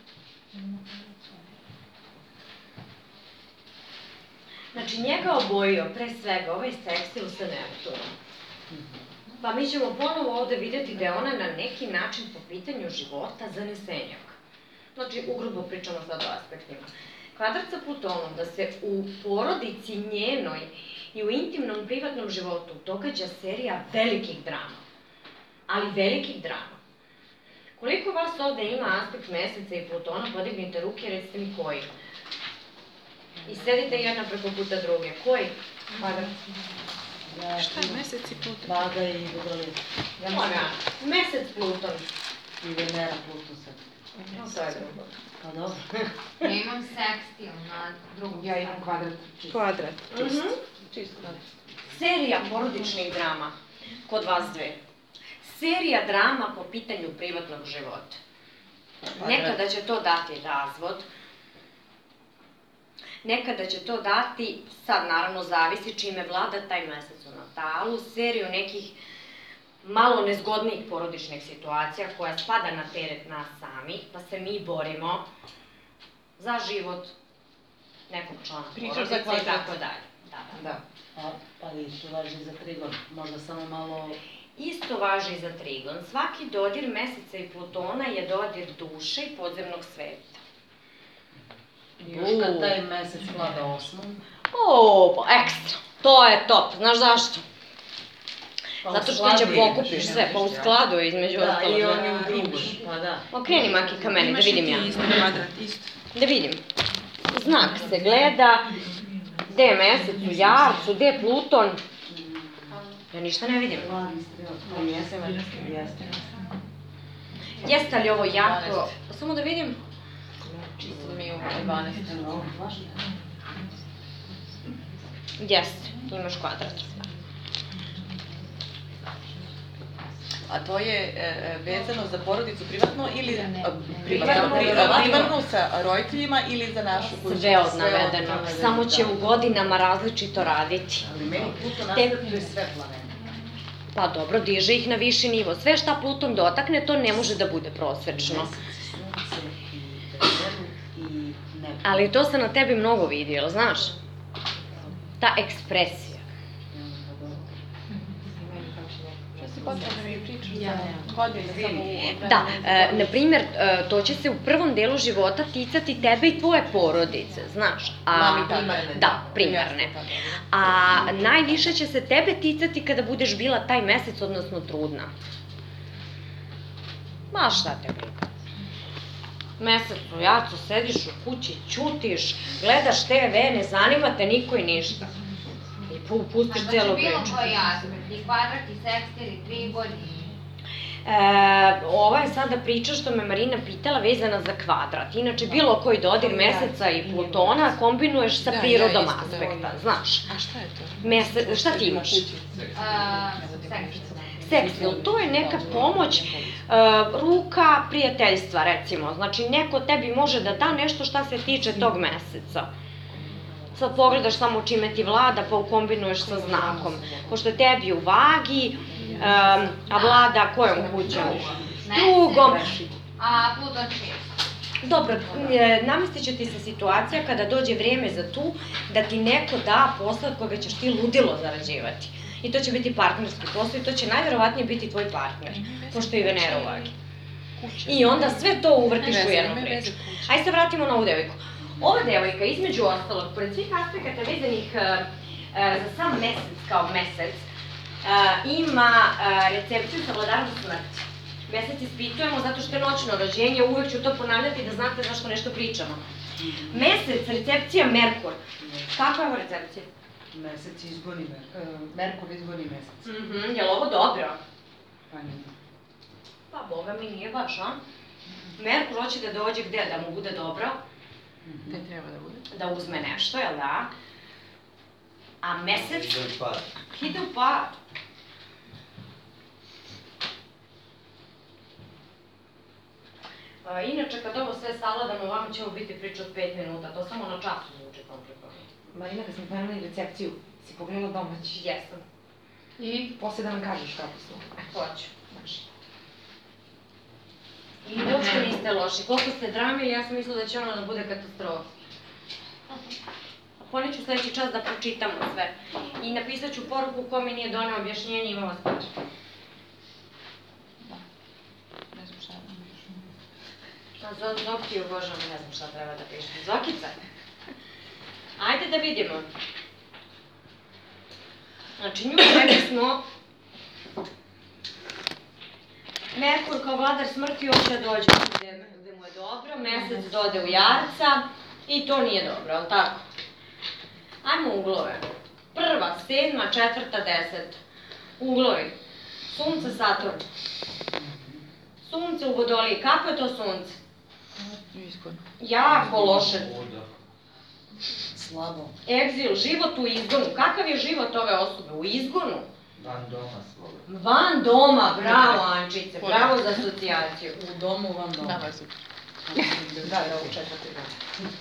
Znači, njega obojio pre svega ovaj sekstil sa Neptunom. Pa mi ćemo ponovo ovde vidjeti da je ona na neki način po pitanju života zanesenjaka. Znači, ugrubo pričamo sad o aspektima. Kvadrat sa Plutonom, da se u porodici njenoj i u intimnom privatnom životu događa serija velikih drama. Ali velikih drama. Koliko vas ovde ima aspekt meseca i Plutona, podignite ruke i recite mi koji. I sedite jedna preko puta druge. Koji? Kvadrat. Šta je mesec i Pluton? Vaga i Vodolija. Mesec Pluton. I Venera Pluton sad. To je drugo. Pa dobro. Ja imam sekstil na drugom. Ja imam kvadrat. Kvadrat, čisto. Serija porodičnih drama kod vas dve. Serija drama po pitanju privatnog života. Nekada će to dati razvod. Nekada će to dati, sad naravno zavisi čime vlada taj mesec u Natalu, seriju nekih malo nezgodnijih porodičnih situacija koja spada na teret nas samih, pa se mi borimo za život nekog člana porodice i tako dalje. Da. Ali isto važi za Trigon, možda samo malo... Isto važi i za Trigon. Svaki dodir meseca i Plutona je dodir duše i podzemnog sveta. Još kad taj mesec vlada 8. Pa ekstra. To je top. Znaš zašto? Zato što će pokupiš sve, pa u skladu je između ostalog. Da, i on je u drugoj, pa da. Okreni Maki ka meni, da vidim ja. Imaš i ti isto kvadrat, isto. Da vidim. Znak se gleda, gde je mesec u Jarcu, gde je Pluton. Ja ništa ne vidim. Jeste li ovo jako... Samo da vidim. Čisto da mi je u 12. Jeste, imaš kvadrat. A to je vezano za porodicu privatno ili privatno sa roditeljima ili za našu kuću? Sve od navedenog, samo će u godinama različito raditi. Ali meni Pluton aspektuje sve planete. Pa dobro, diže ih na viši nivo. Sve šta Pluton dotakne, to ne može da bude prosečno. Ali to se na tebi mnogo vidi, jel znaš? Ta ekspresija. Da, na primjer, to će se u prvom delu života ticati tebe i tvoje porodice, znaš. Mami, primarne. Da, primarne. A najviše će se tebe ticati kada budeš bila taj mesec, odnosno trudna. Ma šta te briga. Mesec u jacu, sediš u kući, ćutiš, gledaš TV, ne zanima te niko i ništa. I pustiš celu priču. Znači bilo koji aspekt, i kvadrat, i sekstil, i trigon, Ova je sada priča što me Marina pitala vezana za kvadrat. Inače, bilo koji dodir meseca i Plutona kombinuješ sa prirodom aspekta, znaš. A šta je to? Šta ti imaš? sekstil. Sekstil, to je neka pomoć ruka prijateljstva, recimo. Znači, neko tebi može da da nešto šta se tiče tog meseca. Sad pogledaš samo čime ti vlada, pa ukombinuješ sa znakom. Pošto je tebi u vagi, a vlada kojom kućom? Drugom. A Pluton 6. Dobro, namestit će ti se situacija kada dođe vreme za tu, da ti neko da posao od koga ćeš ti ludilo zarađivati. I to će biti partnerski posao i to će najverovatnije biti tvoj partner, pošto je i Venera u vagi. I onda sve to uvrtiš u jednu priču. Ajde se vratimo na ovu devojku. Ova devojka, između ostalog, pored svih aspekata vezanih za sam mesec kao mesec, ima recepciju sa vladarom smrti. Mesec ispitujemo zato što je noćno rođenje, uvek ću to ponavljati da znate zašto nešto pričamo. Mesec, recepcija Merkur. Kakva je ovo recepcija? Mesec izgoni Merkur izgoni mesec. Je li ovo dobro? Pa nije. Pa boga mi nije baš, a? Merkur hoće da dođe gde? Da mu bude dobro? Gde treba da bude? Da uzme nešto, jel da? A mesec? Ide u pad. Ide u pad. Inače, kad ovo sve savladamo, vama ćemo biti priča od 5 minuta, to samo na času zvuči komplikovano. Marina, kad smo pomenuli recepciju, si pogledala domaći? Jesam. I posle da nam kažeš kako su. Hoću. I uopšte niste loši. Koliko ste dramili, ja sam mislila da će ono da bude katastrofa. Poneću sledeći čas da pročitamo sve. I napisat ću poruku ko mi nije doneo objašnjenje, ima vas potrebno. Ne znam šta da Zoki, obožavam, ne znam šta treba da pišem. Zokica? Ajde da vidimo. Znači, nju rekli smo... Merkur kao vladar smrti hoće da dođe gde mu je dobro, mesec dode u Jarca i to nije dobro, ali tako? Ajmo uglove. 1., 7., 4., 10. Uglovi. Sunce, Saturn. Sunce u Vodoliji. Kako je to sunce? Izgonu. Jako loše. Slabo. Egzil, život u izgonu. Kakav je život ove osobe? U izgonu? Van doma svoga. Van doma, bravo Ančice, bravo za asocijaciju. U domu, van doma. Da, je super. Da, u 4. godini.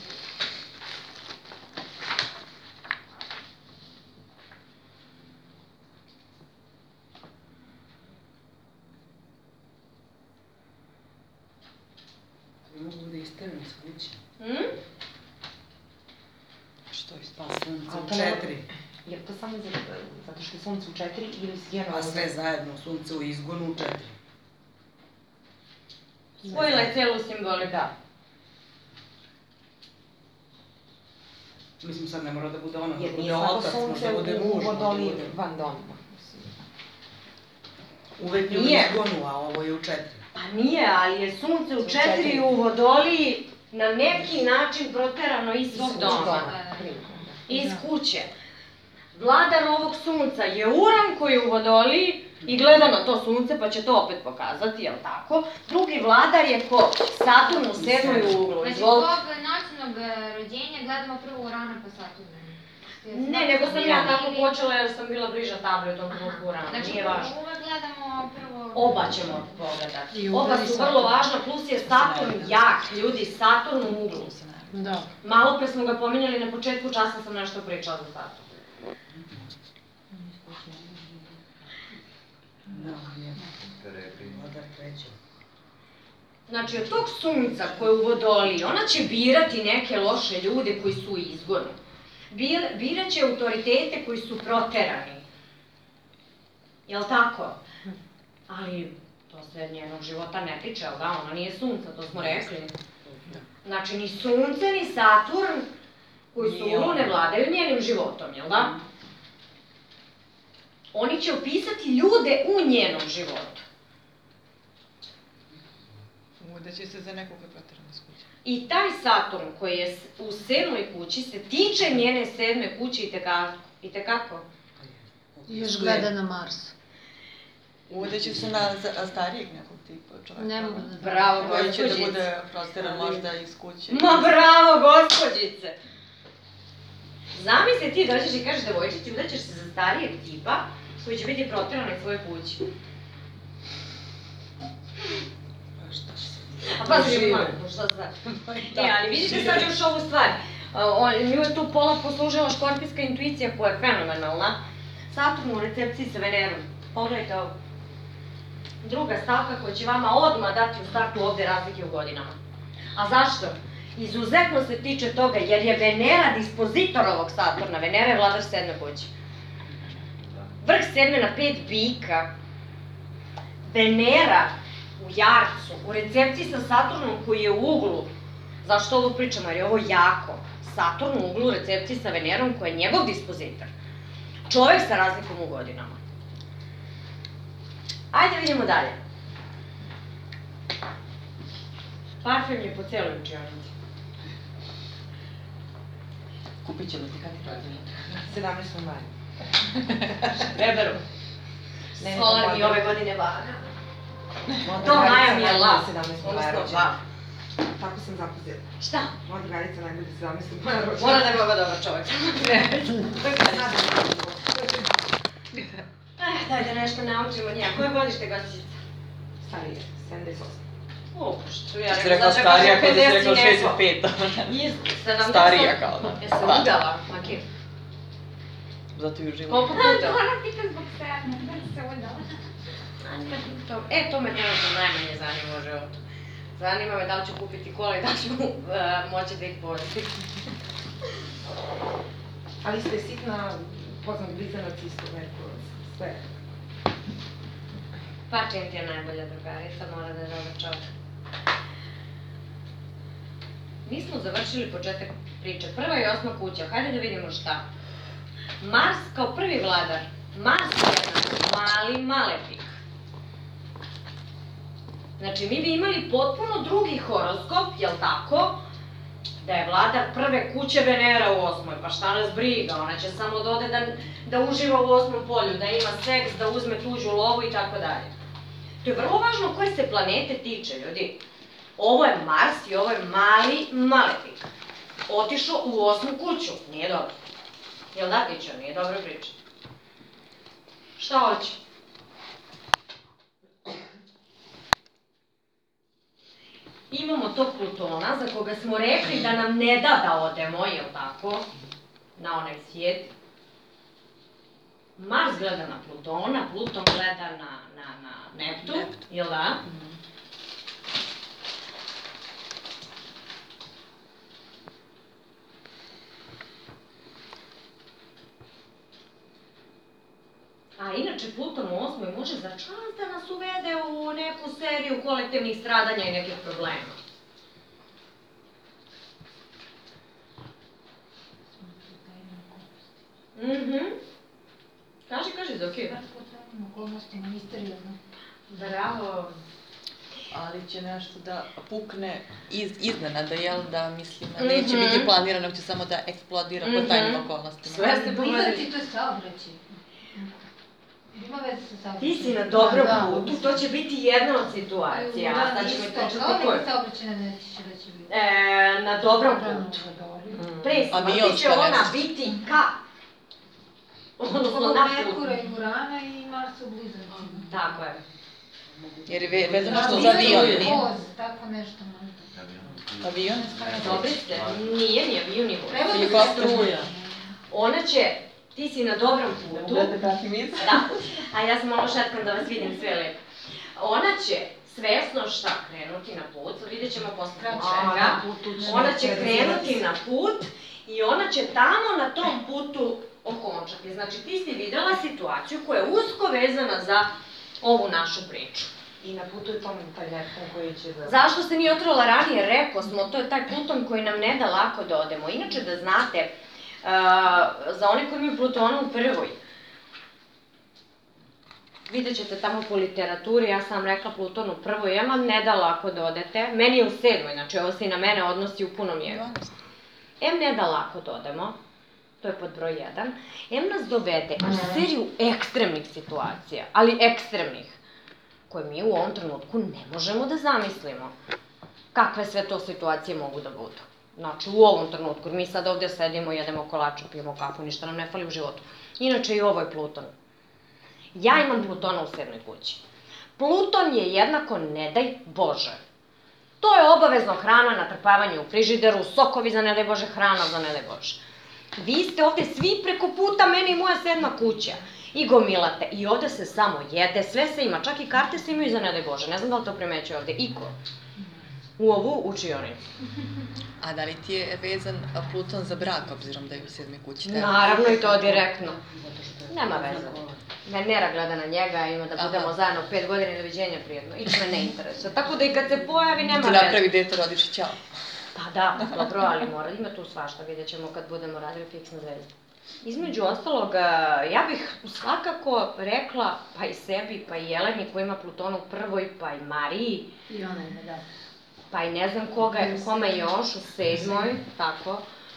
Mogu da istavim s kuće. Što je spas sunce u 4? Je li to samo zato što je sunce u 4 ili generalno? Pa sve zajedno, sunce u izgonu u 4. Spojila je celu simboliku. Da. Mislim, sad ne mora da bude ono, da Jer bude nije svako otac, sunce možda bude muž, u možda Vodoliji bude... van doma. Uvek je u Nije. izgonu, a ovo je u 4. Pa nije, ali je sunce u 4 u Vodoliji na neki način proterano iz svog doma. Iz kuće. Vladar ovog sunca je Uran koji je u Vodoliji i gleda na to sunce, pa će to opet pokazati, jel tako? Drugi vladar je ko? Saturn u 7. uglu. Znači, Izvolite. tog noćnog rođenja gledamo prvo Urana pa Saturna. Ne, nego sam ja tako počela jer sam bila bliža tabli u tom trenutku Urana, Znači, nije važno. uvek gledamo prvo... Oba ćemo pogledati. Oba su vrlo važna, plus je Saturn jak, ljudi, Saturn u uglu. Da. Malo pre smo ga pominjali na početku časa, sam nešto pričala za Saturn. Znači, od tog sunca koje u Vodoliji, ona će birati neke loše ljude koji su u izgonu. Birat će autoritete koji su proterani. Jel' tako? Ali to se njenog života ne tiče, jel' da? Ona nije sunca, to smo rekli. Znači, ni sunce, ni Saturn, koji su ulu, ne vladaju njenim životom, jel' da? Oni će opisati ljude u njenom životu. Da će se za nekoga proterano skući. I taj Saturn koji je u 7. kući se tiče njene 7. kuće i tekako. Još gleda na Mars. Uvodeći se na starijeg nekog tipa čovjeka. Ne mogu da... Bravo, koji će da gospođice. bude prosteran možda iz kuće. Ma bravo, gospođice! Zamisli ti dođeš i kažeš devojčici, udaćeš se za starijeg tipa koji će biti proteran iz svoje kuće. A pa znači, što sad? Ali vidite sad još ovu stvar. Nju je tu pola poslužila škorpijska intuicija koja je fenomenalna. Saturn u recepciji sa Venerom. Pogledajte ovo. Druga stavka koja će vama odmah dati u startu ovde razlike u godinama. A zašto? Izuzetno se tiče toga jer je Venera dispozitor ovog Saturna. Venera je vladar 7. kuće. Vrh 7. na 5 bika. Venera u Jarcu, u recepciji sa Saturnom koji je u uglu. Zašto ovo pričamo? Jer je ovo jako. Saturn u uglu u recepciji sa Venerom koji je njegov dispozitor. Čovjek sa razlikom u godinama. Ajde vidimo dalje. Parfem je po celoj učionici. Kupit ćemo ti kad ti rođena. 17. maja. Beberu. Solar mi ove godine vaga. To Maja mi je lav. Odnosno vav. Tako sam zapazila. Šta? Moja drugarica najbolje 17. maja rođena. Mora da je baba dobar čovjek. Daj da nešto naučimo njega. Koje godište gospođica? Starije, 78. O, što ja Ti rekao starija, kada si rekao 65. Starija kao da. Jesi udala, Maki? Zato i uživam. Koliko puta? Ona pita zbog sebe, da se udala. To me trenutno najmanje zanima u životu. Zanima me da li ću kupiti kola i da li ću moći da ih voziti. Ali ste sitna, poznat blizanac isto Merkur, sve. Pa čim ti je najbolja drugarica, mora da je dobar čovjek. Mi smo završili početak priče. 1. i 8. kuća, hajde da vidimo šta. Mars kao prvi vladar. Mars je jedan mali malefik. Znači, mi bi imali potpuno drugi horoskop, jel tako? Da je vladar prve kuće Venera u 8. Pa šta nas briga, ona će samo da ode da uživa u 8. polju, da ima seks, da uzme tuđu lovu i tako dalje. To je vrlo važno koje se planete tiče, ljudi. Ovo je Mars i ovo je mali malefik. Otišao u 8. kuću, nije dobro. Jel da, Tičo, nije dobro priča. Šta hoće? Imamo tog Plutona za koga smo rekli da nam ne da odemo, jel tako, na onaj svijet. Mars gleda na Plutona, Pluton gleda na Neptun, jel da? A inače Pluton u 8. može za čas da nas uvede u neku seriju kolektivnih stradanja i nekih problema. Kaži, Zoki. Okolnostima, misteriozno. Bravo. Ali će nešto da pukne iznenada, jel da, mislim, neće biti planirano, nego će samo da eksplodira po tajnim okolnostima. Sve ste pogledali. Blizanci, to je saobraćaj. Ima veze sa saobraćajem. Ti si na dobrom putu, to će biti jedna od situacija. Da, isto, kao neka saobraćajna nesreća da će biti. Na dobrom putu. Pre smrti će ona biti ka. Odnosno na putu. Merkura i Urana i Marsa u blizancima. Tako je. Jer je vezano što za avion, nije? Voz, tako nešto možda. Avion? Dobri ste, nije ni avion ni voz. Prevozi se struja. Ona će ti si na dobrom putu. Da, a ja sam malo šetkam da vas vidim sve lepo. Ona će svesno šta krenuti na put, vidjet ćemo posle čega. Ona će krenuti na put i ona će tamo na tom putu okončati. Znači ti si videla situaciju koja je usko vezana za ovu našu priču. I na putu je tom Paljetom koji će da... Zašto se nije otrovila ranije? Rekao smo, to je taj Pluton koji nam ne da lako da odemo. Inače da znate, za one koji imaju Plutona u prvoj, vidjet ćete tamo po literaturi, ja sam vam rekla Pluton u prvoj, ja vam ne da lako da odete. Meni je u 7. znači ovo se i na mene odnosi u punom jeku. Ne da lako da odemo, to je pod broj 1. Nas dovede u seriju ekstremnih situacija, ali ekstremnih, koje mi u ovom trenutku ne možemo da zamislimo kakve sve to situacije mogu da budu. Znači, u ovom trenutku, jer mi sad ovdje sedimo, jedemo kolače, pijemo kafu, ništa nam ne fali u životu. Inače, i ovo je Pluton. Ja imam Plutona u 7. kući. Pluton je jednako ne daj Bože. To je obavezno hrana, natrpavanje u frižideru, sokovi za ne daj Bože, hrana za ne daj Bože. Vi ste ovdje svi preko puta, meni i moja 7. kuća. I gomilate. I ovdje se samo jede, sve se ima, čak i karte se imaju za ne daj Bože. Ne znam da li to primećuje ovdje iko. U ovu učionicu. A da li ti je vezan Pluton za brak, obzirom da je u 7. kući? Naravno i to direktno. Nema veze. Nera gleda na njega, ima da budemo zajedno 5 godina i doviđenja prijedno. Ič me ne interesuje. Tako da i kad se pojavi, nema veze. Ti napravi dete, rodiš i ćao. Pa da, dobro, ali mora, ima tu svašta, vidjet ćemo kad budemo radili fiksna zvezda. Između ostalog, ja bih svakako rekla, pa i sebi, pa i Jeleni koja ima Plutona u prvoj, pa i Mariji. I ona ima, da. Pa i ne znam kome još u 7. tako.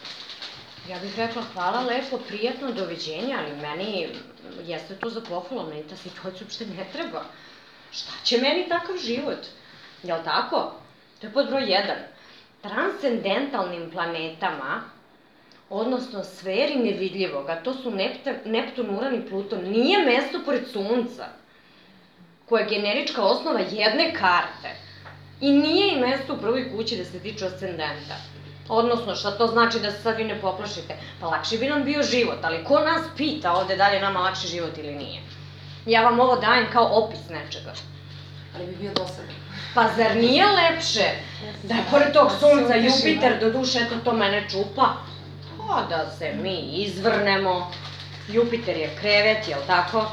Ja bih rekla hvala lepo, prijatno, doviđenja, ali meni jeste to za pohvalu, meni ta situacija uopšte ne treba. Šta će meni takav život? Jel' tako? To je pod broj 1. Transcendentalnim planetama, odnosno sferi nevidljivoga, to su Neptun, Uran i Pluton, nije mesto pored Sunca, koja je generička osnova jedne karte. I nije i mesto u prvoj kući da se tiče ascendenta. Odnosno, šta to znači da se sad vi ne poplašite? Pa lakši bi nam bio život, ali ko nas pita ovde da li je nama lakši život ili nije? Ja vam ovo dajem kao opis nečega. Ali bi bio dosadan. Pa zar nije lepše da je pored tog Sunca Jupiter, do duše, eto to mene čupa, pa da se mi izvrnemo, Jupiter je krevet, jel' tako?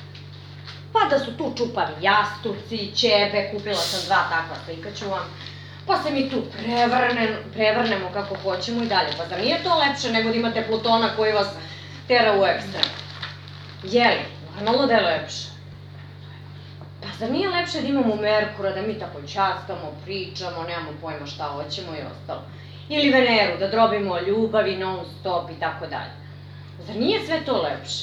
Pa da su tu čupavi jastuci, ćebe, kupila sam 2 takva, slikaću vam, pa se mi tu prevrnemo kako hoćemo i dalje. Pa zar nije to lepše nego da imate Plutona koji vas tera u ekstrem? Jeli, normalno da je lepše. Pa zar nije lepše da imamo Merkura, da mi tako ćaskamo, pričamo, nemamo pojma šta hoćemo i ostalo. Ili Veneru, da drobimo ljubavi non stop i tako dalje. Zar nije sve to lepše?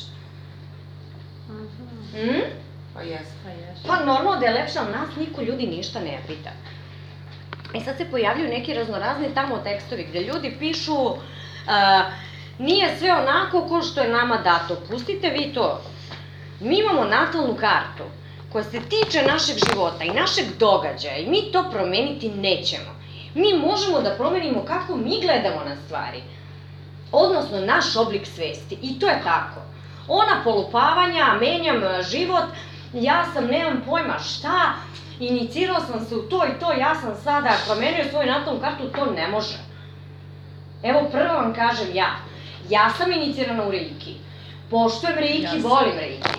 Pa jes. Pa normalno da je lepše, ali nas niko ljudi ništa ne pita. Sad se pojavljaju neki raznorazni tamo tekstovi gde ljudi pišu nije sve onako ko što je nama dato. Pustite vi to. Mi imamo natalnu kartu koja se tiče našeg života i našeg događaja i mi to promeniti nećemo. Mi možemo da promenimo kako mi gledamo na stvari. Odnosno naš oblik svesti. I to je tako. Ona polupavanja, menjam život, ja sam, nemam pojma šta, inicirao sam se u to i to, ja sam sada promenio svoju natalnu kartu, to ne može. Evo prvo vam kažem ja. Ja sam inicirana u Reiki. Poštujem Reiki, volim Reiki.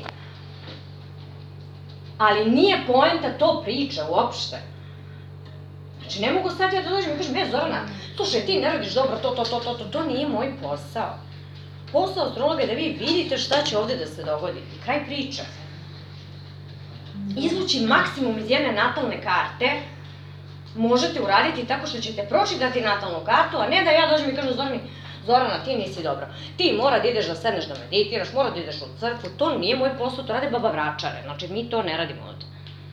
Ali nije poenta to priče uopšte. Znači ne mogu sad ja da dođem i kažem, Zorana, slušaj, ti ne radiš dobro, to nije moj posao. Posao astrologa je da vi vidite šta će ovde da se dogodi. Kraj priče. Izvući maksimum iz jedne natalne karte možete uraditi tako što ćete pročitati natalnu kartu, a ne da ja dođem i kažem Zorani, Zorana, ti nisi dobro. Ti mora da ideš da sedneš da meditiraš, mora da ideš u crkvu, to nije moj posao, to rade baba vračare. Znači, mi to ne radimo ovde.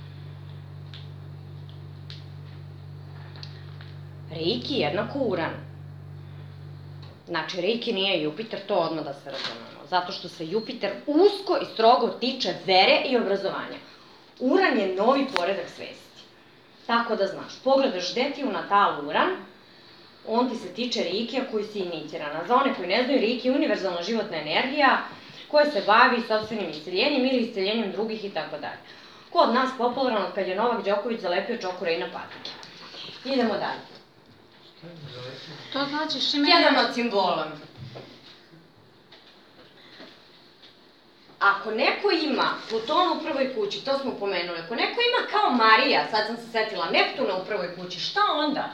Reiki jednako Uran. Znači, Reiki nije Jupiter, to odmah da se razumemo. Zato što se Jupiter usko i strogo tiče vere i obrazovanja. Uran je novi poredak svesti. Tako da znaš, pogledaš gde ti u natalu Uran, on ti se tiče Rikija koji si inicirana. Za one koji ne znaju, Riki je univerzalna životna energija koja se bavi sopstvenim isceljenjem ili isceljenjem drugih itd. Kod nas popularno kad je Novak Đoković zalepio čokure i na patike. Idemo dalje. To znači šime... Jedan od simbola. Ako neko ima Plutona u prvoj kući, to smo pomenuli, ako neko ima kao Marija, sad sam se setila, Neptuna u prvoj kući, šta onda?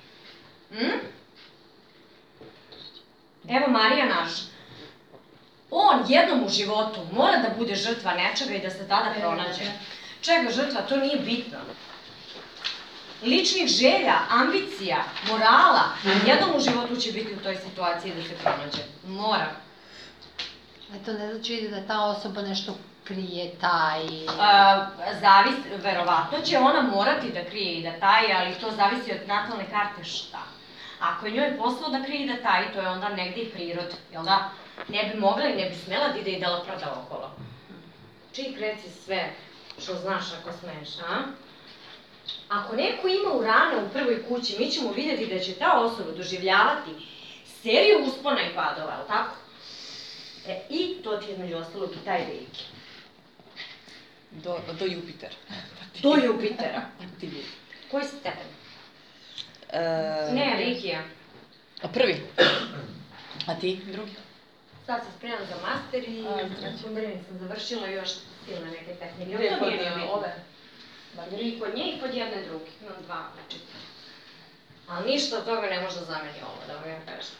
Evo Marija naša. On jednom u životu mora da bude žrtva nečega i da se tada pronađe. Čega žrtva, to nije bitno. Ličnih želja, ambicija, morala, jednom u životu će biti u toj situaciji da se pronađe. Mora. To ne znači da ta osoba nešto krije, taji? Verovatno će ona morati da krije i da taji, ali to zavisi od natalne karte šta. Ako je njoj poslao da krije i da taji, to je onda negdje i prirod, jel da? Ne bi mogla i ne bi smela da ide i da laprada okolo. Čik reci sve što znaš ako smeš, a? Ako neko ima Urana u prvoj kući, mi ćemo vidjeti da će ta osoba doživljavati seriju uspona i padova, ali tako? I to ti je između ostalog i taj Riki. Do Jupitera. Do Jupitera. Koji stepen? Ne, Rikija. A prvi? A ti? Drugi? Sad se spremam za master i Kundalini sam završila još silne neke tehnike. Gde je kod ove? I kod nje i kod jedne druge. Imam 2 učitelja. Ali ništa od toga ne može da zameni ovo, da vam ja kažem.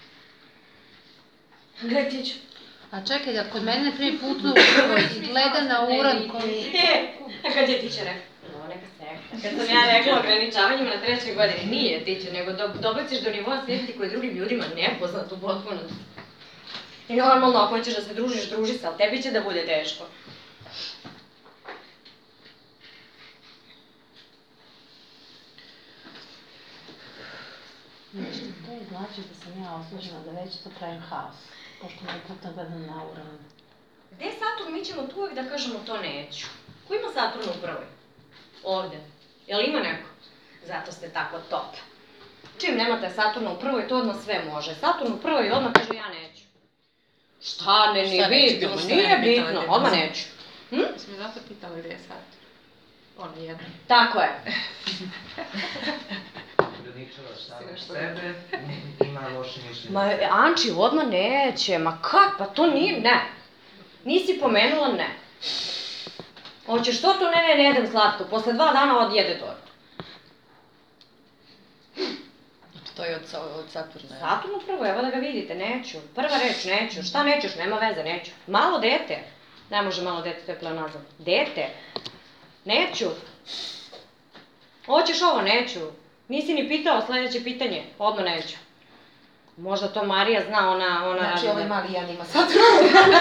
Gde ti ću? A čekaj, da kod mene prvi put i gleda na Uran koji... A kad je tiće rekao? No, neka se rekla. Kad sam ja rekla ograničavanjima na 3. godini, nije tiće, nego dobaciš do nivoa svijesti koji drugim ljudima nepoznat u potpunosti. I normalno, ako hoćeš da se družiš, druži se, ali tebi će da bude teško. To je znači da sam ja oslužena da već to pravim haos, pošto me puta gledam na Uran. Gde je Saturn? Mi ćemo tu uvijek da kažemo to neću. Ko ima Saturn u prvoj? Ovde. Jel ima neko? Zato ste tako top. Čim nemate Saturna u prvoj, to odmah sve može. Saturn u prvoj odmah kaže ja neću. Šta ne, nije bitno, nije bitno, odmah neću. Smo zato pitali gde je Saturn. Ono jedan. Tako je. Ograničava sama sebe, ima loše mišljenje. Ma, Anči, odmah neće, ma kak, pa to nije, ne. Nisi pomenula ne. Hoćeš to? Ne jedem slatko, posle 2 dana odjede tortu. To je od Saturna. Saturn upravo, evo da ga vidite, neću. Prva reč, neću. Šta nećeš? Nema veze, neću. Malo dete. Ne može malo dete, to je pleonazam. Dete. Neću. Hoćeš ovo? Neću. Nisi ni pitao sljedeće pitanje. Odmah neću. Možda to Marija zna, ona... Znači ovaj mali Jan ima Saturn.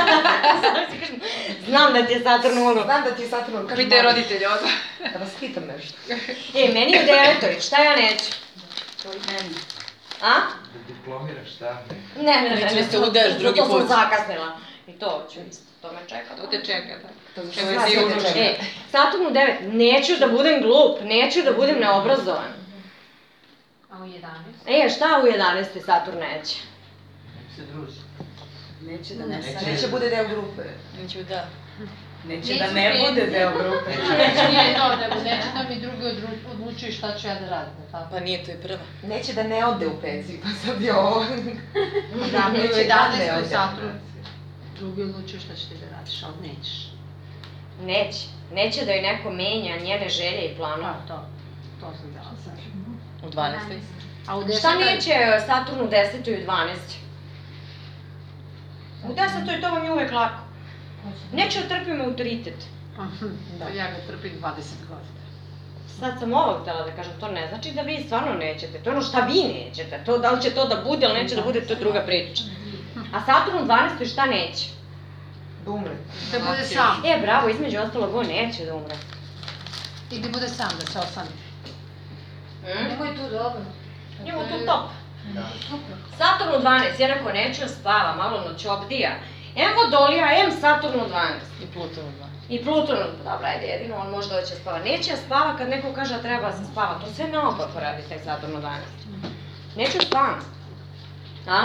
Znam da ti je Saturn ulo. Znam da ti je Saturn ulo. Pitaj roditelje odmah. Da vas pitam nešto. Meni je u 9. Šta ja neću? To i meni. A? Da diplomiraš, šta? Ne, Neću se udeš drugi put. To sam zakasnila. I to ću isto, to me čeka. To te čeka, da. Saturn u 9, neću da budem glup, neću da budem neobrazovan. A u 11? Šta u 11. Saturn neće? Se druži. Neće da ne Neće bude deo grupe. Neće da. Neće da ne bude deo grupe. Nije to, nego neće da mi drugi odlučuju šta ću ja da radim, tako? Pa nije to i prva. Neće da ne ode u penziju, pa sad je ovo. Da, neće da ne ode. Saturn. Drugi odlučuju šta ćeš ti da radiš, ali nećeš. Neće. Neće da joj neko menja njene želje i planove. To sam dala sad. U 12. A u 10. Šta neće Saturn u 10. i u 12. U 10. to vam je uvek lako. Neću da trpim autoritet. Ja ga trpim 20 godina. Sad sam ovo htjela da kažem, to ne znači da vi stvarno nećete, to je ono šta vi nećete, to da li će to da bude ili neće da bude, to je druga priča. A Saturn u 12. šta neće? Da umre. Da bude sam. Bravo, između ostalog, on neće da umre. I da bude sam, da se osami. Njemu je tu dobro. Njemu tu top. Saturn u 12, jer ako neće spava, malo noć obdija. Em Vodolija, em Saturn u 12. I Pluton u 12. I Pluton, dobra, ajde, jedino on može doći da spava. Neće spava kad neko kaže da treba da se spava, to sve naopako radi taj Saturn u 12. Neću spavam. A?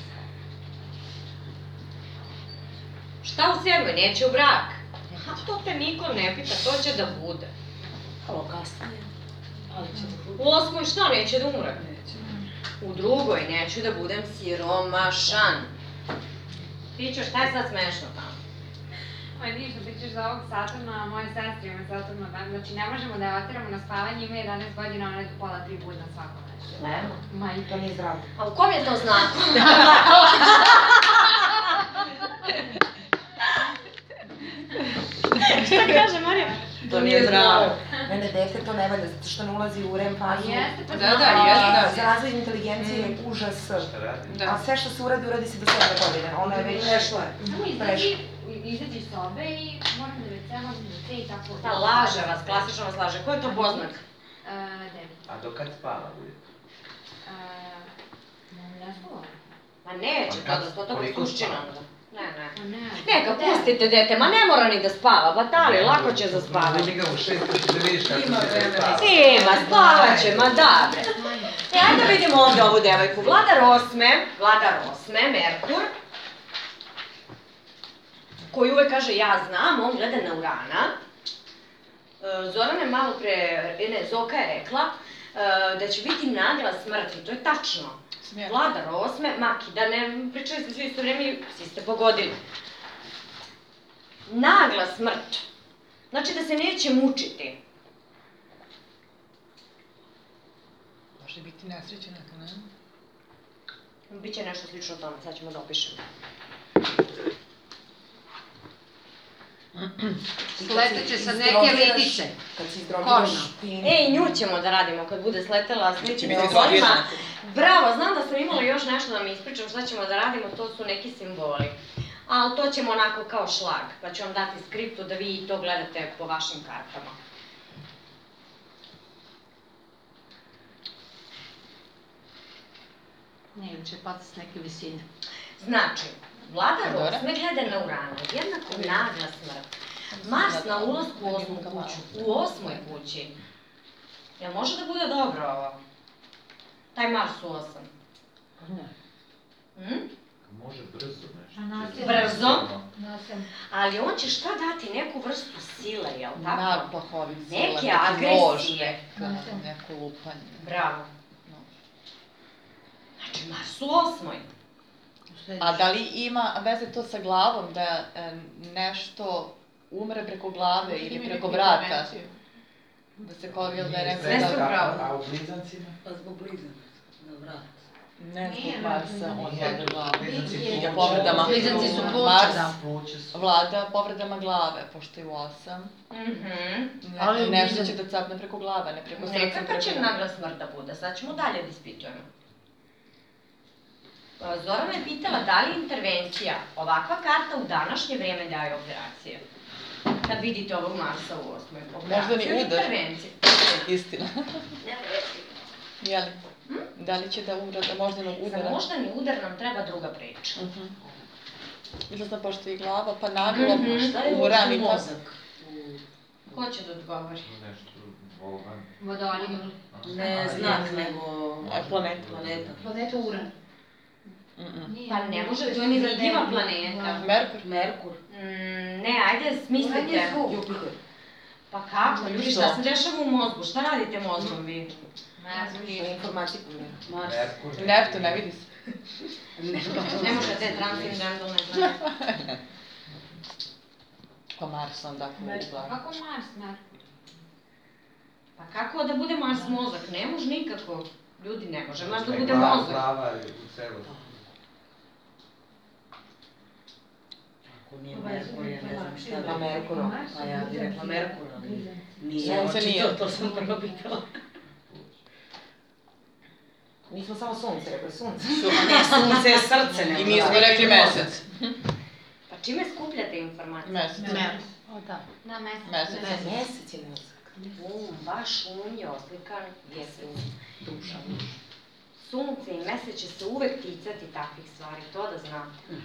Šta u sedmoj? Neće u brak. A to te niko ne pita, to će da bude. Malo kasnije. Ali će da bude. U osmoj šta? Neće da umre. U drugoj neću da budem siromašan. Pićo, šta je sad smešno tamo? Oj, ništa, pričaš za ovog Saturna, a moje sestri ima Saturna, znači ne možemo da je otiramo na spavanje, ima 11 godina, ona je do pola 3 budna svako večer. Nema, Majka. to nije zdravo. A u kom je to znaku? Šta kaže Marija? To nije zdravo. Mene dete to ne valja, zato što ne ulazi u REM fazu. Jeste, pa jeste. Za razvoj inteligencije je užas. A sve što se uradi se do 7 godine. Ona je već prešla. Samo izađi iz sobe i moram da WC, moram da WC i tako. Ta laže vas, klasično vas laže. Ko je to poznak? Devi. A dokad spava uvijek? Ne spava. Ma neće to da to Koliko sušćina spava? onda. Ne. Neka, pustite dete, ma ne mora ni da spava, batali, lako će za spavanje. Budi ga u 6 da vidiš kako Ima se vremena. spava. Ima, spavat će, ma da bre. Ajde da vidimo ovdje ovu devojku. Vladar osme, Merkur, koji uvek kaže ja znam, on gleda na Urana. Zorana je malo pre, Zoka je rekla da će biti nagla smrt i to je tačno. Vladar osme, Maki, da ne pričali ste svi isto vreme, svi ste pogodili. Nagla smrt. Znači da se neće mučiti. Može biti nesreće neka, ne? Biće nešto slično tome, sad ćemo da opišemo. Sleteće sa neke lidice. Kad si izdrogiraš Ej, nju ćemo da radimo kad bude sletela s nekim simbolima. Bravo, znam da sam imala još nešto da mi ispričam šta ćemo da radimo, to su neki simboli. Ali to ćemo onako kao šlag, pa ću vam dati skriptu da vi to gledate po vašim kartama. Ne, ili će pati s neke visine. Znači, Vladar osme gleda na Urana, jednako nagla smrt. Mars na ulasku u osmu kuću, u osmoj kući. Jel može da bude dobro ovo? Taj Mars u osam. Može brzo nešto. Brzo? Nasem. Ali on će šta dati? Neku vrstu sile, jel tako? Napahovit sila, Neke neki agresije. nož, neko lupanje. Bravo. Znači, Mars u osmoj. A da li ima veze to sa glavom, da nešto umre preko glave ili preko vrata? Da se kovio da je neko... Sve ste upravo. A u blizancima? Pa zbog blizanaca, na vrat. Ne zbog Marsa, on vlada glavu. Blizanci Ja povredama. Blizanci su pluća, Mars da. vlada povredama glave, pošto je u 8. Nešto će da capne preko glave, ne preko srca. Nekaka će nagla smrt da bude, sad ćemo dalje da ispitujemo. Zorana je pitala da li intervencija, ovakva karta u današnje vreme daje operacije. Kad vidite ovog Marsa u osmoj. Možda ni udar. Intervencije. Istina. Jeli? Da li će da umre, da možda ni udara? Za moždani udar nam treba druga priča. Mislila sam pošto je glava, pa naglo, Šta je u rami uopšte mozak? Ko će da odgovori? Nešto, Vogan. Vodoliju. Ne znak, nego... Planeta. Planeta Uran. Pa ne može, to je nevidljiva planeta. Merkur. Ne, ajde, smislite. Jupiter. Pa kako, ljudi, šta se dešava u mozgu? Šta radite mozgom vi? Informatiku. Merkur. Neptun, ne vidi se. Ne može te transcendentalne planete. Pa Mars onda ako u glavu. Kako Mars, Merkur? Pa kako da bude Mars mozak? Ne može nikako. Ljudi, ne može Mars da bude mozak. Glava u celosti. Ako nije Merkur, ja ne znam šta Na Merkuru. A ja bi rekla Merkur, ali nije. Sunce nije. To sam prvo pitala. Nismo samo sunce, rekli sunce. Ne, sunce je srce, ne. I mi smo rekli mesec. Pa čime skupljate informacije? Mesec. O da. Na mesec. Mesec. Mesec je mozak. Vaš um je oslikan duša. Sunce i mesec će se uvek ticati takvih stvari, to da znate.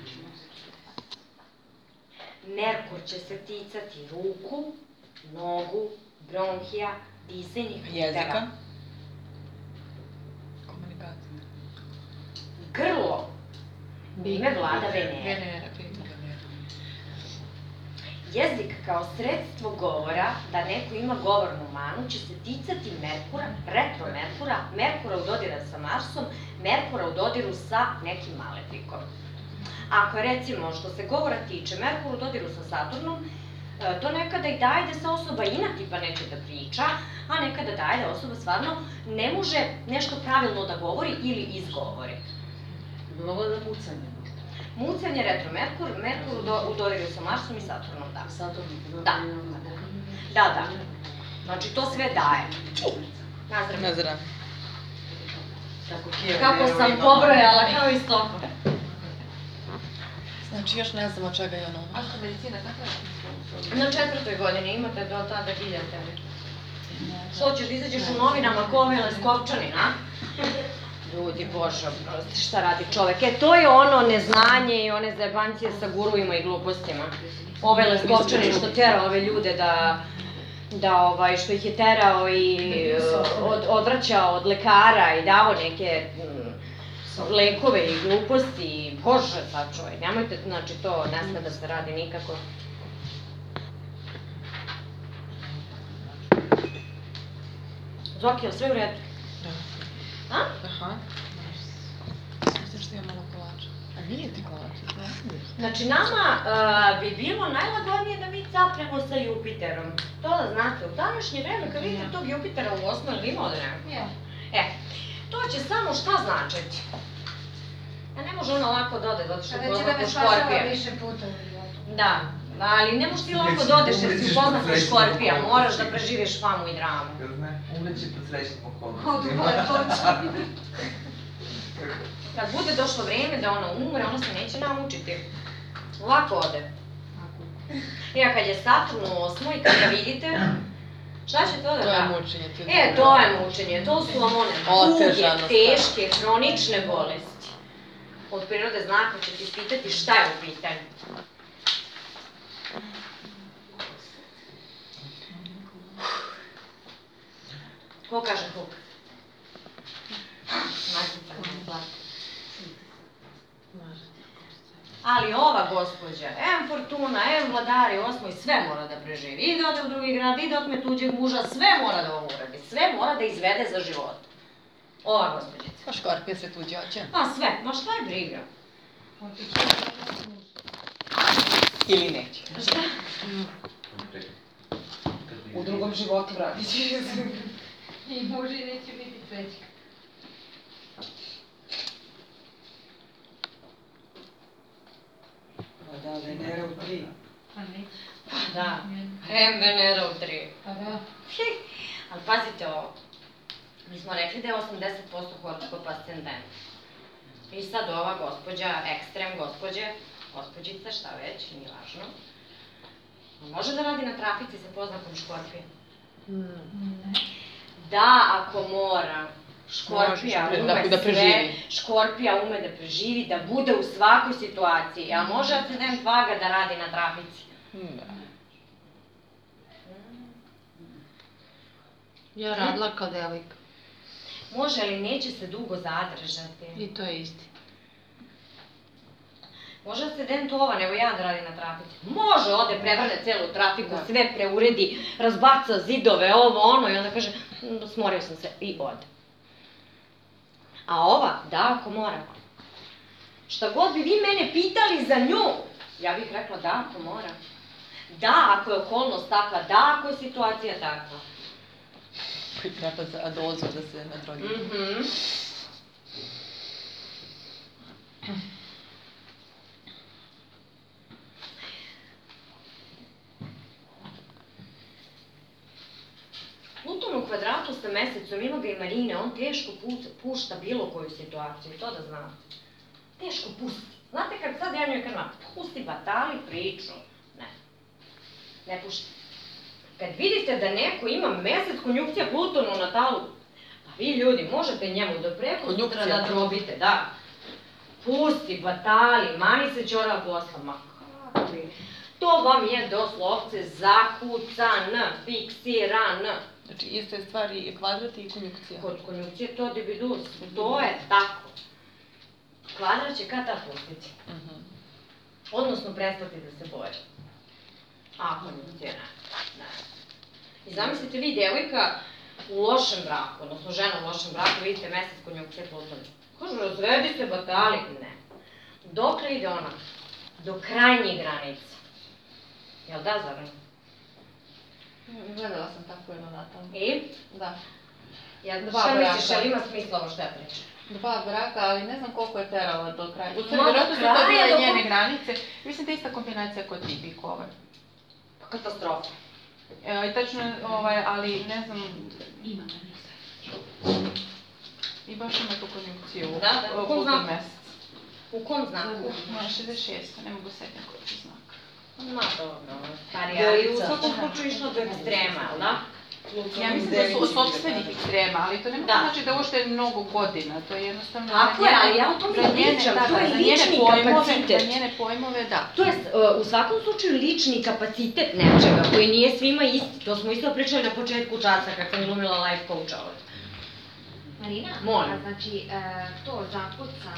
Merkur će se ticati ruku, nogu, bronhija, disajnih puteva. Jezika. Komunikacija. Njime vlada Venera. Jezik kao sredstvo govora, da neko ima govornu manu, će se ticati Merkura, retro Merkura, Merkura u dodiru sa Marsom, Merkura u dodiru sa nekim malefikom. Ako je recimo, što se govora tiče, Merkur u dodiru sa Saturnom, to nekada i daje da se osoba inati pa neće da priča, a nekada daje da osoba stvarno ne može nešto pravilno da govori ili izgovori. Mnogo da mucanje. Mucanje, retro Merkur, Merkur u dodiru sa Marsom i Saturnom, da. Saturnom, da. Da. Znači, to sve daje. Nazdrav. Kako sam pobrojala, kao i Stoko. Znači, još ne znam od čega je ono. A što medicina, kako je? Na 4. godini imate do tada 1000 tebi. Što ćeš da izađeš u novinama ko ove Leskovčanin, a? Ljudi, Bože, oprosti, šta radi čovek? To je ono neznanje i one zajebancije sa guruvima i glupostima. Ove Leskovčanin što tera ove ljude što ih je terao i odvraćao od lekara i davo neke lekove i gluposti. Bože, sačuvaj, nemojte, znači to ne sme da se radi nikako. Zoki, je li sve u redu? A? Aha. Mislim što imam malo kolača. A nije ti kolača? Znači, nama bi bilo najlagodnije da mi capnemo sa Jupiterom. To da znate, u današnje vreme kad vidite tog Jupitera u osnovu, ili ima ovdje nema? To će samo šta značiti? A ne može ona lako da ode, zato što je poznat po Škorpija. više puta u životu. Da, ali ne možeš ti lako da odeš jer si poznat po Škorpija, moraš da preživiš famu i dramu. Umreći pod srećnim okolnostima. Kad bude došlo vreme da ona umre, ona se neće namučiti. Lako ode. Ja kad je Saturn u 8. i kad ga vidite, šta će to da da? To je mučenje. To je mučenje, to su vam one duge, teške, hronične bolesti. Od prirode znaka će ti pitati šta je u pitanju. Ko kaže huk? Ali ova gospođa, em Fortuna, em vladari 8. sve mora da preživi. I da ode u drugi grad, i da otme tuđeg muža, sve mora da vam uradi. Sve mora da izvede za život. Ova gospođica. Pa Škorpija sve tuđe oće. Pa sve, ma šta je briga? Ili neće. Šta? U drugom životu vratit će se. I muži neće biti srećka. Pa da, Venera u 3. Pa neće. Da, em Venera u 3. Pa da. Ali pazite ovo. Mi smo rekli da je 80% horoskop ascendent. I sad ova gospođa, ekstrem gospođica, šta već, nije važno. Može da radi na trafici sa poznakom Škorpija? Da, ako mora. Škorpija ume sve, Škorpija ume da preživi, da bude u svakoj situaciji. A može ascendent Vaga da radi na trafici? Ja radila kao devojka. Može, ali neće se dugo zadržati. I to je isti. Može ascendent ova, nego ja da radi na trafici. Može, ode, prevrne celu trafiku, sve preuredi, razbaca zidove, ovo, ono, i onda kaže, smorio sam se, i ode. A ova, da, ako mora. Šta god bi vi mene pitali za nju, ja bih rekla da, ako mora. Da, ako je okolnost takva, da, ako je situacija takva. Koji treba za dozu da se nadrogira. Pluton u kvadratu sa mesecom, ima ga i Marine, on teško pušta bilo koju situaciju, to da znam. Teško pusti. Znate kad sad ja njoj kažem, pusti batali priču. Ne pušta. Kad vidite da neko ima mesec konjunkcija Plutona u Natalu, pa vi ljudi možete njemu do preko sutra da drobite, da. Pusti, batali, mani se ćora posla, ma kakvi. To vam je doslovce zakucan, fiksiran. Znači, iste stvari, kvadrat i konjunkcija. Kod konjunkcije to debidus, to je tako. Kvadrat će kad tad pustiti. Odnosno prestati da se bori. A, konjunkcija ne. I zamislite vi, devojka u lošem braku, odnosno žena u lošem braku, vidite mesec konjunkcije Pluton. Kažu, razvedi se batali. Ne. Dokle ide ona? Do krajnjih granica. Jel da, Zoran? Gledala sam tako jedno natalno. I? Da. Šta misliš, ali ima smisla ovo što ja pričam? 2 braka, ali ne znam koliko je terala do kraja. U stvari, Ma, vjerojatno do su to kraja, bile do- njene granice. Mislim da je ista kombinacija kod ti bikova. Katastrofa. I tačno, ali ne znam... Ima. I baš ima tu konjunkciju. Da, u kom znaku? Mesec. U kom znaku? Na 66, ne mogu setiti koji je znak. Ma, dobro, stari, ali u svakom slučaju išlo do ekstrema, jel da? Ja mislim da su od sopstvenih ekstrema, ali to ne mogu znači da uopšte je mnogo godina, to je jednostavno... Tako je, ali ja o tome pričam, to je lični kapacitet. Za njene pojmove, da. To je u svakom slučaju lični kapacitet nečega koji nije svima isti. To smo isto pričali na početku časa kad sam glumila life coacha ovdje. Marina, Molim. znači to zakucan,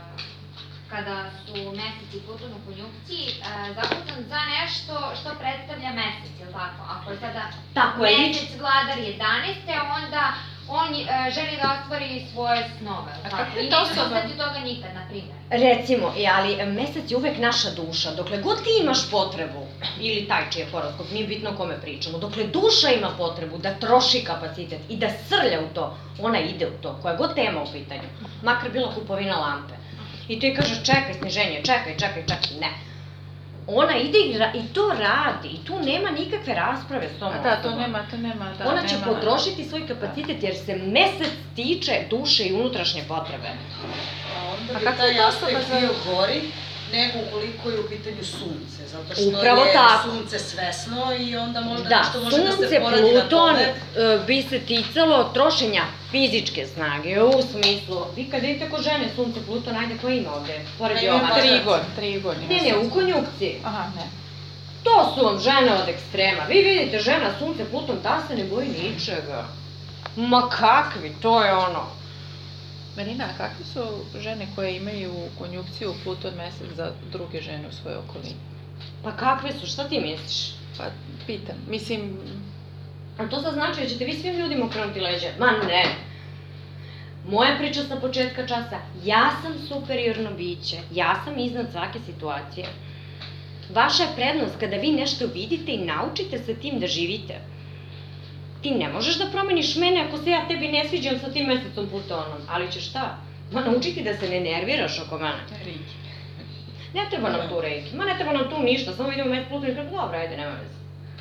kada su mesec i Pluton u konjunkciji, zakucan za nešto što predstavlja mesec, je li tako? Ako je sada mesec vladar 11. onda on želi da ostvari svoje snove, je li tako? I neće ostati toga nikad, na primjer. Recimo, ali mesec je uvek naša duša. Dokle god ti imaš potrebu, ili taj čiji je horoskop, nije bitno o kome pričamo, dokle duša ima potrebu da troši kapacitet i da srlja u to, ona ide u to, koja god tema u pitanju, makar bila kupovina lampe. I ti kažeš čekaj sniženje, čekaj, ne. Ona ide i to radi, i tu nema nikakve rasprave s tom osobom. Da, to nema, da. Ona će potrošiti svoj kapacitet jer se mesec tiče duše i unutrašnje potrebe. Onda bi taj aspekt bio gori nego ukoliko je u pitanju sunce, zato što je sunce svesno i onda možda nešto može da se poradi na tome. Da, sunce, Pluton bi se ticalo trošenja fizičke snage, u smislu, vi kad vidite ko žene sunce, Pluton, ajde ko ima ovde, pored Jovana? Trigon. Ne, u konjunkciji. Aha, ne. To su vam žene od ekstrema. Vi vidite žena, sunce, Pluton, ta se ne boji ničega. Ma kakvi, to je ono. Marina, kakve su žene koje imaju konjunkciju Pluton mesec za druge žene u svojoj okolini? Pa kakve su, šta ti misliš? Pa, pitam, mislim... A to sad znači da ćete vi svim ljudima okrenuti leđa? Ma ne. Moja priča sa početka časa, ja sam superiorno biće, ja sam iznad svake situacije. Vaša je prednost kada vi nešto vidite i naučite sa tim da živite. Ti ne možeš da promeniš mene ako se ja tebi ne sviđam sa tim mesecom Plutonom, ali ćeš šta? Ma naučiti da se ne nerviraš oko mene. Ne treba nam tu reiki, ma ne treba nam tu ništa, samo vidimo mesec Pluton i kako dobro, ajde, nema veze.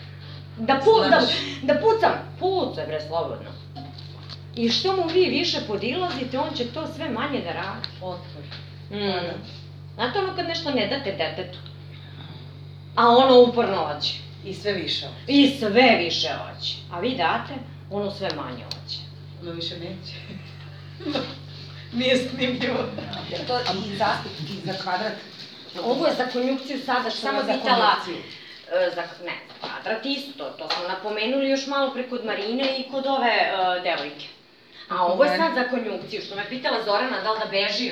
Da pucam, pucaj bre, slobodno. I što mu vi više podilazite, on će to sve manje da radi. Otpor. Znate ono kad nešto ne date detetu, a ono uporno hoće. I sve više hoće. I sve više hoće. A vi date, ono sve manje hoće. Ono više neće. Nije snimljivo. Je to i za aspekt, i za kvadrat? Ovo je za konjunkciju sada, što samo pitala. Ne, za kvadrat isto, to smo napomenuli još malo pre kod Marine i kod ove devojke. A ovo je sad za konjunkciju, što me pitala Zorana da li da beži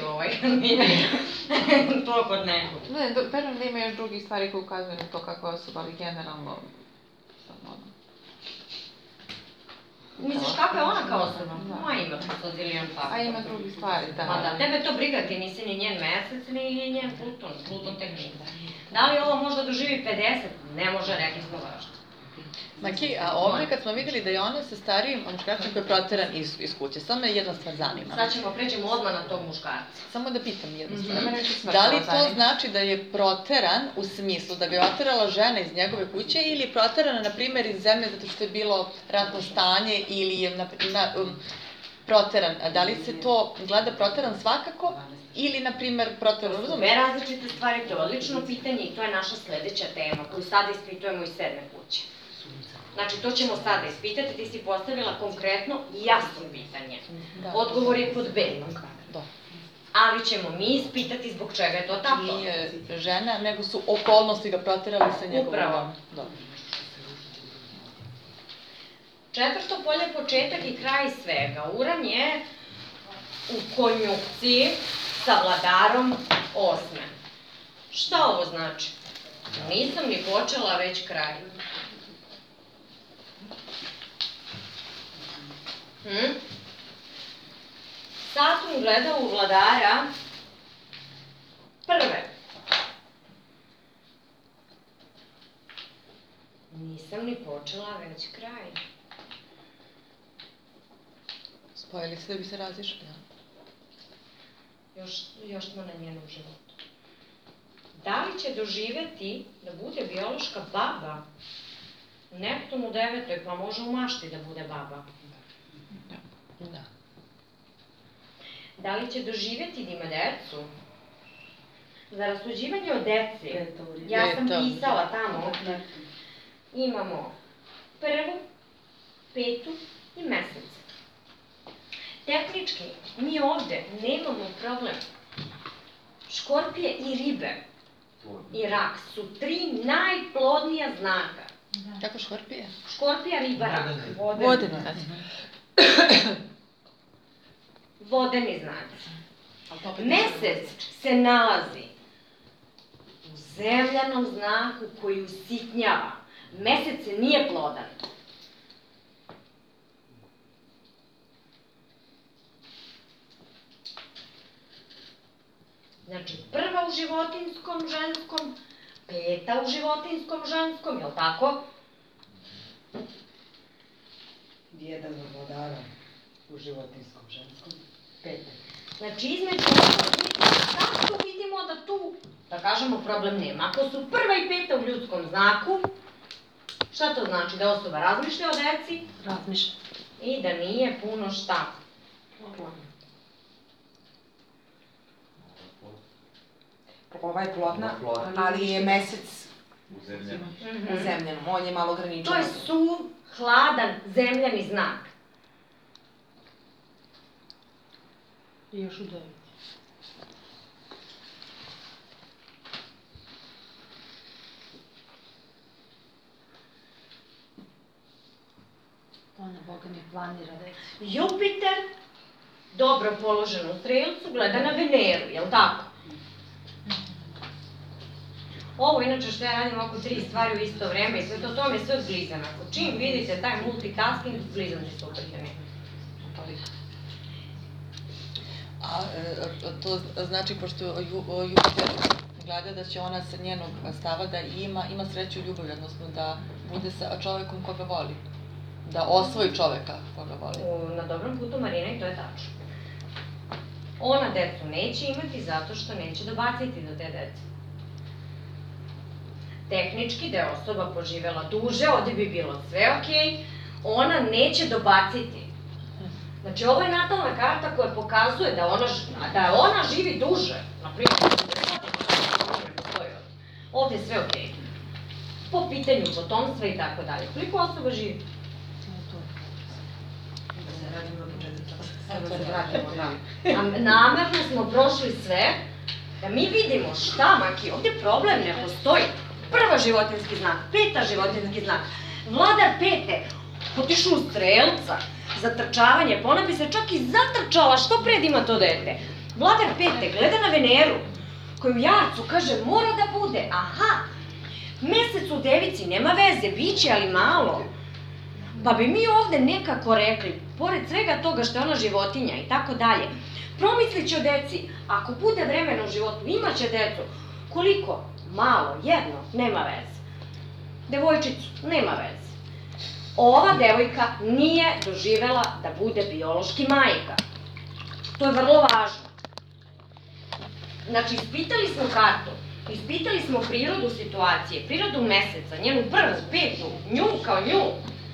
to kod nekog. Ne, verujem da ima još drugih stvari koje ukazuju na to kakva je osoba, ali generalno... Misliš kakva je ona kao osoba? Ma ima zilion faktora. A ima drugih stvari, da. Ma da, tebe to briga, ti nisi ni njen mesec, ni njen Pluton. Pluton tek nikda. Da li ovo možda doživi 50? Ne može, rekli smo važno. Maki, a ovdje kad smo vidjeli da je ona sa starijim muškarcem koji je proteran iz kuće, samo me jedna stvar zanima. Sad pređemo odmah na tog muškarca. Samo da pitam jednu stvar. Da li to znači da je proteran u smislu da ga je oterala žena iz njegove kuće ili je proterana, na primjer, iz zemlje zato što je bilo ratno stanje ili je proteran? Da li se to gleda proteran svakako ili, na primjer, proteran? Sve različite stvari, to je odlično pitanje i to je naša sledeća tema koju sada ispitujemo iz 7. kuće. Znači, to ćemo sada ispitati, ti si postavila konkretno i jasno pitanje. Odgovor je kod B. Ali ćemo mi ispitati zbog čega je to tako. Nije žena, nego su okolnosti ga proterali sa njegovom. Upravo. Četvrto polje, početak i kraj svega. Uran je u konjunkciji sa vladarom 8. Šta ovo znači? Nisam ni počela, već kraj. Saturn gleda u vladara 1. Nisam ni počela, već kraj. Spojili se da bi se razišli, ja? Još smo na njenom životu. Da li će doživjeti da bude biološka baba? Neptun u 9. pa može u mašti da bude baba. Da. Da li će doživjeti da ima decu? Za rasuđivanje o deci, ja sam pisala tamo, imamo 1., 5. i mesec. Tehnički, mi ovde nemamo problem. Škorpije i ribe i rak su 3 najplodnija znaka. Kako škorpije? Škorpija, riba, rak. Vodeni znaci. Vodeni znaci. Mesec se nalazi u zemljanom znaku koji usitnjava. Mesec nije plodan. Znači, 1. u životinjskom ženskom, 5. u životinjskom ženskom, jel' tako? 1 od vladara u životinjskom ženskom, 5. Znači, između tako vidimo da tu, da kažemo, problem nema. Ako su 1. i 5. u ljudskom znaku, šta to znači? Da osoba razmišlja o deci? Razmišlja. I da nije puno šta? Ova je plodna, ali je mesec u zemljanom, on je malo ograničen. To je suv, hladan, zemljani znak. I još u 9. Ona, Boga mi planira deci. Jupiter, dobro položen u Strelcu, gleda na Veneru, jel' tako? Ovo, inače, što ja radim oko 3 stvari u isto vreme i sve to mi je sve od blizanaka. Čim vidite taj multitasking, blizanci su utrkani. A to znači, pošto Jupiter gleda da će ona sa njenog stava da ima sreću u ljubavi, odnosno da bude sa čovekom koga voli. Da osvoji čoveka koga voli. Na dobrom putu Marina i to je tačno. Ona decu neće imati zato što neće dobaciti do te dece. Tehnički, da je osoba poživela duže, ovdje bi bilo sve okej, ona neće dobaciti. Znači, ovo je natalna karta koja pokazuje da ona živi duže. Naprimjer, ovdje je sve okej. Po pitanju potomstva i tako dalje. Koliko osoba živi? Namerno smo prošli sve da mi vidimo šta, maki, ovdje problem ne postoji. 1. životinjski znak, 5. životinjski znak, vladar 5. otišao u Strelca, zatrčavanje, ona bi se čak i zatrčala što pred ima to dete. Vladar 5. gleda na Veneru, koju Jarcu kaže mora da bude, aha, mesec u Devici, nema veze, bit će, ali malo. Pa bi mi ovde nekako rekli, pored svega toga što je ona životinja i tako dalje, promislit će o deci, ako bude vremena u životu, imaće decu, koliko? Malo, jedno, nema veze. Devojčicu, nema veze. Ova devojka nije doživela da bude biološki majka. To je vrlo važno. Znači, ispitali smo kartu, ispitali smo prirodu situacije, prirodu meseca, njenu 1., 5., nju kao nju.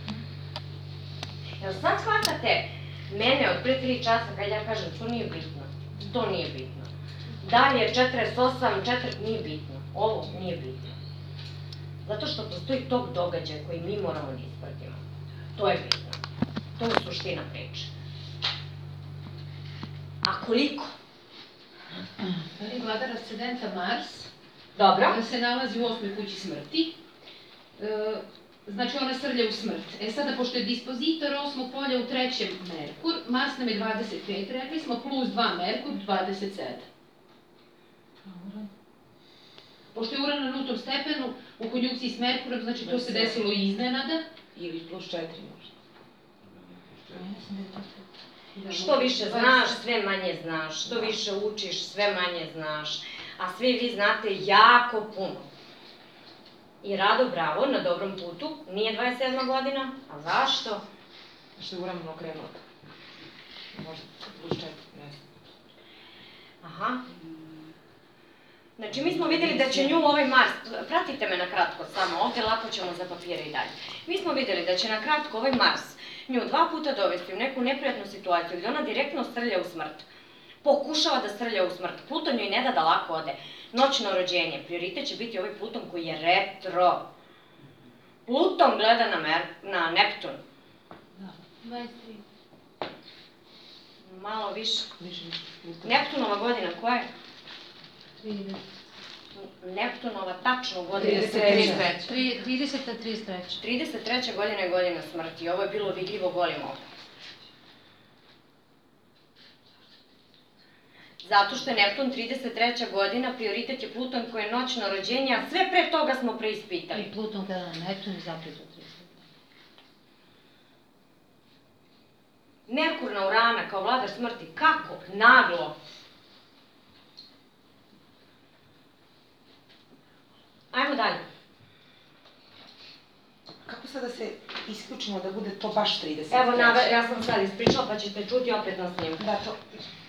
Jel sad shvatate mene od pre 3 časa kad ja kažem to nije bitno, to nije bitno. Dalje 48, 4 nije bitno, ovo nije bitno. Zato što postoji tog događaja koji mi moramo da ispratimo. To je bitno. To je suština priče. A koliko? Vladar ascendenta Mars. Dobro. Se nalazi u 8. kući smrti. Znači ona srlja u smrt. Sada, pošto je dispozitor 8. polja u 3. Merkur, Mars nam je 25, rekli smo, plus 2 Merkur, 27. Pošto je Uran na 0. stepenu, u konjunkciji s Merkurom, znači to se desilo iznenada. Ili plus 4 možda. Što više znaš, sve manje znaš. Što više učiš, sve manje znaš. A svi vi znate jako puno. I Rado, bravo, na dobrom putu. Nije 27. godina. A zašto? Što je Uran okrenuo. Možda plus 4, ne znam. Aha. Znači, mi smo vidjeli da će nju ovaj Mars, pratite me na kratko samo, ovdje lako ćemo za papire i dalje. Mi smo vidjeli da će na kratko ovaj Mars nju 2 puta dovesti u neku neprijatnu situaciju gdje ona direktno srlja u smrt. Pokušava da srlja u smrt. Pluton joj ne da lako ode. Noćno rođenje. Prioritet će biti ovaj Pluton koji je retro. Pluton gleda na Neptun. 23. Malo više. Neptunova godina koja je? 30. Neptunova tačno godina. 30. 33. 33. godina je godina smrti. Ovo je bilo vidljivo golim okom. Zato što je Neptun 33. godina, prioritet je Pluton koji je noćno rođenje, a sve pre toga smo preispitali. I Pluton kada na Neptun i zapred u 30. Merkur na Urana kao vladar smrti. Kako? Naglo. Ajmo dalje. Kako sad da se isključimo da bude to baš 30? Evo, ja sam sad ispričala pa ćete čuti opet na snimku. Da, to...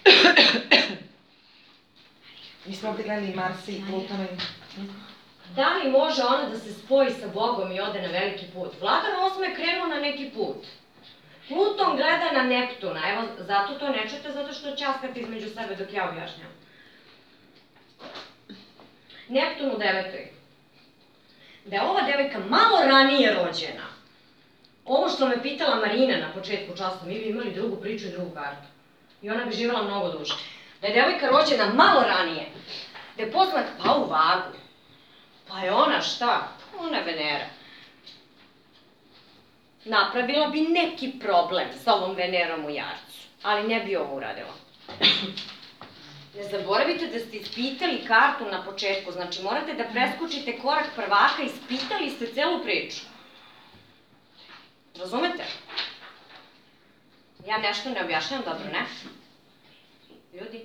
Mi smo ovdje gledali Marsa i Plutona i... Da li može ona da se spoji sa Bogom i ode na veliki put? Vladar osma je krenuo na neki put. Pluton gleda na Neptuna, evo, zato to ne čujete, zato što ćaskate između sebe dok ja objašnjam. Neptun u 9. Da je ova devojka malo ranije rođena, ovo što me pitala Marina na početku časa, mi bi imali drugu priču i drugu kartu. I ona bi živjela mnogo duže. Da je devojka rođena malo ranije, da je poznak pa u Vagu, pa je ona šta? Ona je Venera. Napravila bi neki problem sa ovom Venerom u Jarcu, ali ne bi ovo uradila. Ne zaboravite da ste ispitali kartu na početku, znači morate da preskočite korak prvaka, ispitali ste celu priču. Razumete? Ja nešto ne objašnjam, dobro, ne? Ljudi?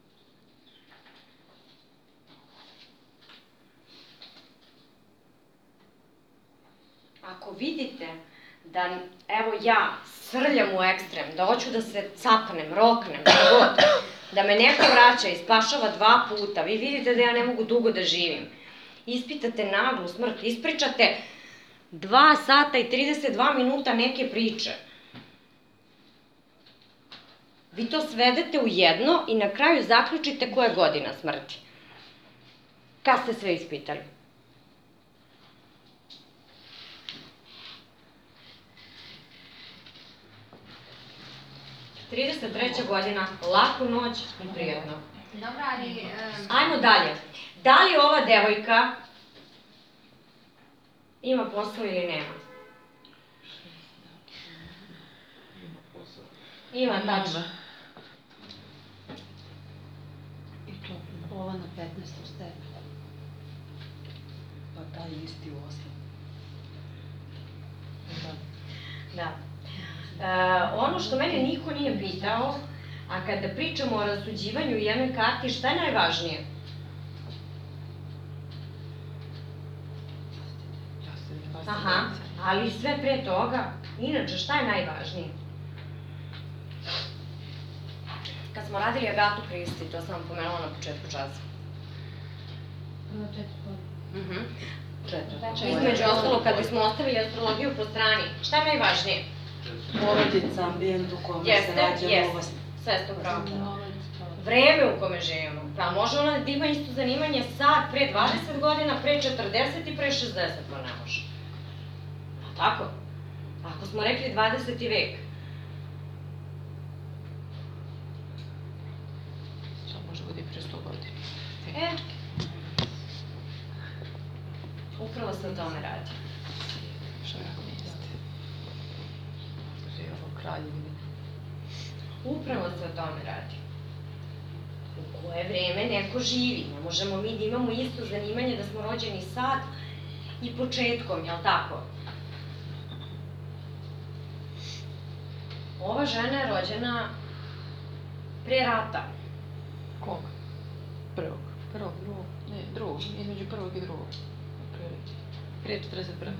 Ako vidite da, evo ja, srljam u ekstrem, da hoću da se capnem, roknem, da me neko vraća i spašava 2 puta, vi vidite da ja ne mogu dugo da živim. Ispitate naglu smrt, ispričate 2 sata i 32 minuta neke priče. Vi to svedete u jedno i na kraju zaključite koja je godina smrti. Kad ste sve ispitali? ...33. godina, laku noć i prijetno. Dobro, ali... Ajmo dalje. Da li ova devojka ima posao ili nema? Ima, tačno. I to ova na 15. stepenu. Pa taj isti u 8. Da. Ono što mene niko nije pitao, a kada pričamo o rasuđivanju u jednoj karti, šta je najvažnije? Aha, ali sve pre toga, inače šta je najvažnije? Kad smo radili Agatu Kristi, to sam vam pomenula na početku časa. Prvo 4 godine. Između ostalo, kad bismo ostavili astrologiju po strani, šta je najvažnije? Porodica, ambijent u kome se rađamo. Jeste, sve ste upravo. Vreme u kome živimo. Pa može ona da ima isto zanimanje sad, pre 20 godina, pre 40 i pre 60, pa ne može. Pa tako? Ako smo rekli 20. vek. Sad može bude i pre 100 godina. Upravo se o tome radi. Što jako jeste. Možda je ovo kraljevine. Upravo se o tome radi. U to je vreme neko živi. Ne možemo mi da imamo isto zanimanje da smo rođeni sad i početkom, jel tako? Ova žena je rođena pre rata. Kog? Prvog. Prvog, drugog. Ne, drugog. Između prvog i drugog. Prije 41.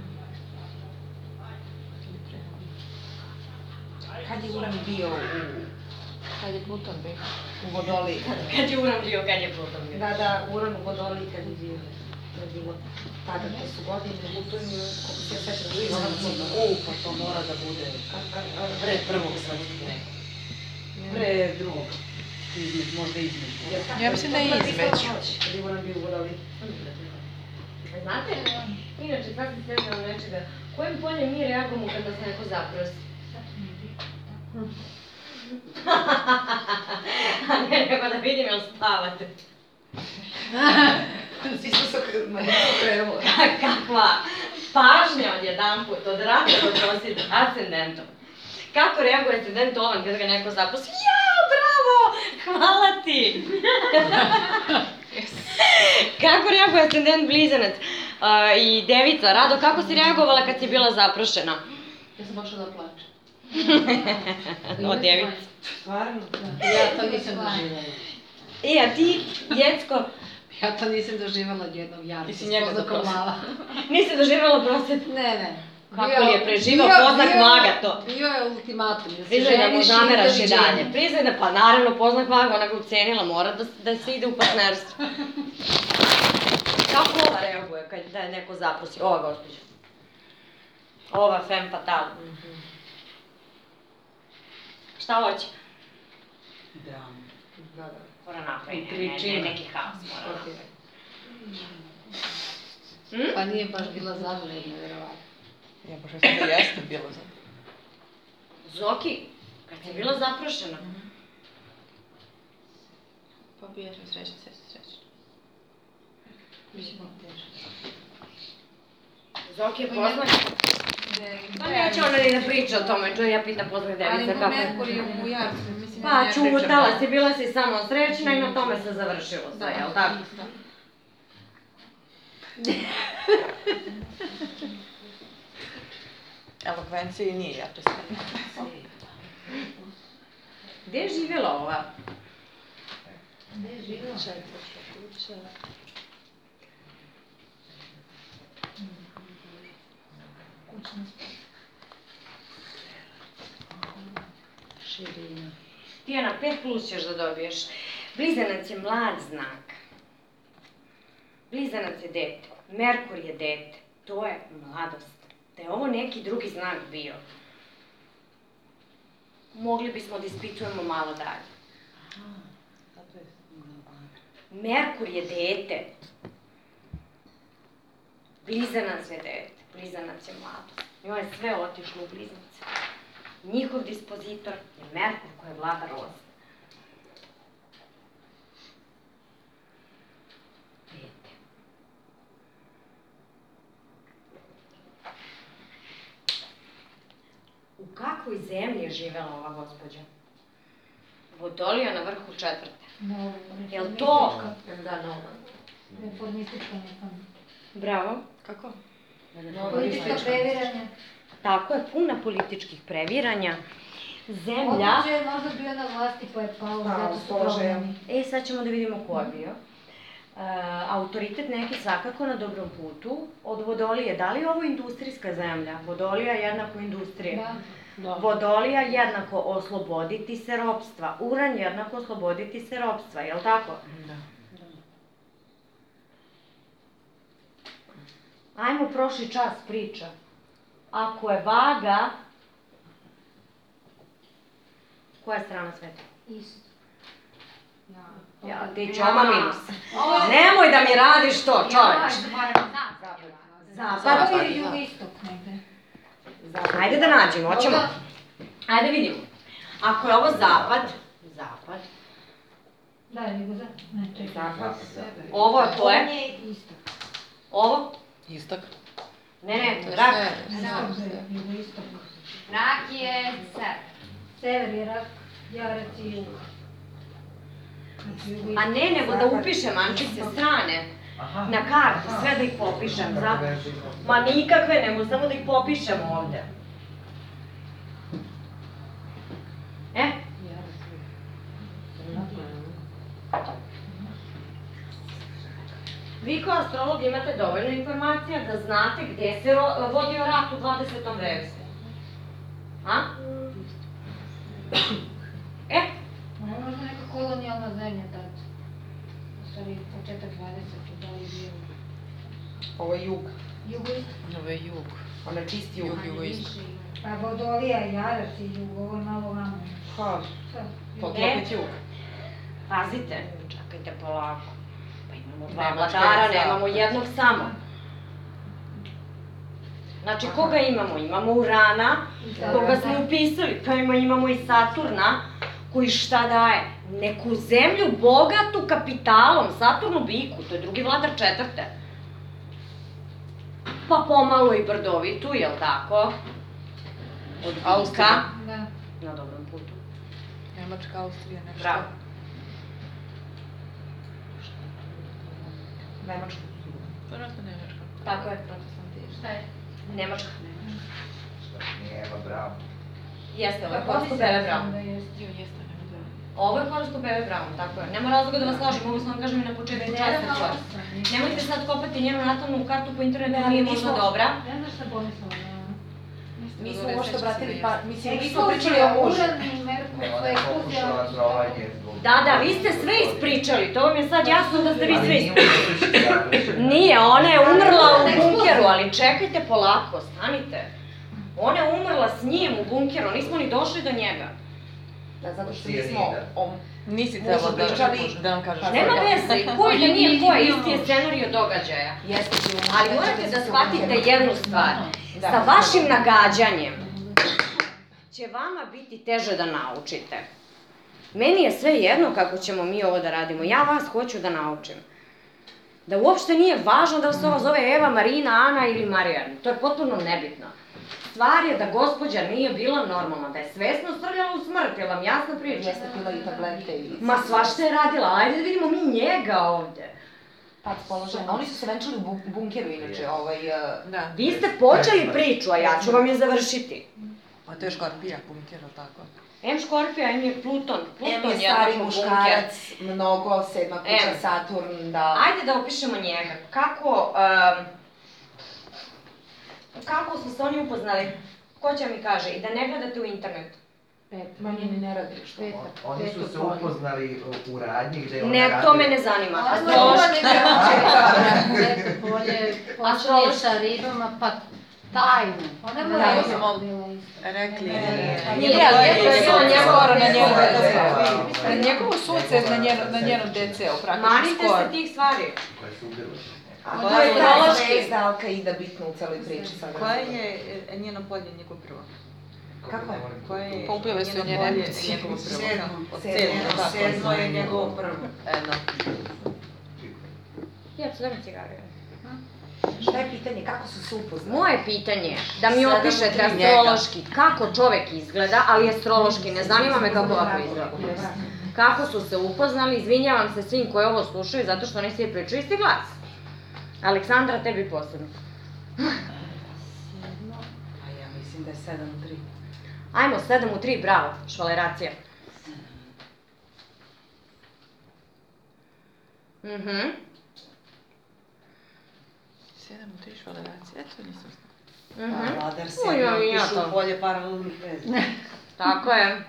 Kad je Uran bio Kad je Pluton bio? u Vodoliji? Kad je Uran bio, kad je Pluton bio? Da, Uran u Vodoliji kad je bio. To je bilo tada, te su godine, Pluton je, kako se sećam, blizanac. Pa to mora da bude pre prvog svetskog nekog. Pre drugog. Možda između. Ja mislim da je između. Kad je Uran bio u Vodoliji. Znate, inače, sad se sjećam nečega, kojim poljem mi reagujemo kada se neko zaprosi? A ne, nego da vidim jel spavate. Svi smo se okrenuli. Kakva pažnja odjedanput, od rata do prosjeda, ascendentom. Kako reaguje ascendent ovan kada ga neko zaprosi? Jao, bravo, hvala ti! Kako reaguje ascendent blizanac i devica? Rado, kako si reagovala kad si bila zaprošena? Ja sam počela da plačem. O, devica. Stvarno? Ja to nisam doživjela. A ti, Jecko? Ja to nisam doživjela od jednog jarca. Ti si njega zaprosila. Nisi doživjela prosjet? Ne. Kako li je preživao poznak maga to? Bio je ultimatum. Priznaj da mu zameraš i dalje. Priznaj da, pa naravno poznak maga, ona ga ucenila, mora da se ide u partnerstvo. Kako ova reaguje kad da je neko zaprosi? Ova gospođa. Ova femme fatale. Šta hoće? Dramu. Mora napravi, neki haos mora napravi. Pa nije baš bila zadovoljna, verovatno. Ja baš mislim da jeste bila zadovoljna. Zoki, kad si bila zaprošena? Pa bio sam srećna, sve sam srećna. Biće malo teže. Zoki je poznak? Pa neće ona ni da priča o tome, čuj, ja pitam poznak devica kako je. Ali po Merkuriju u Jarcu, mislim, Pa čutala si, bila si samo srećna i na tome se završilo sve, jel tako? Elokvencija nije jače sve. Gde je živjela ova? Gde je živjela? Širina. Tijana, 5+ ćeš da dobiješ. Blizanac je mlad znak. Blizanac je dete. Merkur je dete. To je mladost. Da je ovo neki drugi znak bio, mogli bismo da ispitujemo malo dalje. Merkur je dete. Blizanac je dete. Blizanac je mladost. Njoj je sve otišlo u blizance. Njihov dispozitor je Merkur koji je vlada roze. Dete. U kakvoj zemlji je živela ova gospođa? Vodolija na vrhu 4. Jel to? Da, nova. Reformistička neka. Bravo. Kako? Politička previranja. Tako je, puna političkih previranja. Zemlja... Odlično je možda bio na vlasti pa je pao, zato su promeni. Sad ćemo da vidimo ko je bio. Autoritet neki svakako na dobrom putu. Od Vodolije, da li je ovo industrijska zemlja? Vodolija jednako industrija. Vodolija jednako osloboditi se ropstva. Uran jednako osloboditi se ropstva, jel tako? Da. Ajmo prošli čas priča. Ako je vaga, koja je strana sveta? Isto. Ja, ti ćoma minus. Nemoj da mi radiš to, čoveč. Zapad je jugoistok negde. Ajde da nađemo, hoćemo. Ajde vidimo. Ako je ovo zapad, Da, jugozapad. Ne, to je zapad. Ovo je ko je? On je istok. Ovo? Istok. Ne, rak. Jugoistok. Rak je sever. Sever je rak, jarac i jug. A ne, nego da upišem Ančice strane na kartu, sve da ih popišem. Ma nikakve, nego samo da ih popišem ovde. Vi kao astrolog imate dovoljno informacija da znate gde se vodio rat u 20. veku. A? Možda neka kolonijalna zemlja tad. U stvari, početak 20. da li je bio? Ovo je jug. Jugoist. Ovo je jug. Ono je čist jug. Jugoist. Pa Vodolija, Jarac i jug, ovo je malo vamo. Ha, Poklopit jug. Pazite, čekajte polako. Pa imamo dva vladara, nemamo jednog samo. Znači, koga imamo? Imamo Urana, koga smo upisali, pa imamo i Saturna, koji šta daje? Neku zemlju bogatu kapitalom, Saturn u biku, to je drugi vladar četvrte. Pa pomalo i brdovitu, jel tako? Od Austrija. Na dobrom putu. Nemačka, Austrija, nešto. Bravo. Nemačka. Vjerojatno Nemačka. Tako je. Šta je? Nemačka. Nije Eva Braun. Jeste, ovo je horoskop Eve Braun. Ovo je horoskop Eve Braun, tako je. Nema razloga da vas lažem, mogu sam vam kažem i na početku časta čuvaš. Nemojte sad kopati njenu natalnu kartu po internetu, nije možda dobra. Ne znaš šta pomislila? Mi smo možda obratili, pa mislim, mi smo Ekskluzija, pričali o mužu. Uran i Merkur, to je ekskluzija. Da, vi ste sve ispričali, to vam je sad jasno da ste vi sve ispričali. Nije, ona je umrla u bunkeru, ali čekajte polako, stanite. Ona je umrla s njim u bunkeru, nismo ni došli do njega. Da, zato što mi smo Nisi trebalo da nam kažeš. Nema veze, koji da nije koji, isti je scenario događaja. Ali morate da shvatite jednu stvar. Sa vašim nagađanjem će vama biti teže da naučite. Meni je sve jedno kako ćemo mi ovo da radimo. Ja vas hoću da naučim. Da uopšte nije važno da se ova zove Eva, Marina, Ana ili Marijan. To je potpuno nebitno. Stvar je da gospođa nije bila normalna, da je svesno srljala u smrt, je vam jasna priča? Jeste pila i tablete i... Ma svašta je radila, ajde da vidimo mi njega ovde. Pac položaj, oni su se venčali u bunkeru inače, Vi ste počeli priču, a ja ću vam je završiti. A to je Škorpija, bunker, tako? M Škorpija, M je Pluton. M je stari muškarac, mnogo, 7. kuća, Saturn, da... Ajde da opišemo njega. Kako su se oni upoznali? Ko će mi kaže? I da ne gledate u internet. Ma nije ni ne radi što. Oni su se upoznali u radnji gde ona radi... Ne, to me ne zanima. Astrološki sa ribama, pa tajno. Ona je rekli. Njegovo sunce na njenom DC-u, praktično Manite se tih stvari. Koja je ta zvezda Al-Qaida bitna u celoj priči? Koja je njeno polje njegov prvo? Kako? Pa ubile su nje Nemci. Sedmo je njegovo prvo. Eno. Ja ću da mi cigare. Šta je pitanje? Kako su se upoznali? Moje pitanje je da mi opišete astrološki kako čovek izgleda, ali astrološki, ne zanima me kako ovako izgleda. Kako su se upoznali, izvinjavam se svim koji ovo slušaju, zato što oni svi pričaju isti glas. Aleksandra, tebi posebno. A ja mislim da je 7 u 3. Ajmo, 7 u 3, bravo, švaleracija. 7 u 3 švaleracija, eto nisam znao. Vladar se pišu u polje paralelnih veza. Tako je.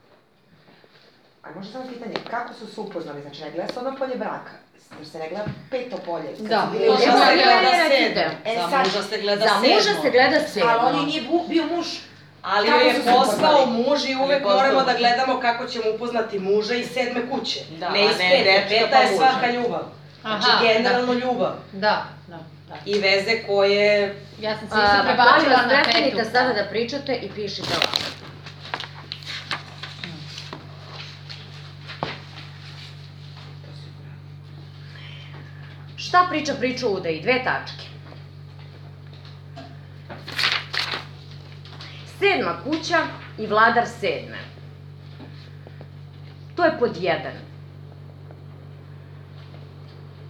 A možda samo pitanje, kako su se upoznali? Znači, ne gleda se ono polje braka, jer se ne gleda peto polje. Da, to se gleda 7. Za muža se gleda 7. Za muža se gleda 7. Ali on je nije bio muž. Ali joj je postao muž i uvek moramo da gledamo kako ćemo upoznati muža iz 7. kuće. Ne iz 5. 5. je svaka ljubav. Znači, generalno ljubav. Da. I veze koje... Ja sam se isto prebacila na 5. Prestanite sada da pričate i pišite ovako. Šta priča o udaji? 2 tačke. 7. kuća i vladar 7. To je pod 1.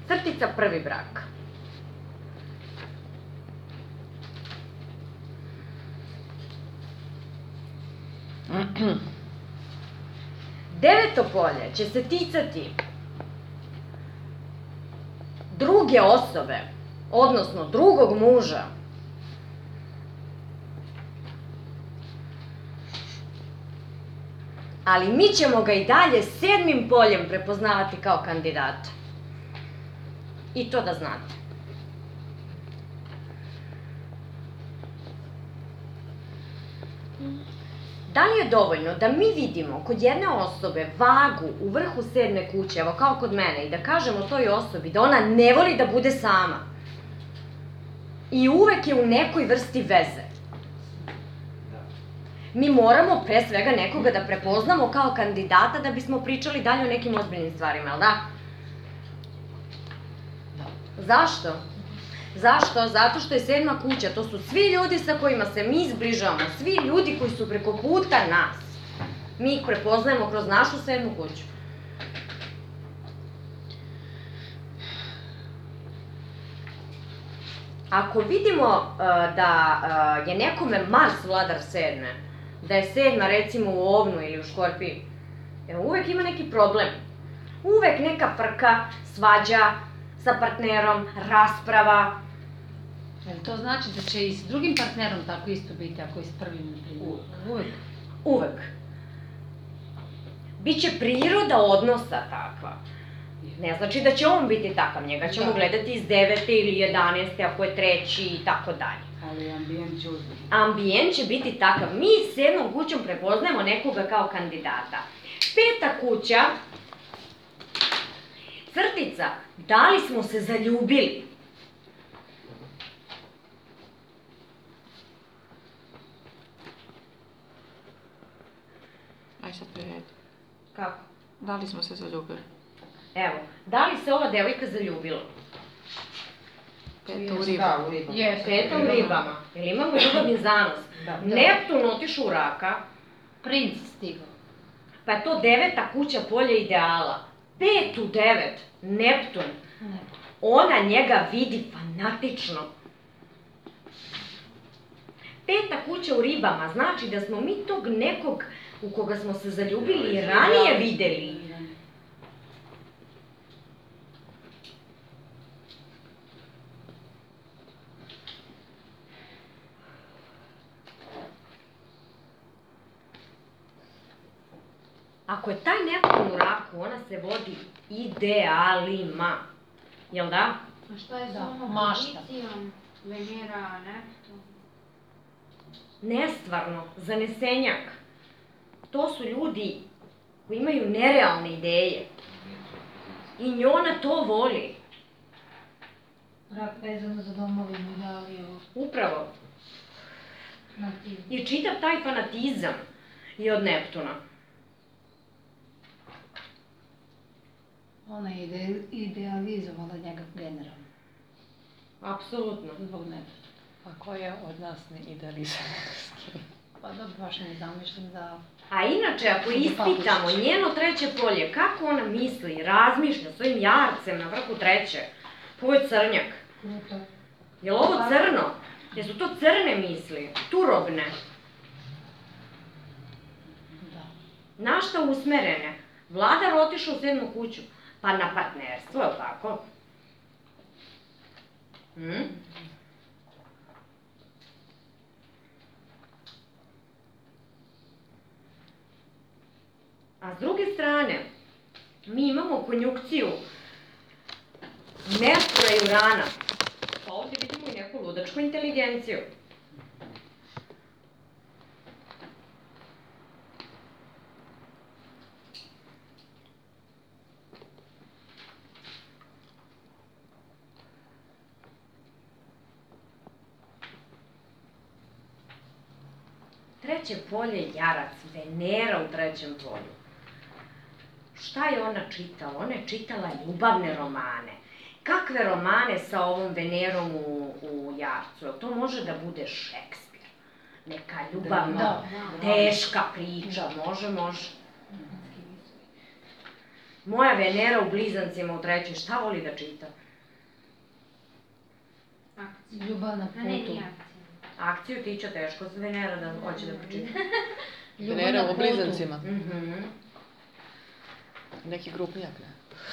Crtica prvi brak. Deveto polje će se ticati druge osobe, odnosno drugog muža. Ali mi ćemo ga i dalje 7. poljem prepoznavati kao kandidata. I to da znate. Da li je dovoljno da mi vidimo kod jedne osobe vagu u vrhu 7. kuće, evo kao kod mene, i da kažemo toj osobi da ona ne voli da bude sama i uvek je u nekoj vrsti veze? Mi moramo pre svega nekoga da prepoznamo kao kandidata da bismo pričali dalje o nekim ozbiljnim stvarima, jel da? Zašto? Zašto? Zato što je 7. kuća, to su svi ljudi sa kojima se mi zbližavamo, svi ljudi koji su preko puta nas. Mi ih prepoznajemo kroz našu 7. kuću. Ako vidimo da je nekome Mars vladar 7. da je 7. recimo u Ovnu ili u Škorpiji, uvek ima neki problem. Uvek neka frka, svađa sa partnerom, rasprava. Jel to znači da će i s drugim partnerom tako isto biti, ako i s prvim ne primjer? Uvek. Uvek. Biće priroda odnosa takva. Ne znači da će on biti takav, njega ćemo gledati iz 9. ili 11. ako je 3. i tako dalje. Ali ambijent će uzeti. Ambijent će biti takav. Mi s 7. kućom prepoznajemo nekoga kao kandidata. 5. kuća, crtica, da li smo se zaljubili? Aj sad prevedi. Kako? Da li smo se zaljubili? Evo, da li se ova devojka zaljubila? 5. u ribama. Da, u ribama. 5. u ribama. Ili imamo ljubavni zanos. Neptun otišao u raka. Princ stigao. Pa je to 9. kuća polja ideala. 5 u 9. Neptun. Ona njega vidi fanatično. 5. kuća u ribama znači da smo mi tog nekog u koga smo se zaljubili i ranije videli. Ako je taj Neptun u raku, ona se vodi idealima. Jel da? A šta je sa onom mašta. pozicijom Venera, Neptun? Nestvarno, zanesenjak. To su ljudi koji imaju nerealne ideje. I njona to voli. Rak vezano za domovinu, idealiju. Upravo. Nativ. I čitav taj fanatizam je od Neptuna. Ona je idealizovala njega generalno. Apsolutno. Zbog nebe. A ko je od nas ne idealizam? Pa dobro, baš ne zamišljam da... A inače, ako ispitamo njeno 3. polje, kako ona misli, razmišlja svojim jarcem na vrhu 3. Ovo je crnjak. Je li ovo crno? Jesu to crne misli? Turobne? Da. Na šta usmerene? Vladar otišao u 7. kuću. Pa na partnerstvo, je li tako? A s druge strane, mi imamo konjukciju Merkura i Urana. Pa ovdje vidimo i neku ludačku inteligenciju. Treće polje jarac, Venera u 3. polju. Šta je ona čitala? Ona je čitala ljubavne romane. Kakve romane sa ovom Venerom u jarcu? To može da bude Šekspir. Neka ljubavna, teška priča. Može. Moja Venera u Blizancima u 3. šta voli da čita? Ljubav na putu. Akciju ti će teško s Venera da hoće da pročita. Venera u Blizancima. Neki grupnjak, ne?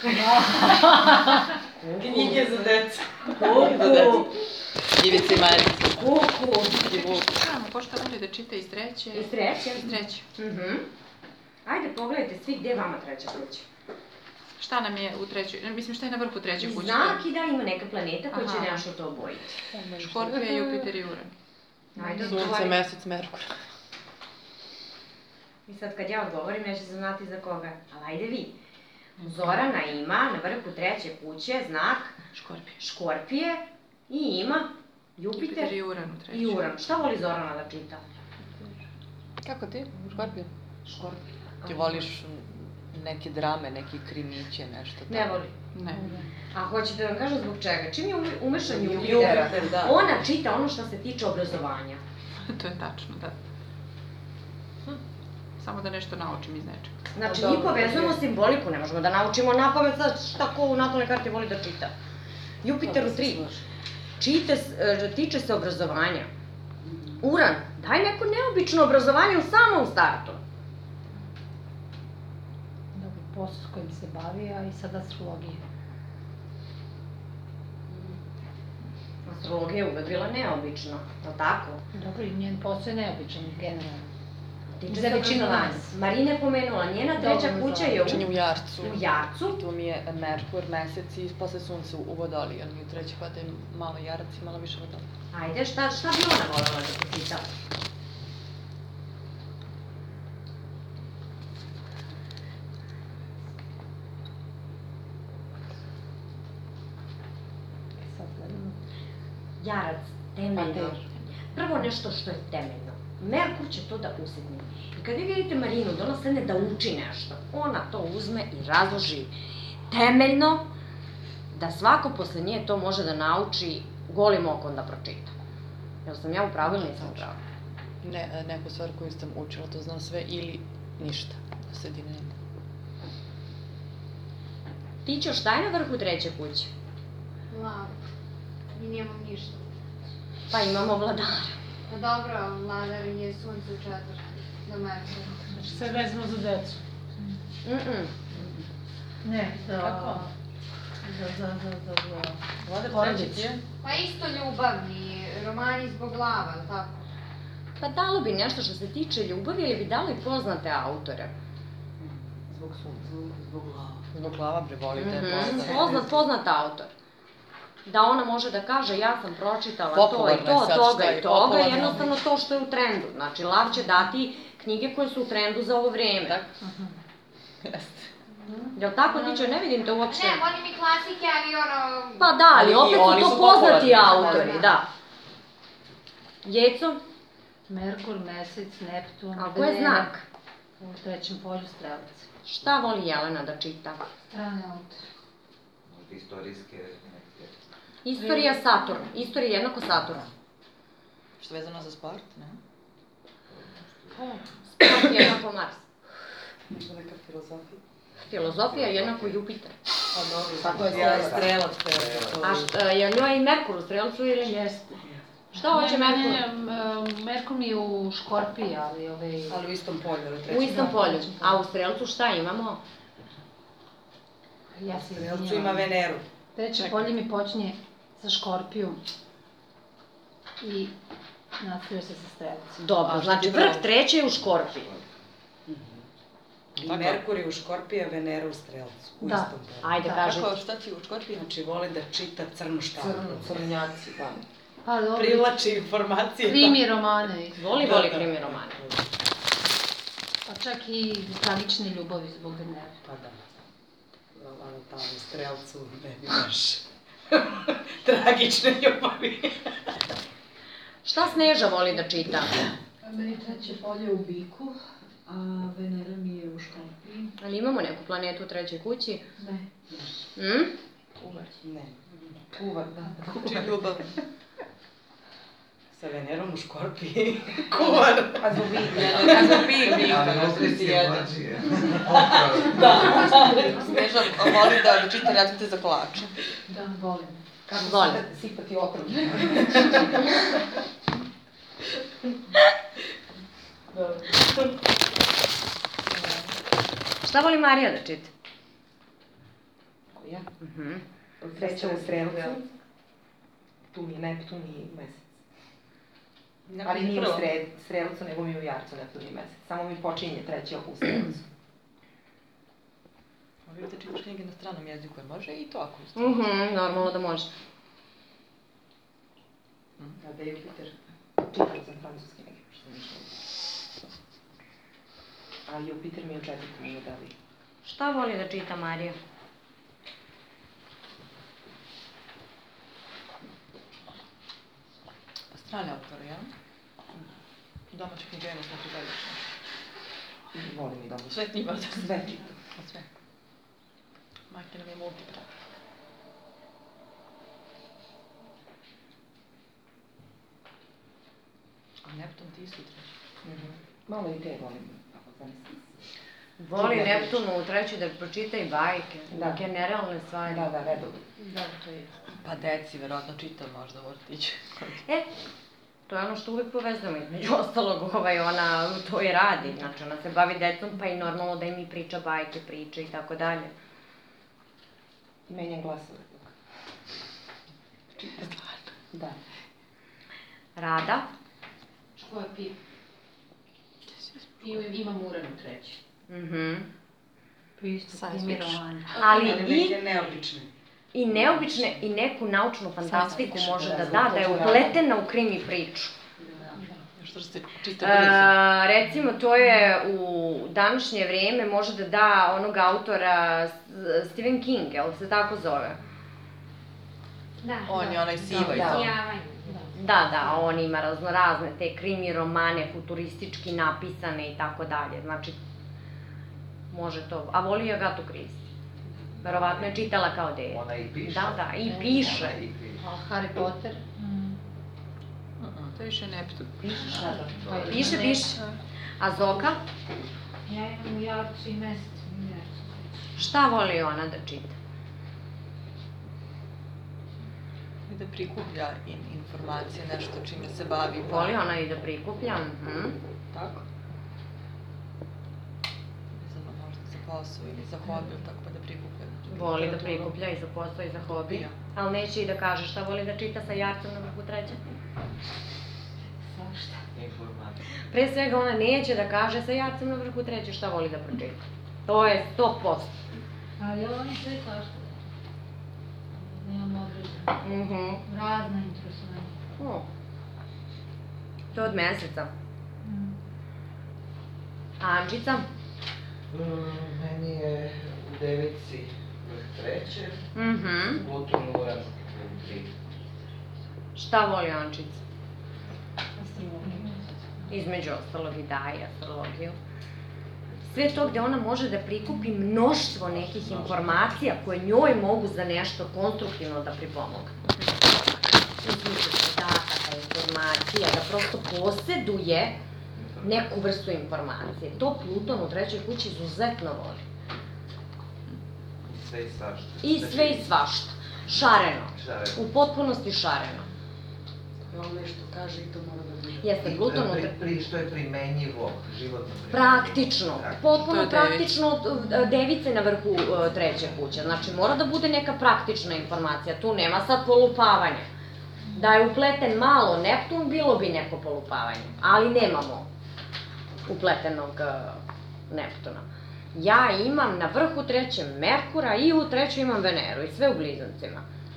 Knjige za decu. Ivica i Marica. Kuku. Ko šta voli da čita iz 3. Iz 3. Iz 3. Ajde, pogledajte svi gdje je vama 3. kuća. Šta nam je u 3. Mislim, šta je na vrhu 3. kuće? Znak i da ima neka planeta koja će nešto to obojiti. Škorpija, Jupiter i Uran. Sunce, mesec, Merkur. I sad kad ja odgovorim, neće se znati za koga. Ali ajde vi. Zorana ima na vrhu 3. kuće znak Škorpije i ima Jupiter i Uran u 3. i Uran. Šta voli Zorana da čita? Kako ti? Škorpija? Škorpija. Ti voliš neke drame, neke krimiće, nešto tako? Ne voli. Ne. A hoćete da vam kažem zbog čega? Čim je umešan Jupitera, ona čita ono što se tiče obrazovanja. To je tačno, da. Samo da nešto naučim iz nečega. Znači, mi povezujemo simboliku, ne možemo da naučimo napamet sad šta ko u natalnoj karti voli da čita. Jupiter u 3. Tiče se obrazovanja. Uran, daj neko neobično obrazovanje u samom startu. Dobro, posao s kojim se bavi, a i sad astrologija. Astrologija je uvek bila neobična, je tako? Dobro, i njen posao je neobičan, generalno. Za većinu nas. Marina je pomenula, njena 3. kuća je u Jarcu. U Jarcu. Tu mi je Merkur, mesec i posle sunce u Vodoliji. On mi u 3. kod je malo Jarac i malo više Vodolija. Ajde, šta bi ona voljela da pročita? Jarac, temeljno. Prvo nešto što je temeljno. Merkur će to da usedne. I kad vi vidite Marinu, da ona sedne da uči nešto, ona to uzme i razloži temeljno, da svako posle nje to može da nauči golim okom da pročita. Jel sam ja u pravu ili nisam u pravu? Ne, neku stvar koju sam učila, to znam sve ili ništa. Do sredine nema. Ti ćeš šta je na vrhu 3. kuće? Lav. I nemam ništa. Pa imamo vladara. Pa dobro, vladar je sunce u 4. do Merkura. Znači sve vezano za decu. Ne, Kako? Vladar 3. je? Pa isto ljubavni, romani zbog lava, ali tako? Pa dalo bi nešto što se tiče ljubavi ili bi dalo i poznate autore? Zbog sunca, zbog lava. Zbog lava bre, volite. Poznat autor. Da ona može da kaže ja sam pročitala to i to, toga i toga, jednostavno to što je u trendu. Znači, lav će dati knjige koje su u trendu za ovo vrijeme. Jeste. Jel tako, Tićo, ne vidim te uopšte? Ne, volim i klasike, ali ono... Pa da, ali opet su to poznati autori, da. Jeco? Merkur, mesec, Neptun, A ko je znak? U 3. polju Strelac. Šta voli Jelena da čita? Strane autor. Istorijske neke... Istorija Saturn. Istorija jednako Saturn. Što je vezano za sport, ne? Sport jednako Mars. Možda neka filozofija. Filozofija jednako Jupiter. Tako je Strelac. A je njoj i Merkur u Strelcu ili jeste? Šta hoće Merkur? Ne, Merkur mi je u Škorpiji, ali Ali u istom polju. U istom polju. A u Strelcu šta imamo? Ja se Strelcu ima Veneru. 3. polje mi počinje sa Škorpijom i nastavlja se sa Strelcem. Dobro, znači vrh 3. je u Škorpiji. I Merkur je u Škorpiji, a Venera u Strelcu. U Da. istom polju. Ajde, kaži. Šta ti u Škorpiji? Znači, voli da čita crnu štampu. Crnjaci, da. Pa dobro, Privlači informacije. krimi romane, Voli krimi romane. pa čak i tragične ljubavi zbog Venere. Pa da. Ali tamo u Strelcu ne bi baš tragične ljubavi. Šta Sneža voli da čita? Meni 3. polje u Biku, a Venera mi je u Škorpiji. Ali imamo neku planetu u 3. kući? Ne. Ne. Kuvar, da. Uči ljubav. Sa Venerom u Škorpiji, kuvar. A zbog Big. Ali okrecije mlađije. Sneža voli da čita recepte za kolače. Da, volim. Kako se sipati otrov. Šta voli Marija da čita? Ja? Kreće u Strelcu. Tu mi je Neptun i Mesec. Ali nije u Strelcu, nego mi u Jarcu Neptun i Mesec. Samo mi počinje treći oko u Strelcu. Možeš da čitaš knjige na stranom jeziku, jer može i to ako isto. Normalno da može. Da je Jupiter, čitala sam francuski neki, što sam mišljala. A Jupiter mi je u 4. udali. Šta voli da čita Marija? Strane autore, jel? Domaća književnost na privelično. Volim i domaće. Sve knjiga? Sve čitam. Sve. Majke nam je multiprat. A Neptun ti isto treći. Malo i te volim, ako zamislim. Voli Neptun u 3. da pročita i bajke, neke nerealne stvari. Da, redovno. Da, to je. Pa deci, verovatno čita možda u vrtiću. To je ono što uvek povezujemo, između ostalog ona to i radi, znači ona se bavi decom pa i normalno da im i priča bajke, priče i tako dalje. I menjam glasove. Čita stvarno. Da. Rada? Škorpije. I imam Uran u 3. Ali neke neobične. I neobične i neku naučnu fantastiku može da je upletena u krimi priču. Što ste čitali brzo? Recimo, to je u današnje vrijeme može da da onog autora Stephen King, jel se tako zove? Da. On je onaj siva i to. Da, on ima raznorazne te krimi romane, futuristički napisane i tako dalje, znači može to, a voli je Agatu Kristi. Verovatno je čitala kao dete. Ona i piše. Da, i piše. Harry Potter? To je više Neptun. Piše. A Zoka? Ja imam u Jarcu i Mesec. Šta voli ona da čita? I da prikuplja informacije, nešto čime se bavi. Voli ona i da prikuplja? Tako. Ne znam, možda za posao ili za hobi, tako pa da prikuplja. Voli da prikuplja i za posao i za hobi. Ali neće i da kaže šta voli da čita sa Jarcem na vrhu 3. Svašta. Informacija. Pre svega ona neće da kaže sa Jarcem na vrhu 3. šta voli da pročita. To je 100%. Ali oni sve svašta. Nemam određeno. Razna interesovanja. To je od Meseca. A Ančica? Meni je u Devici vrh 3. Pluton Uran u 3. Šta voli Ančica? Između ostalog i daje astrologiju. Sve to gde ona može da prikupi mnoštvo nekih informacija koje njoj mogu za nešto konstruktivno da pripomogu. Između podataka, informacija, da prosto posjeduje neku vrstu informacije. To Pluton u 3. kući izuzetno voli. I sve i svašta. I sve i svašta. Šareno. U potpunosti šareno. On nešto kaže i to mora da bude. Jeste, Pluton u 3. Što je primenjivo, životno primenjivo. Praktično, potpuno praktično Device na vrhu 3. kuće. Znači, mora da bude neka praktična informacija, tu nema sad polupavanja. Da je upleten malo Neptun, bilo bi neko polupavanje, ali nemamo upletenog Neptuna. Ja imam na vrhu 3. Merkura i u 3. imam Veneru i sve u blizancima.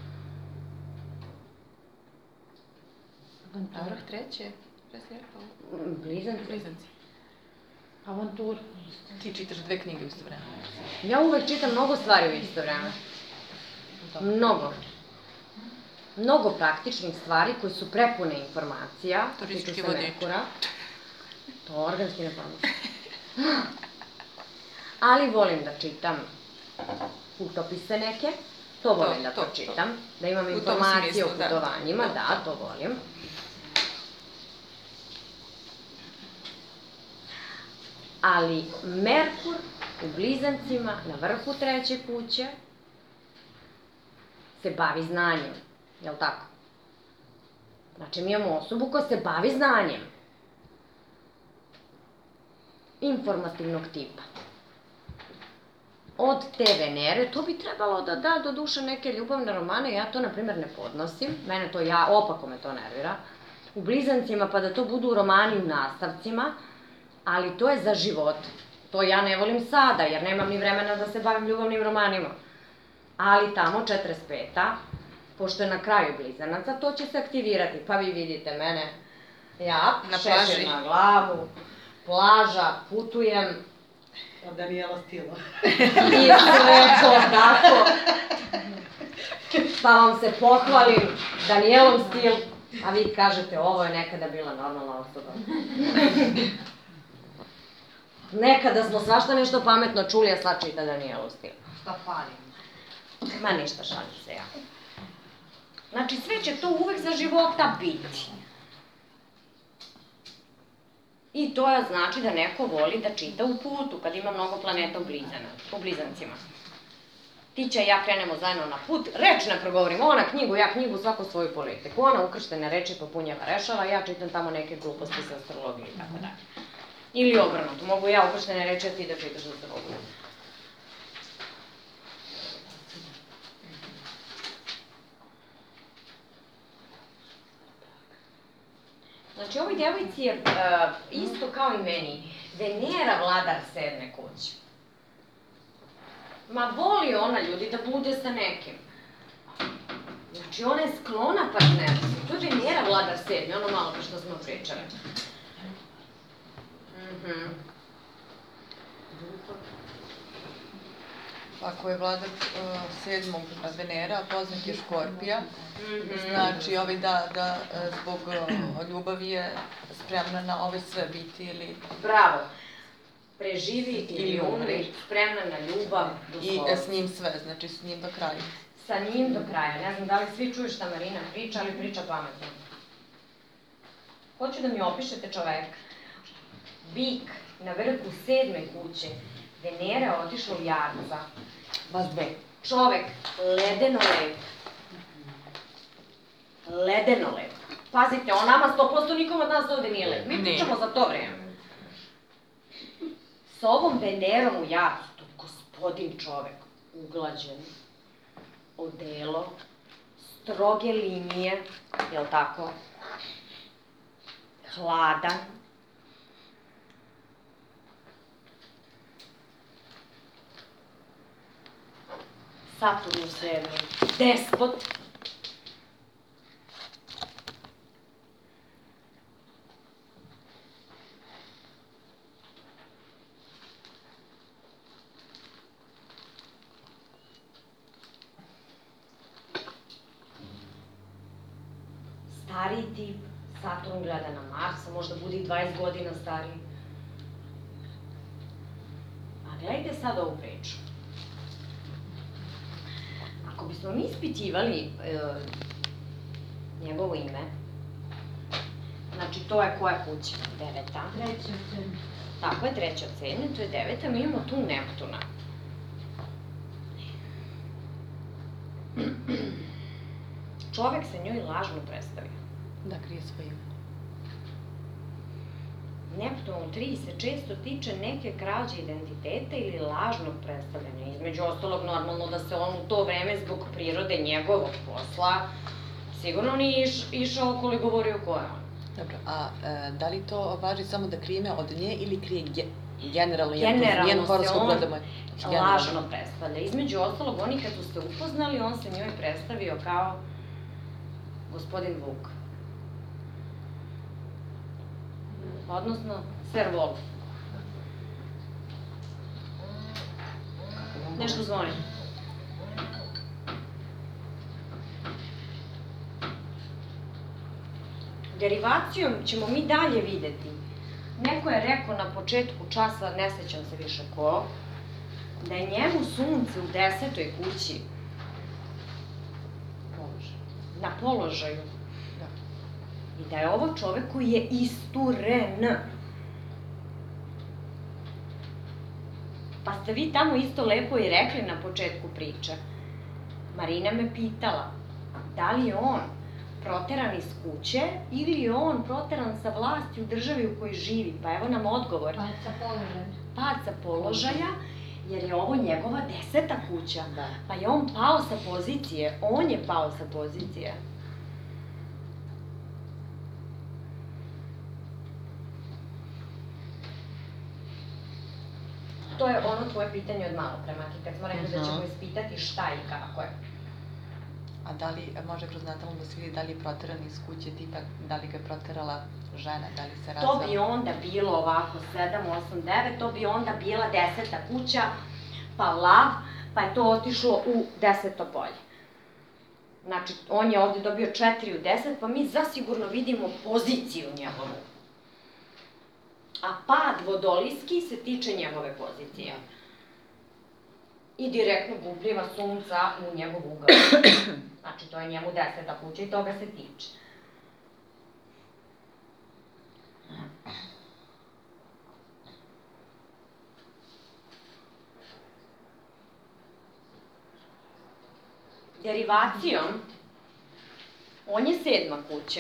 A vrh 3. Blizanci. Avantura. Ti čitaš 2 knjige u isto vreme. Ja uvek čitam mnogo stvari u isto vreme. Mnogo. Mnogo praktičnih stvari koje su prepune informacija. Turistički vodič. To organski ne pomoći. Ali volim da čitam putopise neke. To volim da pročitam. Da imam informacije o putovanjima, da, to volim. Ali Merkur u Blizancima na vrhu 3. kuće se bavi znanjem, jel' tako? Znači, mi imamo osobu koja se bavi znanjem. Informativnog tipa. Od te Venere, to bi trebalo da da do duše neke ljubavne romane, ja to, na primjer, ne podnosim, mene to, opako me to nervira, u Blizancima, pa da to budu romani u nastavcima, ali to je za život. To ja ne volim sada, jer nemam ni vremena da se bavim ljubavnim romanima. Ali tamo, 45-a, pošto je na kraju Blizanaca, to će se aktivirati. Pa vi vidite mene, ja, šešir na glavu, plaža, putujem. Od Daniela stila. I sve to tako. Pa vam se pohvalim, Danielov stil, a vi kažete ovo je nekada bila normalna osoba. Nekada smo svašta nešto pametno čuli, a sad čita Danielov stil. Šta fali? Ma ništa, šalim se ja. Znači, sve će to uvek za života biti. I to znači da neko voli da čita u putu, kad ima mnogo planeta u Blizancima. Ti će ja krenemo zajedno na put, reč ne progovorimo, ona knjigu, ja knjigu, svako svoju politiku. Ona ukrštene reči popunjava rešava, ja čitam tamo neke gluposti sa astrologije i tako dalje. Ili obrnuto, mogu ja ukrštene reči, a ti da čitaš astrologiju. Znači, ovoj djevojci je isto kao i meni, Venera vladar 7. kuće. Ma voli ona ljudi da bude sa nekim. Znači, ona je sklona partnerstvu. To je Venera vladar 7. ono malo što smo pričali. Ako je vladar 7. Venera, poznat je Škorpija, znači da zbog ljubavi je spremna na ove sve biti ili... Bravo. Preživi ili umri, spremna na ljubav do slova. I s njim sve, znači s njim do kraja. Sa njim do kraja. Ne znam da li svi čuju šta Marina priča, ali priča pametno. Hoću da mi opišete čoveka. Bik na vrhu 7. kuće. Venera je otišla u Jarca. Vas dve. Čovek, ledeno lep. Ledeno lep. Pazite, on nama 100% nikom od nas ovde nije lep. Mi pričamo za to vreme. S ovom Venerom u Jarcu, to gospodin čovek, uglađen, odelo, stroge linije, jel' tako? Hladan. Saturn u 7. Despot. Stariji tip, Saturn gleda na Marsa, možda bude i 20 godina stariji. A gledajte sad ovu priču. Ako bismo mi ispitivali njegovo ime, znači to je koja kuća? 9. 3. od 7. Tako je, 3. od 7, to je 9, mi imamo tu Neptuna. Čovek se njoj lažno predstavio. Da krije svoje ime. Neptun u 3 se često tiče neke krađe identiteta ili lažnog predstavljanja. Između ostalog, normalno da se on u to vreme zbog prirode njegovog posla sigurno nije išao okolo i govorio ko je on. Dobro, a da li to važi samo da krije ime od nje ili krije generalno? Generalno se on lažno predstavlja. Između ostalog, oni kad su se upoznali, on se njoj predstavio kao gospodin Vuk. Odnosno, Ser Wolf. Nešto zvoni. Derivacijom ćemo mi dalje videti. Neko je rekao na početku časa, ne sećam se više ko, da je njemu sunce u 10. kući na položaju. I da je ovo čovek koji je isturen. Pa ste vi tamo isto lepo i rekli na početku priče. Marina me pitala, da li je on proteran iz kuće ili je on proteran sa vlasti u državi u kojoj živi? Pa evo nam odgovor. Pad sa položaja. Pad sa položaja, jer je ovo njegova 10. kuća. Pa je on pao sa pozicije, on je pao sa pozicije. To je ono tvoje pitanje od malo pre, Maki, kad smo rekli da ćemo ispitati šta i kako je. A da li može kroz Natalnu da se vidi da li je proteran iz kuće, tipa da li ga je proterala žena, da li se razvela? To bi onda bilo ovako 7, 8, 9, to bi onda bila 10. kuća, pa lav, pa je to otišlo u 10. polje. Znači, on je ovde dobio 4 u 10, pa mi zasigurno vidimo poziciju njegovu. A pad vodolijski se tiče njegove pozicije. I direktno gubljiva sunca u njegov ugao. Znači, to je njemu 10. kuća i toga se tiče. Derivacijom, on je 7. kuća.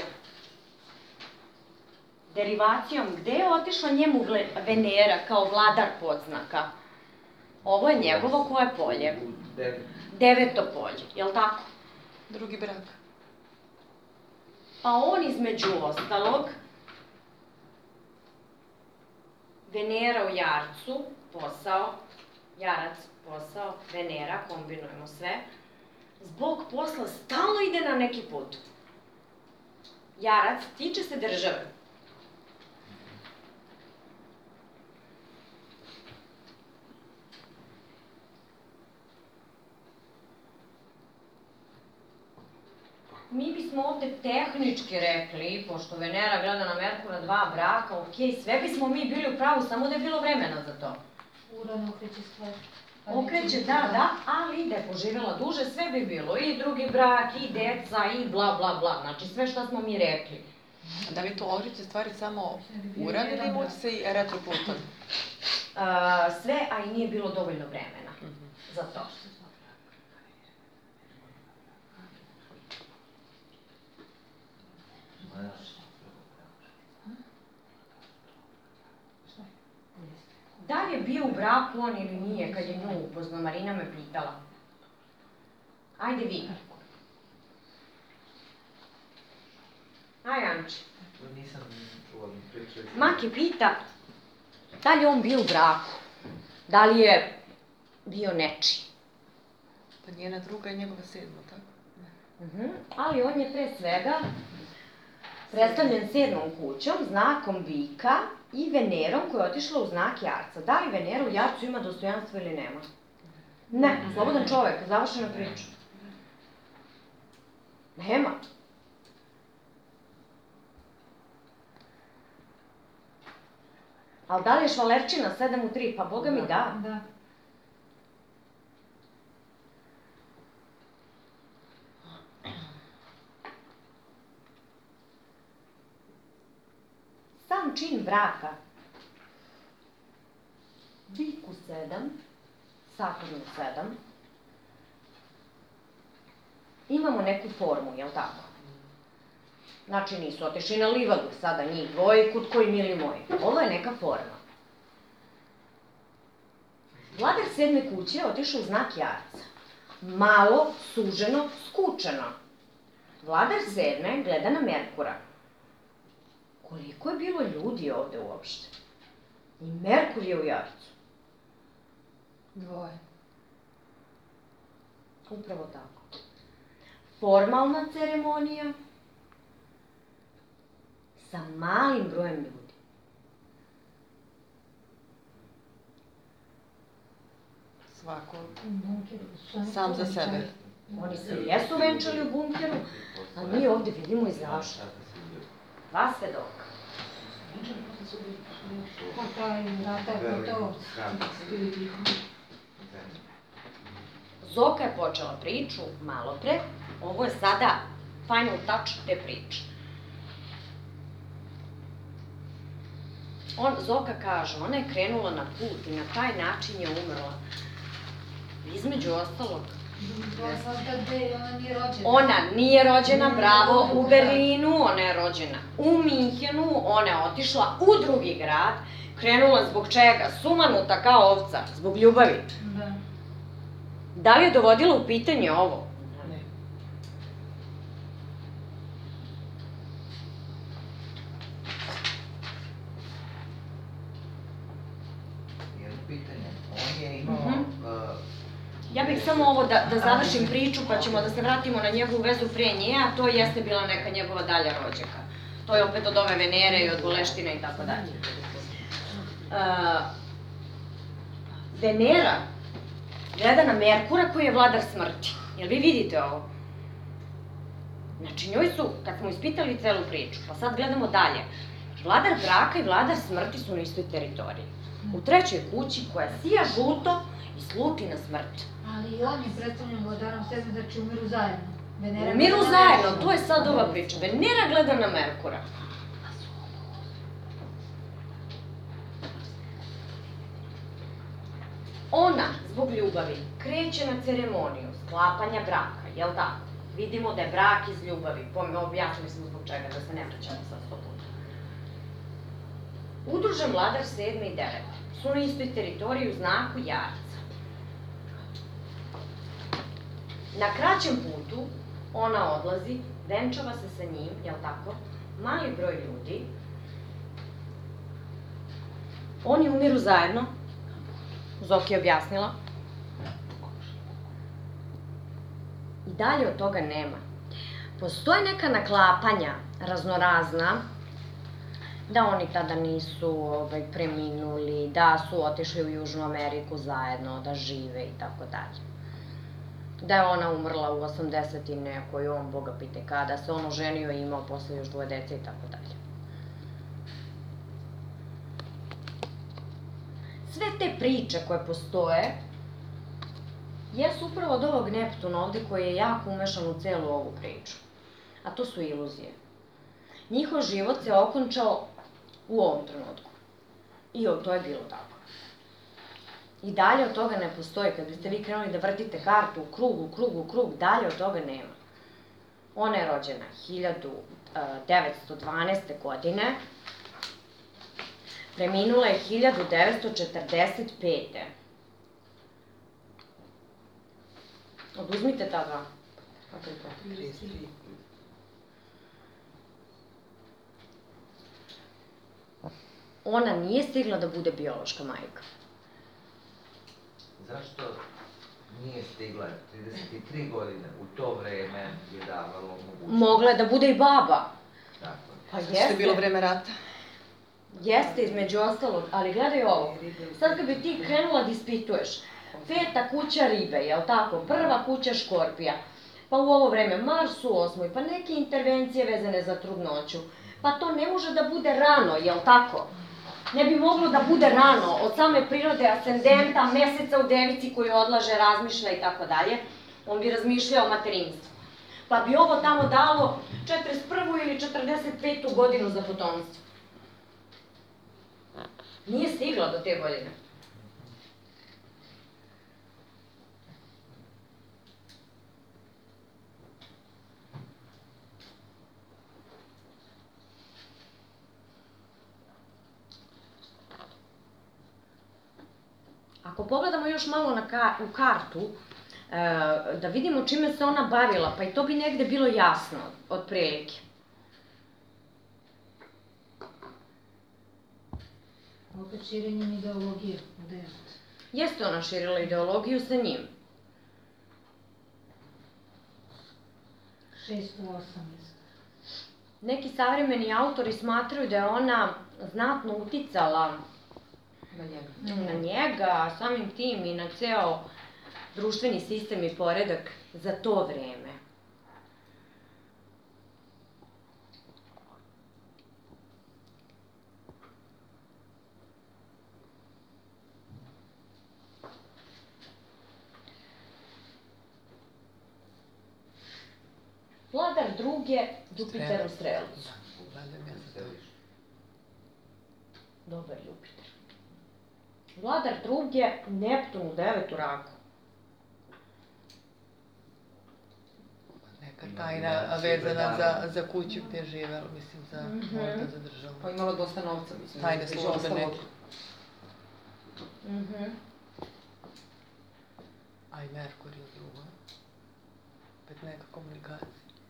Derivacijom, gde je otišla njemu Venera kao vladar podznaka? Ovo je njegovo koje polje? 9. polje, jel tako? Drugi brak. Pa on između ostalog, Venera u Jarcu, posao, Jarac, posao, Venera, kombinujemo sve, zbog posla stalno ide na neki put. Jarac tiče se države. Mi bismo ovde tehnički rekli, pošto Venera gleda na Merkura 2 braka, okej, sve bismo mi bili u pravu, samo da je bilo vremena za to. Uran okreće stvar. Okreće, da, ali da je poživjela duže, sve bi bilo. I drugi brak, i deca, i bla, bla, bla. Znači, sve što smo mi rekli. Da li to okreće stvari samo Uran ili ima se i retro-Pluton? Sve, a i nije bilo dovoljno vremena za to. Da li je bio u braku on ili nije kad je nju upoznao? Marina me pitala. Ajde vi. Aj, Anči. Nisam čuvala priču. Maki pita da li je on bio u braku, da li je bio nečiji. Pa njena druga je njegova 7, tako? Ali on je pre svega predstavljen 7. kućom, znakom bika i Venerom koja je otišla u znak Jarca. Da li Venera u Jarcu ima dostojanstvo ili nema? Ne, slobodan čovek, završena priča. Nema. Ali da li je švalerčina 7 u 3? Pa boga mi da. Da. Sam čin braka. Bik u 7, Saturn u 7. Imamo neku formu, jel tako? Znači nisu otišli na livadu sada njih dvoje, kud koji mili moji. Ovo je neka forma. Vladar 7. kuće je otišao u znak Jarca. Malo, suženo, skučeno. Vladar 7. gleda na Merkura. Koliko je bilo ljudi ovde uopšte? I Merkur je u Jarcu. 2. Upravo tako. Formalna ceremonija sa malim brojem ljudi. Svako U bunkeru. sam za sebe. Oni se jesu venčali u bunkeru, a mi ovde vidimo i zašto. 2 svedoka. Pa taj vratar Gotovac. Zoka je počela priču malo pre, ovo je sada final touch te priče. Zoka kaže, ona je krenula na put i na taj način je umrla. Između ostalog, ona nije rođena, bravo, u Berlinu, ona je rođena u Minhenu, ona je otišla u drugi grad, krenula zbog čega? Sumanuta kao ovca, zbog ljubavi. Da li je dovodila u pitanje ovo? Ne. Jedno pitanje, on je imao... Ja bih samo ovo da završim priču, pa ćemo da se vratimo na njegovu vezu pre nje, a to jeste bila neka njegova dalja rođaka. To je opet od ove Venere i od Boleštine i tako dalje. Venera gleda na Merkura koji je vladar smrti. Jel vi vidite ovo? Znači njoj su, kad smo ispitali celu priču, pa sad gledamo dalje, vladar braka i vladar smrti su na istoj teritoriji. U trećoj kući koja sija žuto i sluti na smrt. Ali i on je predstavljen vladarom sedme, znači umiru zajedno. Umiru zajedno, to je sad ova priča. Venera gleda na Merkura. Ona, zbog ljubavi, kreće na ceremoniju sklapanja braka, jel tako? Vidimo da je brak iz ljubavi, objasnili smo zbog čega, da se ne vraćamo sad 100 puta. Udružen vladar 7. i 9. su na istoj teritoriji u znaku Jarca. Na kraćem putu ona odlazi, venčava se sa njim, jel tako? Mali broj ljudi. Oni umiru zajedno. Zoki je objasnila. I dalje od toga nema. Postoje neka naklapanja raznorazna da oni tada nisu preminuli, da su otišli u Južnu Ameriku zajedno, da žive i tako dalje. Da je ona umrla u 80 i nekoj, on Boga pite kada, se on oženio i imao posle još 2 dece i tako dalje. Sve te priče koje postoje jesu upravo od ovog Neptuna ovde koji je jako umešan u celu ovu priču. A to su iluzije. Njihov život se okončao u ovom trenutku. I to je bilo tako. I dalje od toga ne postoji. Kad biste vi krenuli da vrtite kartu u krug, dalje od toga nema. Ona je rođena 1912. godine. Preminula je 1945. Oduzmite ta dva. Kako je to? Ona nije stigla da bude biološka majka. Zašto nije stigla? 33 godine u to vreme je davalo mogućnost. Mogla je da bude i baba. Tako. Pa Što je bilo vreme rata. Jeste, između ostalog, ali gledaj ovo. Sad kad bi ti krenula da ispituješ, 5. kuća ribe, jel tako? 1. kuća škorpija. Pa u ovo vreme Mars u 8. pa neke intervencije vezane za trudnoću. Pa to ne može da bude rano, jel tako? Ne bi moglo da bude rano, od same prirode, ascendenta, meseca u devici koji odlaže, razmišlja i tako dalje. On bi razmišljao o materinstvu. Pa bi ovo tamo dalo 41. ili 45. godinu za potomstvo. Nije stigla do te godine. Ako pogledamo još malo u kartu, da vidimo čime se ona bavila, pa i to bi negde bilo jasno, otprilike. Opet širenjem ideologije. Jeste ona širila ideologiju sa njim. 608. Neki savremeni autori smatraju da je ona znatno uticala na njega, samim tim i na ceo društveni sistem i poredak za to vreme. Vladar druge, Jupiter u Strelcu. Dobar Jupiter. Vladar druge, Neptun u 9 u raku. Neka tajna vezana za kuću gdje je živela, mislim, možda za državu. Pa imala dosta novca, mislim. Tajne službe neke. A i Merkur je u drugom. Opet neka komunikacija.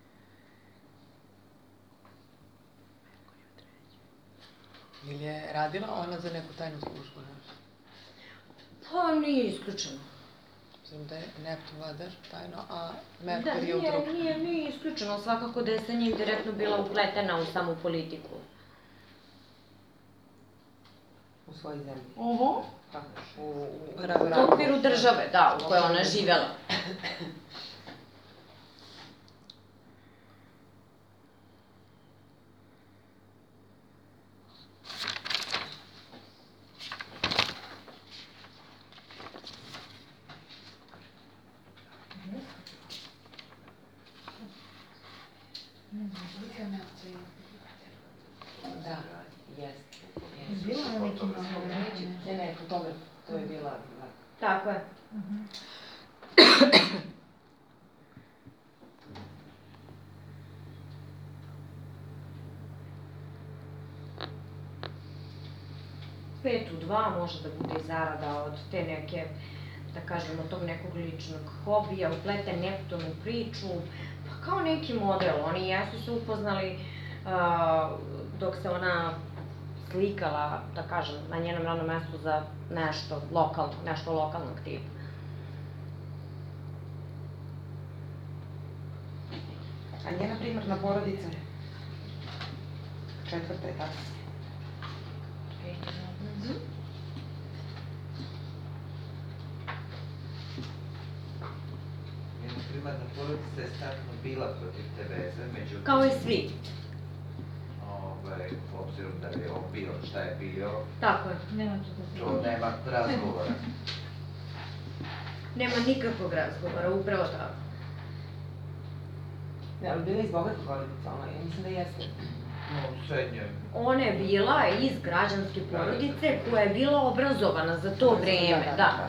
Ili je radila ona za neku tajnu službu, nešto? Pa nije isključeno. Mislim da je Neptun vladar tajno, a Merkur je u drugom. Nije isključeno, svakako da je sa njim direktno bila upletena u samu politiku. U svojoj zemlji. U okviru države, da, u kojoj ona je živjela. Da, jest. Bila je neki ne, fotograf, to je bila. Tako je. Pet u 2 može da bude i zarada od te neke, da kažemo, tog nekog ličnog hobija, uplete Neptun u priču, pa kao neki model. Oni jesu se upoznali dok se ona slikala, da kažem, na njenom radnom mestu za nešto lokalno, nešto lokalnog tipa. A njena primarna porodica je? 4. etape. Njena primarna porodica je startno bila protiv te veze, međutim... Kao i svi. Obzirom da je on bio šta je bio, Tako je. to nema razgovora. Nema nikakvog razgovora, upravo tako. Ne, ali bila iz bogate porodice, ja mislim da jeste. Srednje. Ona je bila iz građanske porodice koja je bila obrazovana za to vreme, da.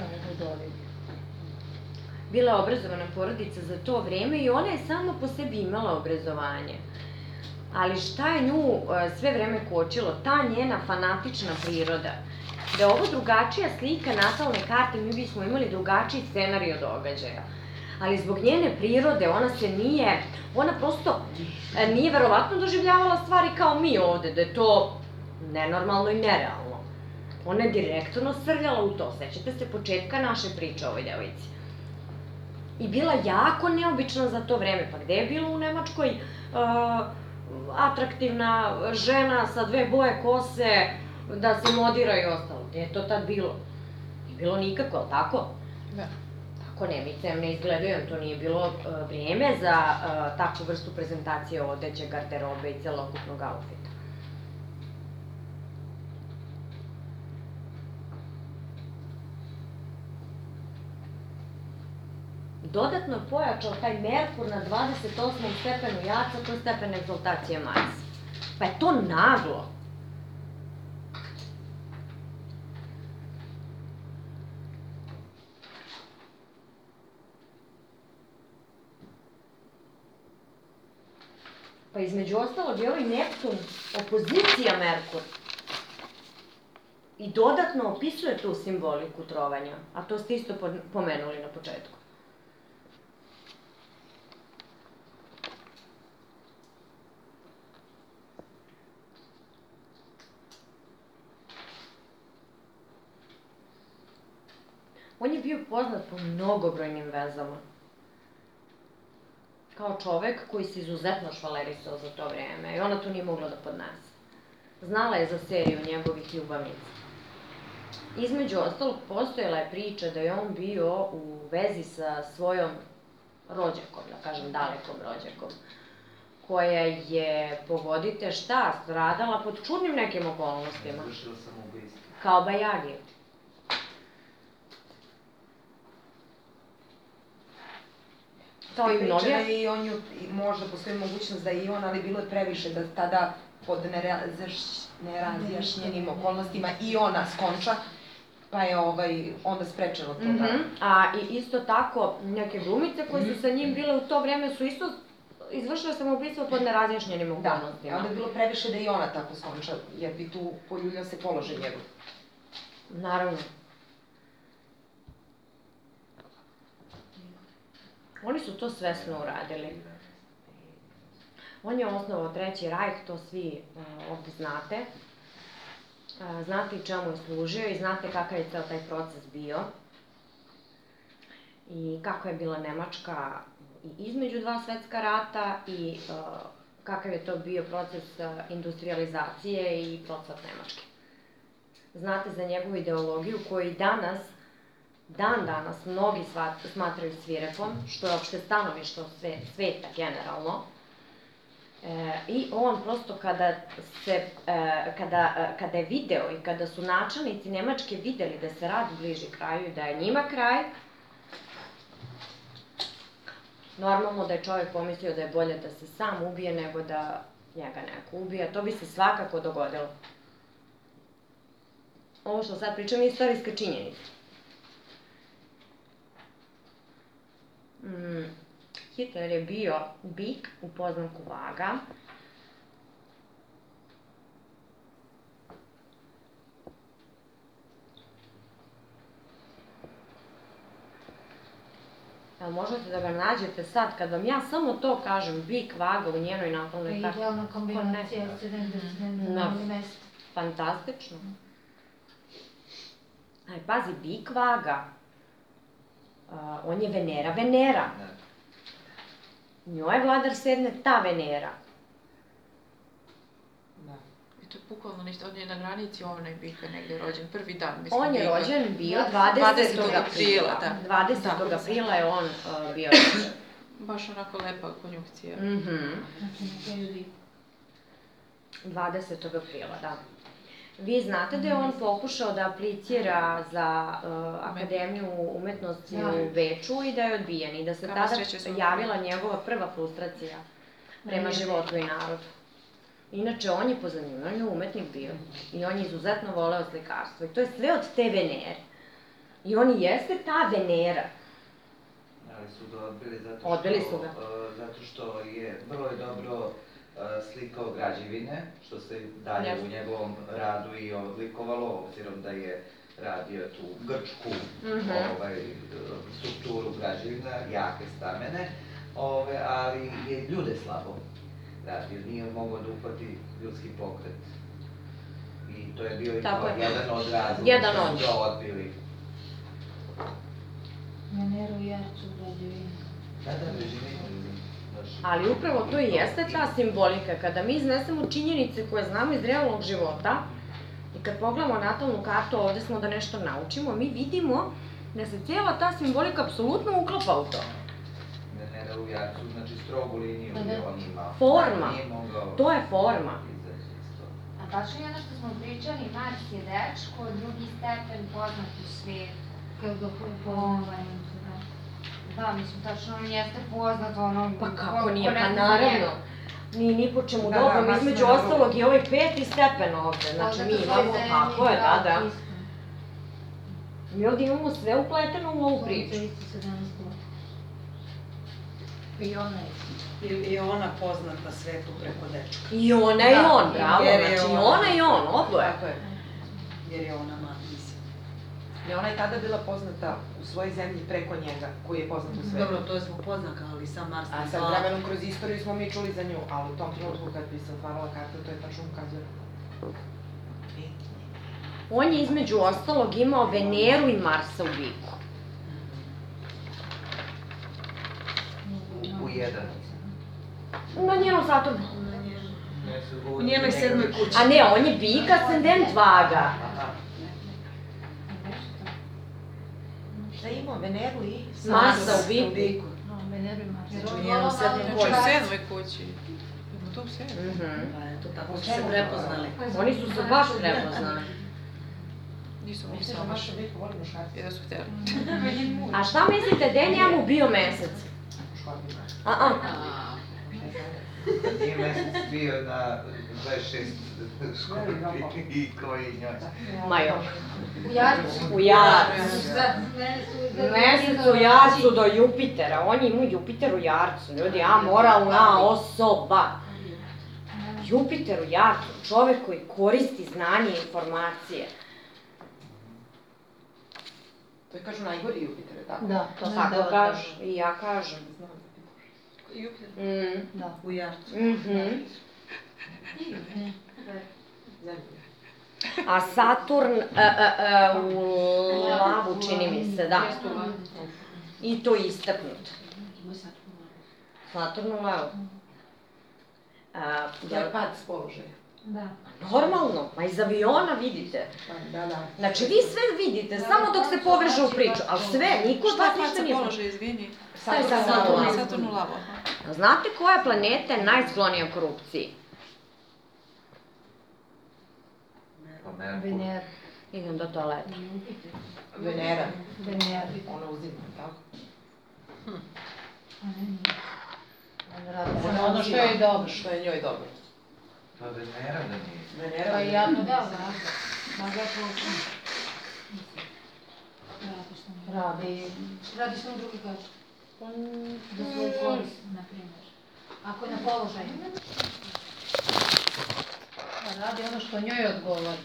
Bila je obrazovana porodica za to vreme i ona je sama po sebi imala obrazovanje. Ali šta je nju sve vreme kočilo? Ta njena fanatična priroda. Da je ovo drugačija slika natalne karte, mi bismo imali drugačiji scenarij od događaja. Ali zbog njene prirode ona prosto nije verovatno doživljavala stvari kao mi ovde, da je to nenormalno i nerealno. Ona je direktno srljala u to, sećate se početka naše priče o ovoj devojci. I bila jako neobična za to vreme, pa gde je bila u Nemačkoj atraktivna žena sa 2 boje kose, da se modira i ostalo. Gde je to tad bilo? Nije bilo nikako, ali tako? Da. Tako Nemice ne izgledaju, to nije bilo vrijeme za takvu vrstu prezentacije odeće, garderobe i celokupnog outfita. Dodatno je pojačao taj Merkur na 28. stepenu Jaca, to je stepen egzaltacije Marsa. Pa je to naglo. Pa između ostalog je ovaj Neptun opozicija Merkur. I dodatno opisuje tu simboliku trovanja, a to ste isto pomenuli na početku. On je bio poznat po mnogobrojnim vezama. Kao čovek koji se izuzetno švalerisao za to vreme i ona to nije mogla da podnese. Znala je za seriju njegovih ljubavnica. Između ostalog, postojala je priča da je on bio u vezi sa svojom rođakom, da kažem dalekom rođakom, koja je, pogodite šta, stradala pod čudnim nekim okolnostima. Vršila samoubistvo. Kao Bajagi. Kao i mnoge. I on ju, možda postoji mogućnost da je i on, ali bilo je previše, da tada pod nerazjašnjenim okolnostima i ona skonča, pa je onda sprečeno to da... A isto tako, neke glumice koje su sa njim bile u to vreme su isto izvršile samoubistvo pod nerazjašnjenim okolnostima. Da, onda je bilo previše da i ona tako skonča, jer bi tu poljuljao se položaj njegov. Naravno. Oni su to svesno uradili. On je osnovao Treći Rajh, to svi ovdje znate. Znate i čemu je služio i znate kakav je ceo taj proces bio. I kako je bila Nemačka i između dva svetska rata i kakav je to bio proces industrializacije i procvat Nemačke. Znate za njegovu ideologiju koju dan danas mnogi smatraju svirepom, što je opšte stanovište sveta generalno. I on prosto kada je video i kada su načelnici Nemačke videli da se rad bliži kraju i da je njima kraj, normalno da je čovjek pomislio da je bolje da se sam ubije nego da njega neko ubije. To bi se svakako dogodilo. Ovo što sad pričam je istorijska činjenica. Hitler je bio bik u poznanku vaga. Jel možete da ga nađete sad, kad vam ja samo to kažem, bik, vaga u njenoj natalnoj karti? Idealna kombinacija 70 na mjesto. Fantastično. Aj, pazi, bik, vaga. On je Venera. Njoj je vladar sedne ta Venera. I to je bukvalno ništa, on je na granici onaj bika negdje rođen, prvi dan, mislim. On je rođen bio 20. aprila. 20. aprila je on bio rođen. Baš onako lepa konjunkcija. 20. aprila, da. Vi znate da je on pokušao da aplicira za Akademiju umetnosti u Beču i da je odbijen i da se tada javila njegova prva frustracija prema životu i narodu. Inače, on je po zanimanju umetnik bio i on je izuzetno voleo slikarstvo i to je sve od te Venere. I on i jeste ta Venera. Ali su ga odbili zato što je vrlo dobro slikao građevine, što se dalje u njegovom radu i odlikovalo, obzirom da je radio tu grčku strukturu građevina, jake stamene, ali je ljude slabo radio, nije mogao da uhvati ljudski pokret. I to je bio jedan od razloga što su ga odbili. Veneru i Jarcu u građevini. Da, građevina. Ali upravo to i jeste ta simbolika. Kada mi iznesemo činjenice koje znamo iz realnog života i kad pogledamo natalnu kartu, ovdje smo da nešto naučimo, mi vidimo da se cijela ta simbolika apsolutno uklapa u to. Venera u Jarcu, znači strogu liniju je on imao. Forma. To je forma. A tačno je ono što smo pričali, Mars je dečko, drugi stepen poznat u svijetu. Kako ga poznat. Da, mislim, tačno on jeste poznat ono... Pa kako nije, pa naravno. Ni po čemu dobrom, između ostalog i ovaj 5. stepen ovde, znači mi imamo, tako je, da. Mi ovdje imamo sve upleteno u ovu priču. I ona poznata svetu preko dečka. I ona i on, bravo, znači i ona i on, oboje. Jer je ona mislim. I ona je tada bila poznata u svojoj zemlji preko njega, koji je poznat u svetu. Dobro, to je zbog poznaka, ali sam Mars... A sad vremenom kroz istoriju smo mi čuli za nju, ali u tom trenutku kad bi se otvarala karta, to je tačno ukazuje. On je između ostalog imao Veneru i Marsa u biku. U jedan. Na njenom Saturnu. U njenoj 7. kući. A ne, on je bik, ascendent vaga. Šta imao? Veneru i... Marsa u biku. Veneru i Marsa. U njenom 7. kući. Znači u 7. kući. Ima to u 7. Eto, tako su se prepoznali. Oni su se baš prepoznali. Nisu mislili baš. Jedan su htjeli. A šta mislite, gde njemu bio mesec? Da nije mesec bio na 26 škorpi i koji njoj. Ma još. U Jarcu. U Jarcu. Mesec u Jarcu do Jupitera. On je imao Jupiter u Jarcu. Ljudi, amoralna osoba. Jupiter u Jarcu. Čovek koji koristi znanje i informacije. To je kažu najgori Jupiter, tako? Da, to sam Tako htela da kažu. kažem. I ja kažem. Jupiter. Da. U Jarcu. A Saturn u lavu, čini mi se, da. I to istaknut. Saturn u lavu. To je pad s položaja. Da. Normalno, ma iz aviona vidite. Da. Znači vi sve vidite, samo dok se poveže u priču, ali sve, niko od vas ništa nije... Šta je položaj, izvini? Šta je Saturn u lavu? Saturn u lavu. Znate koja planeta je najsklonija korupciji? Venera. Idem do toaleta. Venera. Venera. Ona uzima, tako? Ono što je dobro. Što je njoj dobro. Pa Venera da nije. Venera Pa uzima. ja to da, radi samo drugi kaže. Za svoj korist, na primjer. Ako je na položaju. Radi ono što njoj odgovori.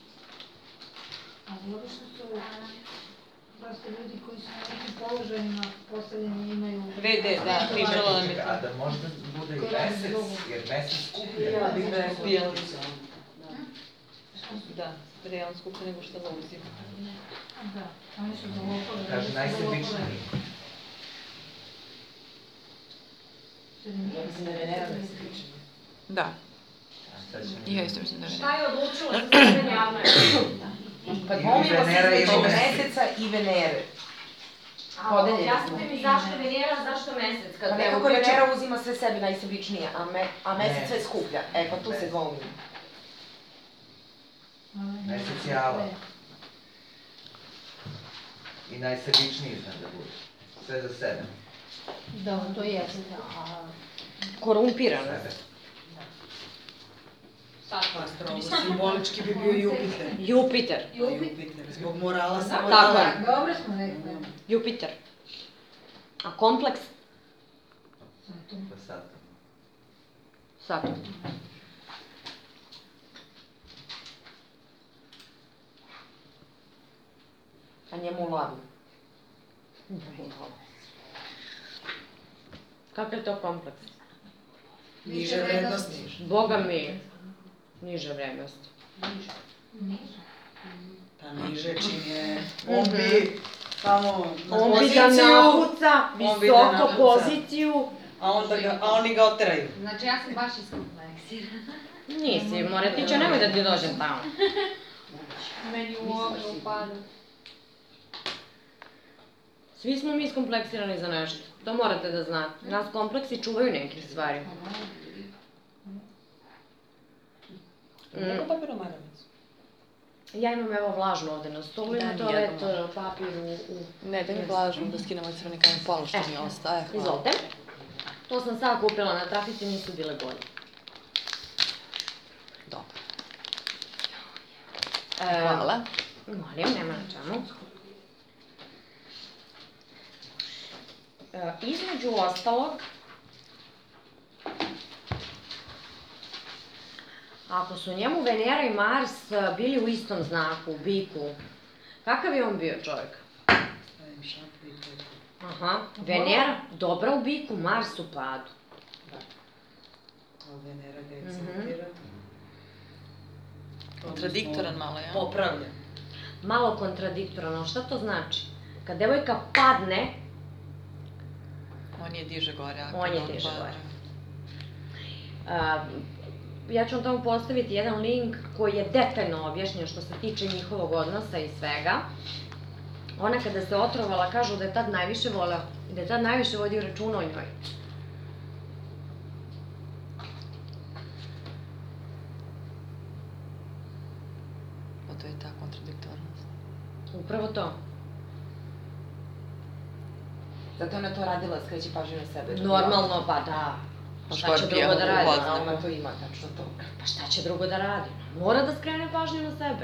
Ali obično su prosto ljudi koji su na nekim položajima postavljeni imaju... VD, da, pričala nam je to. A da možda bude i mesec, jer mesec skuplja. Ja bih rekao. Da, realno skuplje nego što zauzima. Da, oni su za lokale. Kaže najsebičniji. Ja mislim da je Venera najsebičnija. Da. Sad ćemo... I ja isto mislim da je. Šta je odlučilo što se ne javno? Pa pomimo se između meseca i Venere. Objasnite mi zašto Venera, zašto mesec? Pa nekako Venera uzima sve sebi najsebičnije, a mesec sve skuplja. E, pa tu se dvoumim. Mesec je Ala. I najsebičniji zna da bude. Sve za sebe. Da, to jeste. Korumpirano. Strogo simbolički bi bio Jupiter. Jupiter. Jupiter, zbog morala samo. Tako je. Dobro smo rekli. Jupiter. A kompleks? Pa sad. Saturn. A njemu u lavu. Kakav je to kompleks? Niže vrednosti. Boga mi, niže vrednosti. Pa niže čim je, on bi tamo na On bi da poziciju, napuca, on bi da visoko napuca. poziciju. a oni ga oteraju. Znači ja sam baš iskompleksirana. Nisi, Moretića, nemoj da ti dođem tamo. Meni u ognu pada. Svi smo mi iskompleksirani za nešto. To morate da znate. Nas kompleksi čuvaju nekih stvari. Kako papiromaramicu? Ja imam evo vlažno ovde na stolu, imam toalet, papir u... Ne, da mi vlažno, da skinemo ovaj crveni kamen pola što mi ostaje. Izvolite. To sam sad kupila na trafici, nisu bile bolje. Dobro. Hvala. Molim, nema na čemu. Između ostalog, ako su njemu Venera i Mars bili u istom znaku, u biku, kakav je on bio čovjek? Stavim šapu i to je to. Aha, Venera dobra u biku, Mars u padu. A Venera ga eksaltira. Kontradiktoran malo, ja? Popravlja. Malo kontradiktoran, ali šta to znači? Kad devojka padne, On je diže gore. On je diže gore. Ja ću vam tamo postaviti jedan link koji je detaljno objašnjen što se tiče njihovog odnosa i svega. Ona kada se otrovala kažu da je tad najviše voleo i da je tad najviše vodio računa o njoj. Pa to je ta kontradiktornost. Upravo to. Zato je ona to radila, skreći pažnju na sebe. Normalno, pa da. Šta će drugo da radi? Ona to ima, tačno to. Pa šta će drugo da radi? Mora da skrene pažnju na sebe.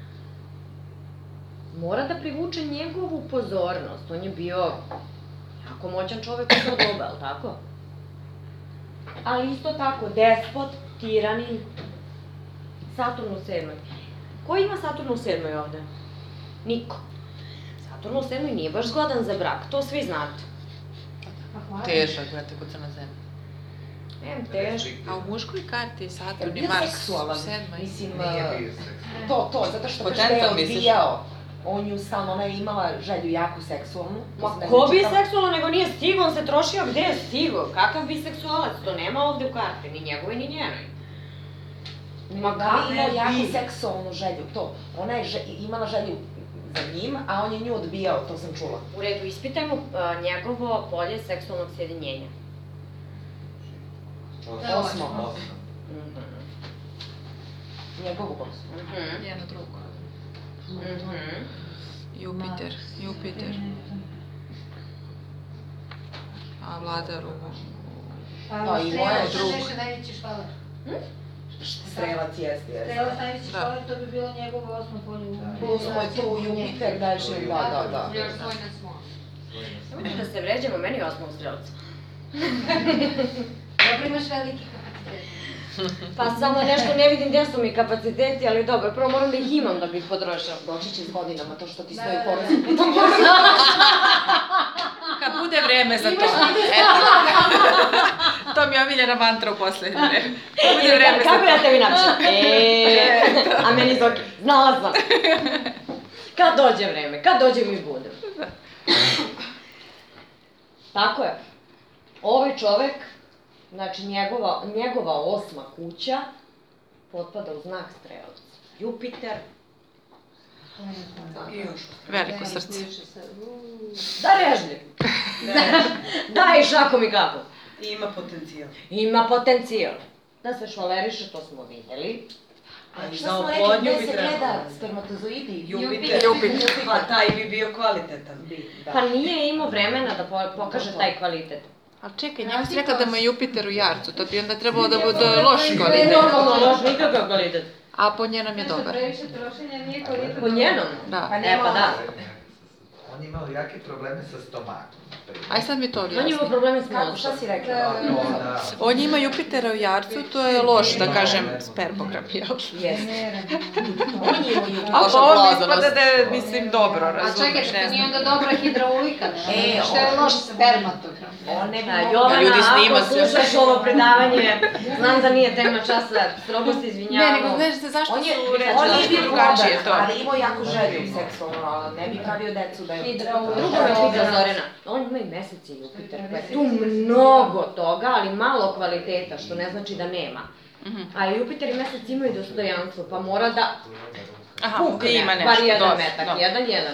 Mora da privuče njegovu pozornost. On je bio jako moćan čovek u to doba, ali tako? Ali isto tako, despot, tiranin, Saturn u 7. Ko ima Saturn u 7 ovde? Niko. Saturn u 7 nije baš zgodan za brak, to svi znate. Težak, gledajte, kod crna zemlja. Težak. A u muškoj karti Saturn i Bio Mars seksualan, u 7. mislim, Nije bio seksualan. to, zato što kaže da je odbijao. On ju stalno, ona je imala želju jako seksualnu. Ma ko bi seksualan, nego nije stigao, on se trošio gde je stigao? Kakav bi seksualac? To nema ovde u karti, ni njegove, ni njenoj. Ma kako imao jako seksualnu želju, to. Ona je imala želju za njim, a on je nju odbijao, to sam čula. U redu, ispitajmo njegovo polje seksualnog sjedinjenja. 8. Njegovu 8. Jedno drugo. Jupiter. A vladar u... Pa i moja je drug. Strelac je najveći švaler. Strelac jeste. Strelac najveći švaler, to bi bilo njegovo 8. polje. Plus moj tu Jupiter, daljše, da. Još svoj na svom. Nemojte da se vređamo, meni je 8. strelac. Dobro, imaš veliki kapacitet. Pa samo nešto ne vidim gdje su mi kapaciteti, ali dobro, prvo moram da ih imam da bih potrošao. Doći će s godinama, to što ti stoji porez. Kad bude vreme za to. To mi je omiljena mantra u poslednje vreme. Kad bude vreme za to. Kako ja tebi napišem? A meni iz okej, znala sam. Kad dođe vreme, kad dođe mi budem. Tako je. Ovaj čovek, znači njegova 8. kuća potpada u znak Strelac. Jupiter. Veliko srce. Da režljiv. Daj šakom i kapom. Ima potencijal. Ima potencijal. Da se švaleriše, to smo vidjeli. A i Šta za smo rekli, oplodnju gde bi se trebalo. gleda spermatozoidi? Jupiter. Pa taj bi bio kvalitetan. Pa nije imao vremena da pokaže taj kvalitet. Ali čekaj, njemu si rekla da mu je Jupiter u Jarcu, to bi onda trebalo da bude loš To je kvalitet. normalno loš, nikakav kvalitet. A po njenom je dobar. Previše trošenja nije kvalitet. Po njenom? Da. Pa da. On je imao jake probleme sa stomakom. Aj sad mi to On je objasni. imao probleme s Kako, mozgom. šta si rekla? On ima Jupitera u Jarcu, to je loš, da kažem, spermogram, jel? Jeste. On je imao Jupiter. A Loša po ovom plodnost. ispada da je, mislim, dobro, A razumeš, čekaj, ne što nije znam. onda dobra hidraulika? Što je loš spermatogram? On ne bi Jovana, Ljudi snima ako sve. slušaš ovo predavanje, znam da nije tema časa, strogo se Ne, izvinjavamo. nego znaš se zašto On je su bio reći drugačije to. ali imao jako želju seksualno, ali ne bi pravio decu da je... Drugo me pita Zorena, on ima i mesec i Jupiter, pa je tu mnogo toga, ali malo kvaliteta, što ne znači da nema. A Jupiter i mesec imaju dostojanstvo, pa mora da Aha, pukne, ima nešto, bar jedan dobro, metak, dobro. jedan.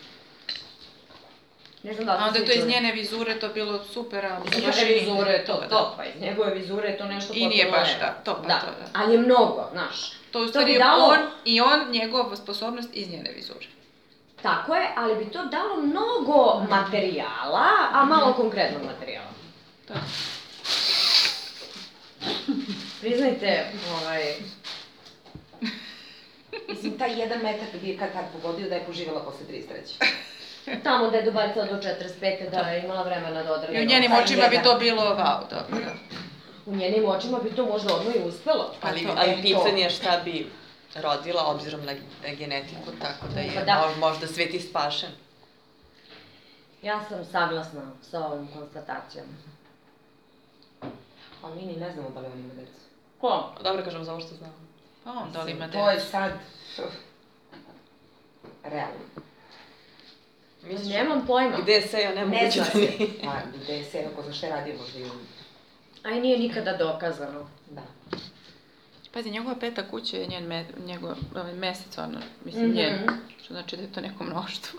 Ne znam da li A ste onda je svi to iz čuli. njene vizure to bilo super, a Iz njegove vizure je to to, pa iz njegove vizure je to nešto I nije potpuno baš lepo. to, pa Da, to, da. ali je mnogo, znaš. To u bi stvari dalo- on, njegova sposobnost iz njene vizure. Tako je, ali bi to dalo mnogo materijala, a malo konkretnog materijala. To je. Priznajte, Mislim, taj 1 metak bi kad pogodio da je poživjela posle 33. tamo da je dobacila do 45. da je imala vremena da odradi. I u njenim taj očima bi jedan. to bilo wow, dobro. U njenim očima bi to možda odmah i uspelo. Ali pitanje je šta bi rodila, obzirom na genetiku, tako da Pa je da. možda svet i spašen. Ja sam saglasna sa ovom konstatacijom. A mi ni ne znamo da li on ima decu. Ko? Dobro, kažem za ovo što znam. Pa on da li ima To je decu. sad... realno. Nemam pojma. Gde je seo, Ne nemoguće zna da se. nije. Pa, gde je se, ako zna šta je radio, možda i on. A i nije nikada dokazano. Da. Pazi, njegova 5. kuća je njegov mesec, ono, mislim, njen. Što znači da je to neko mnoštvo.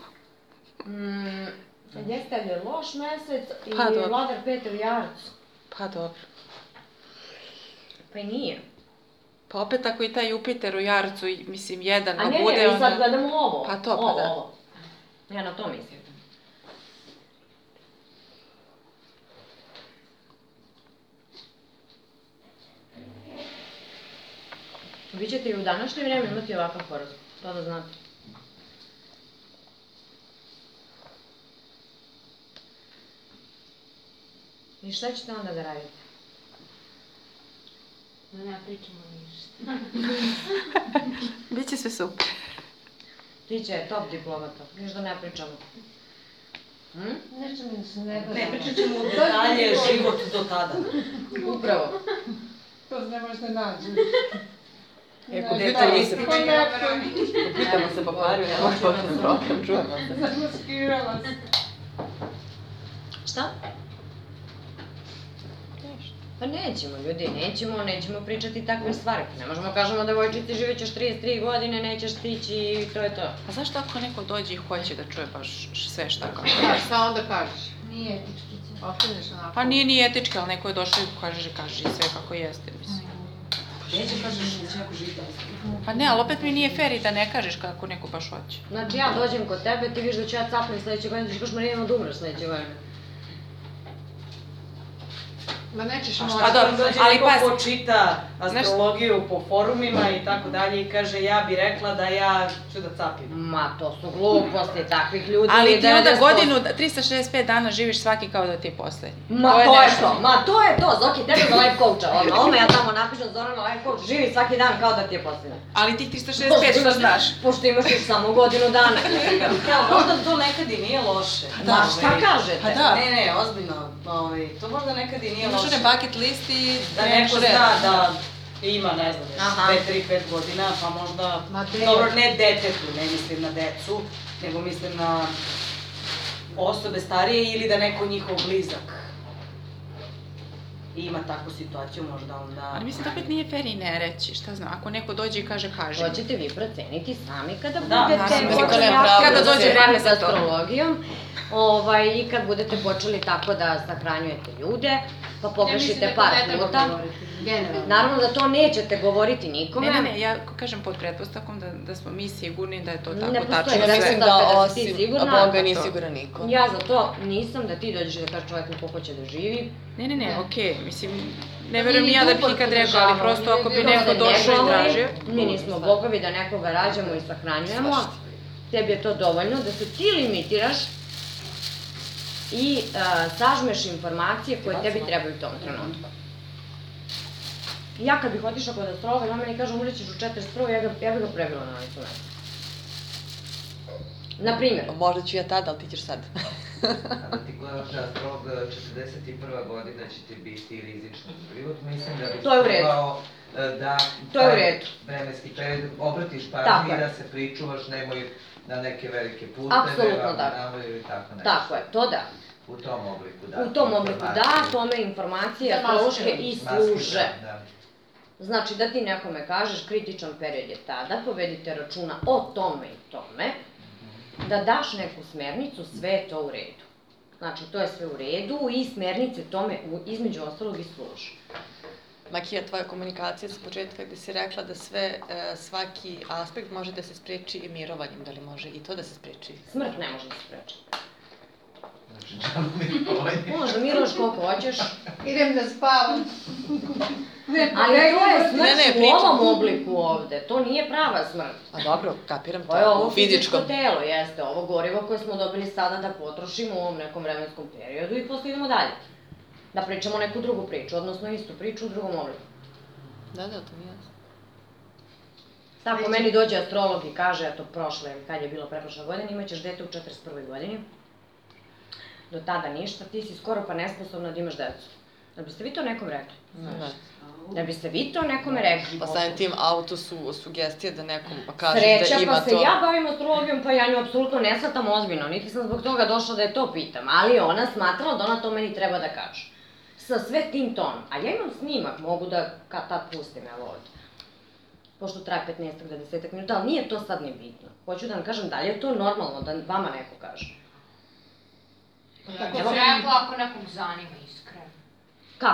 Jeste li je loš mesec i Pa, dobro. vladar Petar u Jarcu? Pa dobro. Pa i nije. Pa opet ako i taj Jupiter u Jarcu, mislim, jedan, A pa ne, bude mi sad onda... gledamo ovo. Pa to, pa Ovo, da. ovo. Ja na to mislim. Vi ćete i u današnje vreme imati ovakav poraz, to da znate. I šta ćete onda da radite? Da ne pričamo ništa. Biće sve super. Ti će top diplomata, ništa ne pričamo. Nešto mi se ne gleda. Ne pričat ćemo u detalje život do tada. Upravo. To ne možete naći. Pitamo se po pariju, ne može početi program, čujemo se. Zamaskirala se. Šta? Pa nećemo, ljudi, nećemo pričati takve stvari. Ne možemo kažemo devojčici živećeš 33 godine, nećeš stići i to je to. A zašto ako neko dođe i hoće da čuje baš sve šta kako? Da, šta onda kažeš? Nije etičkica. Ostaneš onako. Pa nije ni etički, ali neko je došao i kaže sve kako jeste, mislim. Neće kažeš da će neko živjeti. Pa ne, ali opet mi nije fair i da ne kažeš kako neko baš hoće. Znači ja dođem kod tebe, ti vidiš da ću ja capnem sledeće godine, ti ćeš kažeš Marija, da umreš sledeće godine. Ma nećeš A moći. šta da dođe neko pazi. ko čita astrologiju po forumima i tako dalje i kaže ja bi rekla da ja ću da capim. Ma, to su gluposti takvih ljudi. Ali ti onda 90%. godinu, 365 dana živiš svaki kao da ti je poslednji. Ma to je to, to je to, Zoki, tebe za life coacha, ome ja tamo napišem Zorana life coach, živi svaki dan kao da ti je posljednji. Ali tih 365 što znaš? Pošto imaš još samo godinu dana. Možda to nekad i nije loše. Ma šta kažete? Pa da. Ne, ozbiljno, to možda nekad i nije Imaš loše. one bucket list i Da neko zna da ima, ne znam, Aha. 2-3-5 godina, pa možda, dobro, ne detetu, ne mislim na decu, nego mislim na osobe starije ili da neko njihov blizak ima takvu situaciju, možda onda... Ali mislim da opet nije fair i ne reći, šta znam, ako neko dođe i kaže mi. To ćete vi proceniti sami kada Da, budete naravno, počeli niko nema pravo kada da dođe se vreme bavite za to. astrologijom i kad budete počeli tako da sahranjujete ljude, pa pogrešite par puta. Naravno da to nećete govoriti nikome. Ne, ja kažem pod pretpostavkom da smo mi sigurni da je to tako Ne tačno postoji sve. pretpostavka da si ti sigurna. Boga nije siguran niko. Ja za to nisam da ti dođeš da kažeš čovjek ko hoće da živi. Ne, okej, mislim, ne verujem ni ja da bih ikad rekla, ali prosto ako bi neko došao i tražio... Mi nismo bogovi da nekoga rađamo i sahranjujemo. Tebi je to dovoljno da se ti limitiraš i sažmeš informacije koje tebi trebaju u tom trenutku. Ja kad bih otišla kod astrologa, ona meni kaže umrećeš u 41. ja bih ga prebila na licu mesta. Naprimjer. Možda ću ja tada, ali ti ćeš sad. A da ti gledaš astrolog, 41. godina će ti biti rizičan život, mislim da bi To je u redu. Da To je u redu. vremenski period obratiš pažnju i da se pričuvaš, nemoj na neke velike puteve, Apsolutno da. ili tako nešto. Tako je, to da. U tom obliku, da. U tom obliku da, tome informacije astrološke i služe. Znači da ti nekome kažeš kritičan period je tada, povedite računa o tome i tome, da daš neku smernicu, sve je to u redu. Znači to je sve u redu i smernice tome između ostalog i služe. Makija, tvoja komunikacija sa početka gde si rekla da svaki aspekt može da se spreči i mirovanjem, da li može i to da se spreči? Smrt ne može da se spreči. Znači, džavu mirovanje. Možda miruješ koliko hoćeš. Idem da spavam. Ali to je smrt u ovom obliku ovde, to nije prava smrt. A dobro, kapiram to. To je ovo fizičko telo, jeste, ovo gorivo koje smo dobili sada da potrošimo u ovom nekom vremenskom periodu i posle idemo dalje. Da pričamo neku drugu priču, odnosno istu priču u drugom obliku. Da, to mi jasno. Tako meni dođe astrolog i kaže, eto prošle, kad je bilo preprošle godine, imaćeš dete u 41. godini. Do tada ništa, ti si skoro pa nesposobna da imaš decu. Da biste vi to nekom rekli? Ne. Da biste vi to nekome rekli? Pa samim tim auto su sugestije da nekom kaže da ima to. Sreća, pa se ja bavim astrologijom, pa ja nju apsolutno ne shvatam ozbiljno, niti sam zbog toga došla da je to pitam, ali ona smatrala da ona to meni treba da kaže. Sa sve tim tonom. A ja imam snimak, mogu da kad tad pustim, evo ovdje. Pošto traje 15 do 10 minuta, ali nije to sad ni bitno. Hoću da vam kažem da li je to normalno da vama neko kaže. Kako se rekla ako nekog zanima iskreno. Kako?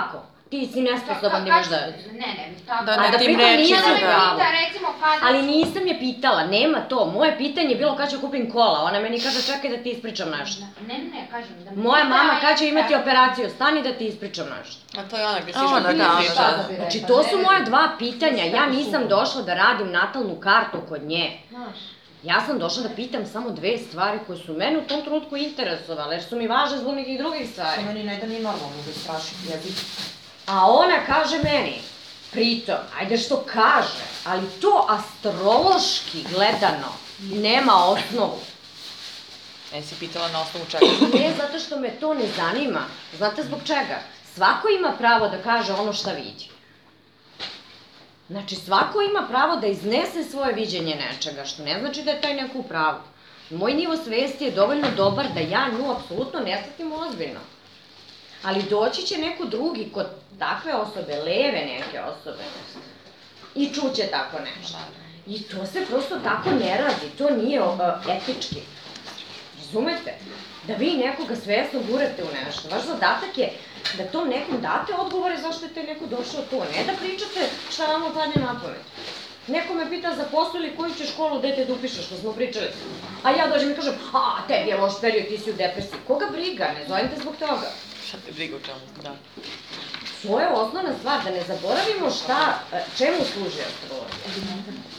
ti si nesposoban da imaš decu. Ne, tako. Da, ne tim rečima, da. Recimo kada... Ali nisam je pitala, nema to. Moje pitanje je bilo kad ću kupim kola. Ona meni kaže čekaj da ti ispričam nešto. Ne, kažem da... Moja mama kad će imati operaciju, stani da ti ispričam nešto. A to je ona gdje si išla priča. Znači to su moje dva pitanja. Ja nisam došla da radim natalnu kartu kod nje. Ja sam došla da pitam samo dve stvari koje su mene u tom trenutku interesovale, jer su mi važne zbog nekih drugih stvari. Što meni ne da nije normalno da straši jezik. A ona kaže meni, pritom, ajde što kaže, ali to astrološki gledano nema osnovu. Si pitala na osnovu čega? Ne, zato što me to ne zanima. Znate zbog čega? Svako ima pravo da kaže ono šta vidi. Znači, svako ima pravo da iznese svoje viđenje nečega, što ne znači da je taj neko u pravu. Moj nivo svesti je dovoljno dobar da ja nju apsolutno ne shvatim ozbiljno. Ali doći će neko drugi kod takve osobe, leve neke osobe, i čuće tako nešto. I to se prosto tako ne radi, to nije etički. Razumete? Da vi nekoga svesno gurate u nešto. Vaš zadatak je da tom nekom date odgovore zašto je taj neko došao to. Ne da pričate šta vam padne na pamet. Neko me pita za posao ili koju će školu dete da upišeš, što smo pričali. A ja dođem i kažem, tebi je loš period, ti si u depresiji. Koga briga, ne zovem te zbog toga. Šta te briga u čemu, da. To je osnovna stvar, da ne zaboravimo čemu služi astrologija.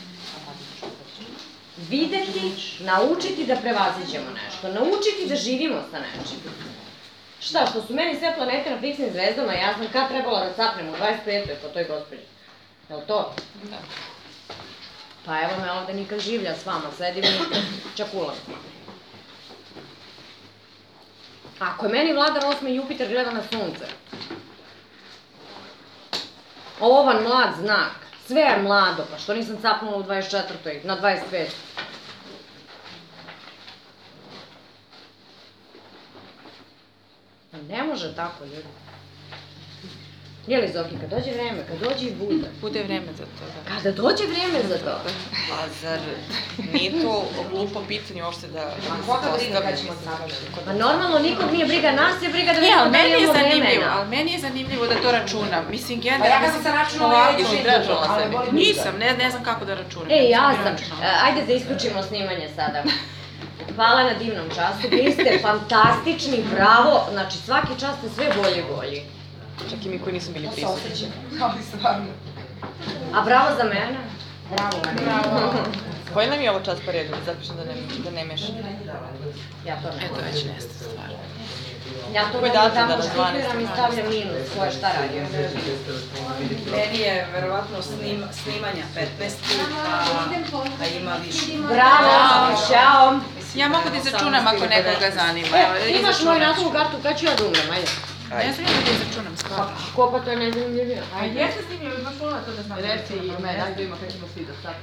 Videti, naučiti da prevaziđemo nešto, naučiti da živimo sa nečim. Šta, što su meni sve planete na fiksnim zvezdama, ja znam kad trebala da capnem u 25. po toj gospođi. Je li to? Da. Pa evo me ovde nikad življa s vama, sedim i čakulam. Ako je meni vladar 8. Jupiter gleda na sunce, ovan mlad znak, sve je mlado, pa što nisam capnula u 24. na 25. Ne može tako, ljudi. Je li, Zoki, kad dođe vreme, kad dođe i bude? Bude vreme za to, da. Kada dođe vreme za to? Pa zar nije to glupo pitanje uopšte da se postavlja? Pa normalno, nikog nije briga, nas je briga da vidimo da imamo vremena. Ali meni je zanimljivo da to računam. Mislim, Pa ja kad sam računala, nisam, ne znam kako da računam. Ja sam. Ajde da isključimo snimanje sada. Hvala na divnom času, bili ste fantastični, bravo, znači svaki čas ste sve bolje i bolji. Čak i mi koji nisu bili prisutni. Ali stvarno. A bravo za mene? Bravo. Koji nam je ovo čas po redu? Zapišem da ne mešam. Ja to ne. Eto već nesta stvar. Ja to tamo štipiram i stavljam minus, ko je šta radio. Meni je verovatno snimanja 15, a ima više. Bravo, ćao. Ja mogu da izračunam ako nekoga zanima. Imaš moju naslovu kartu, kad ću ja da umrem, ajde. Ne znam da izračunam stvarno. Ko pa to je nezanimljivio? A jeste snimljeno, baš volila to da znam. Reci i mene, ajde ima kako ćemo svi da sad.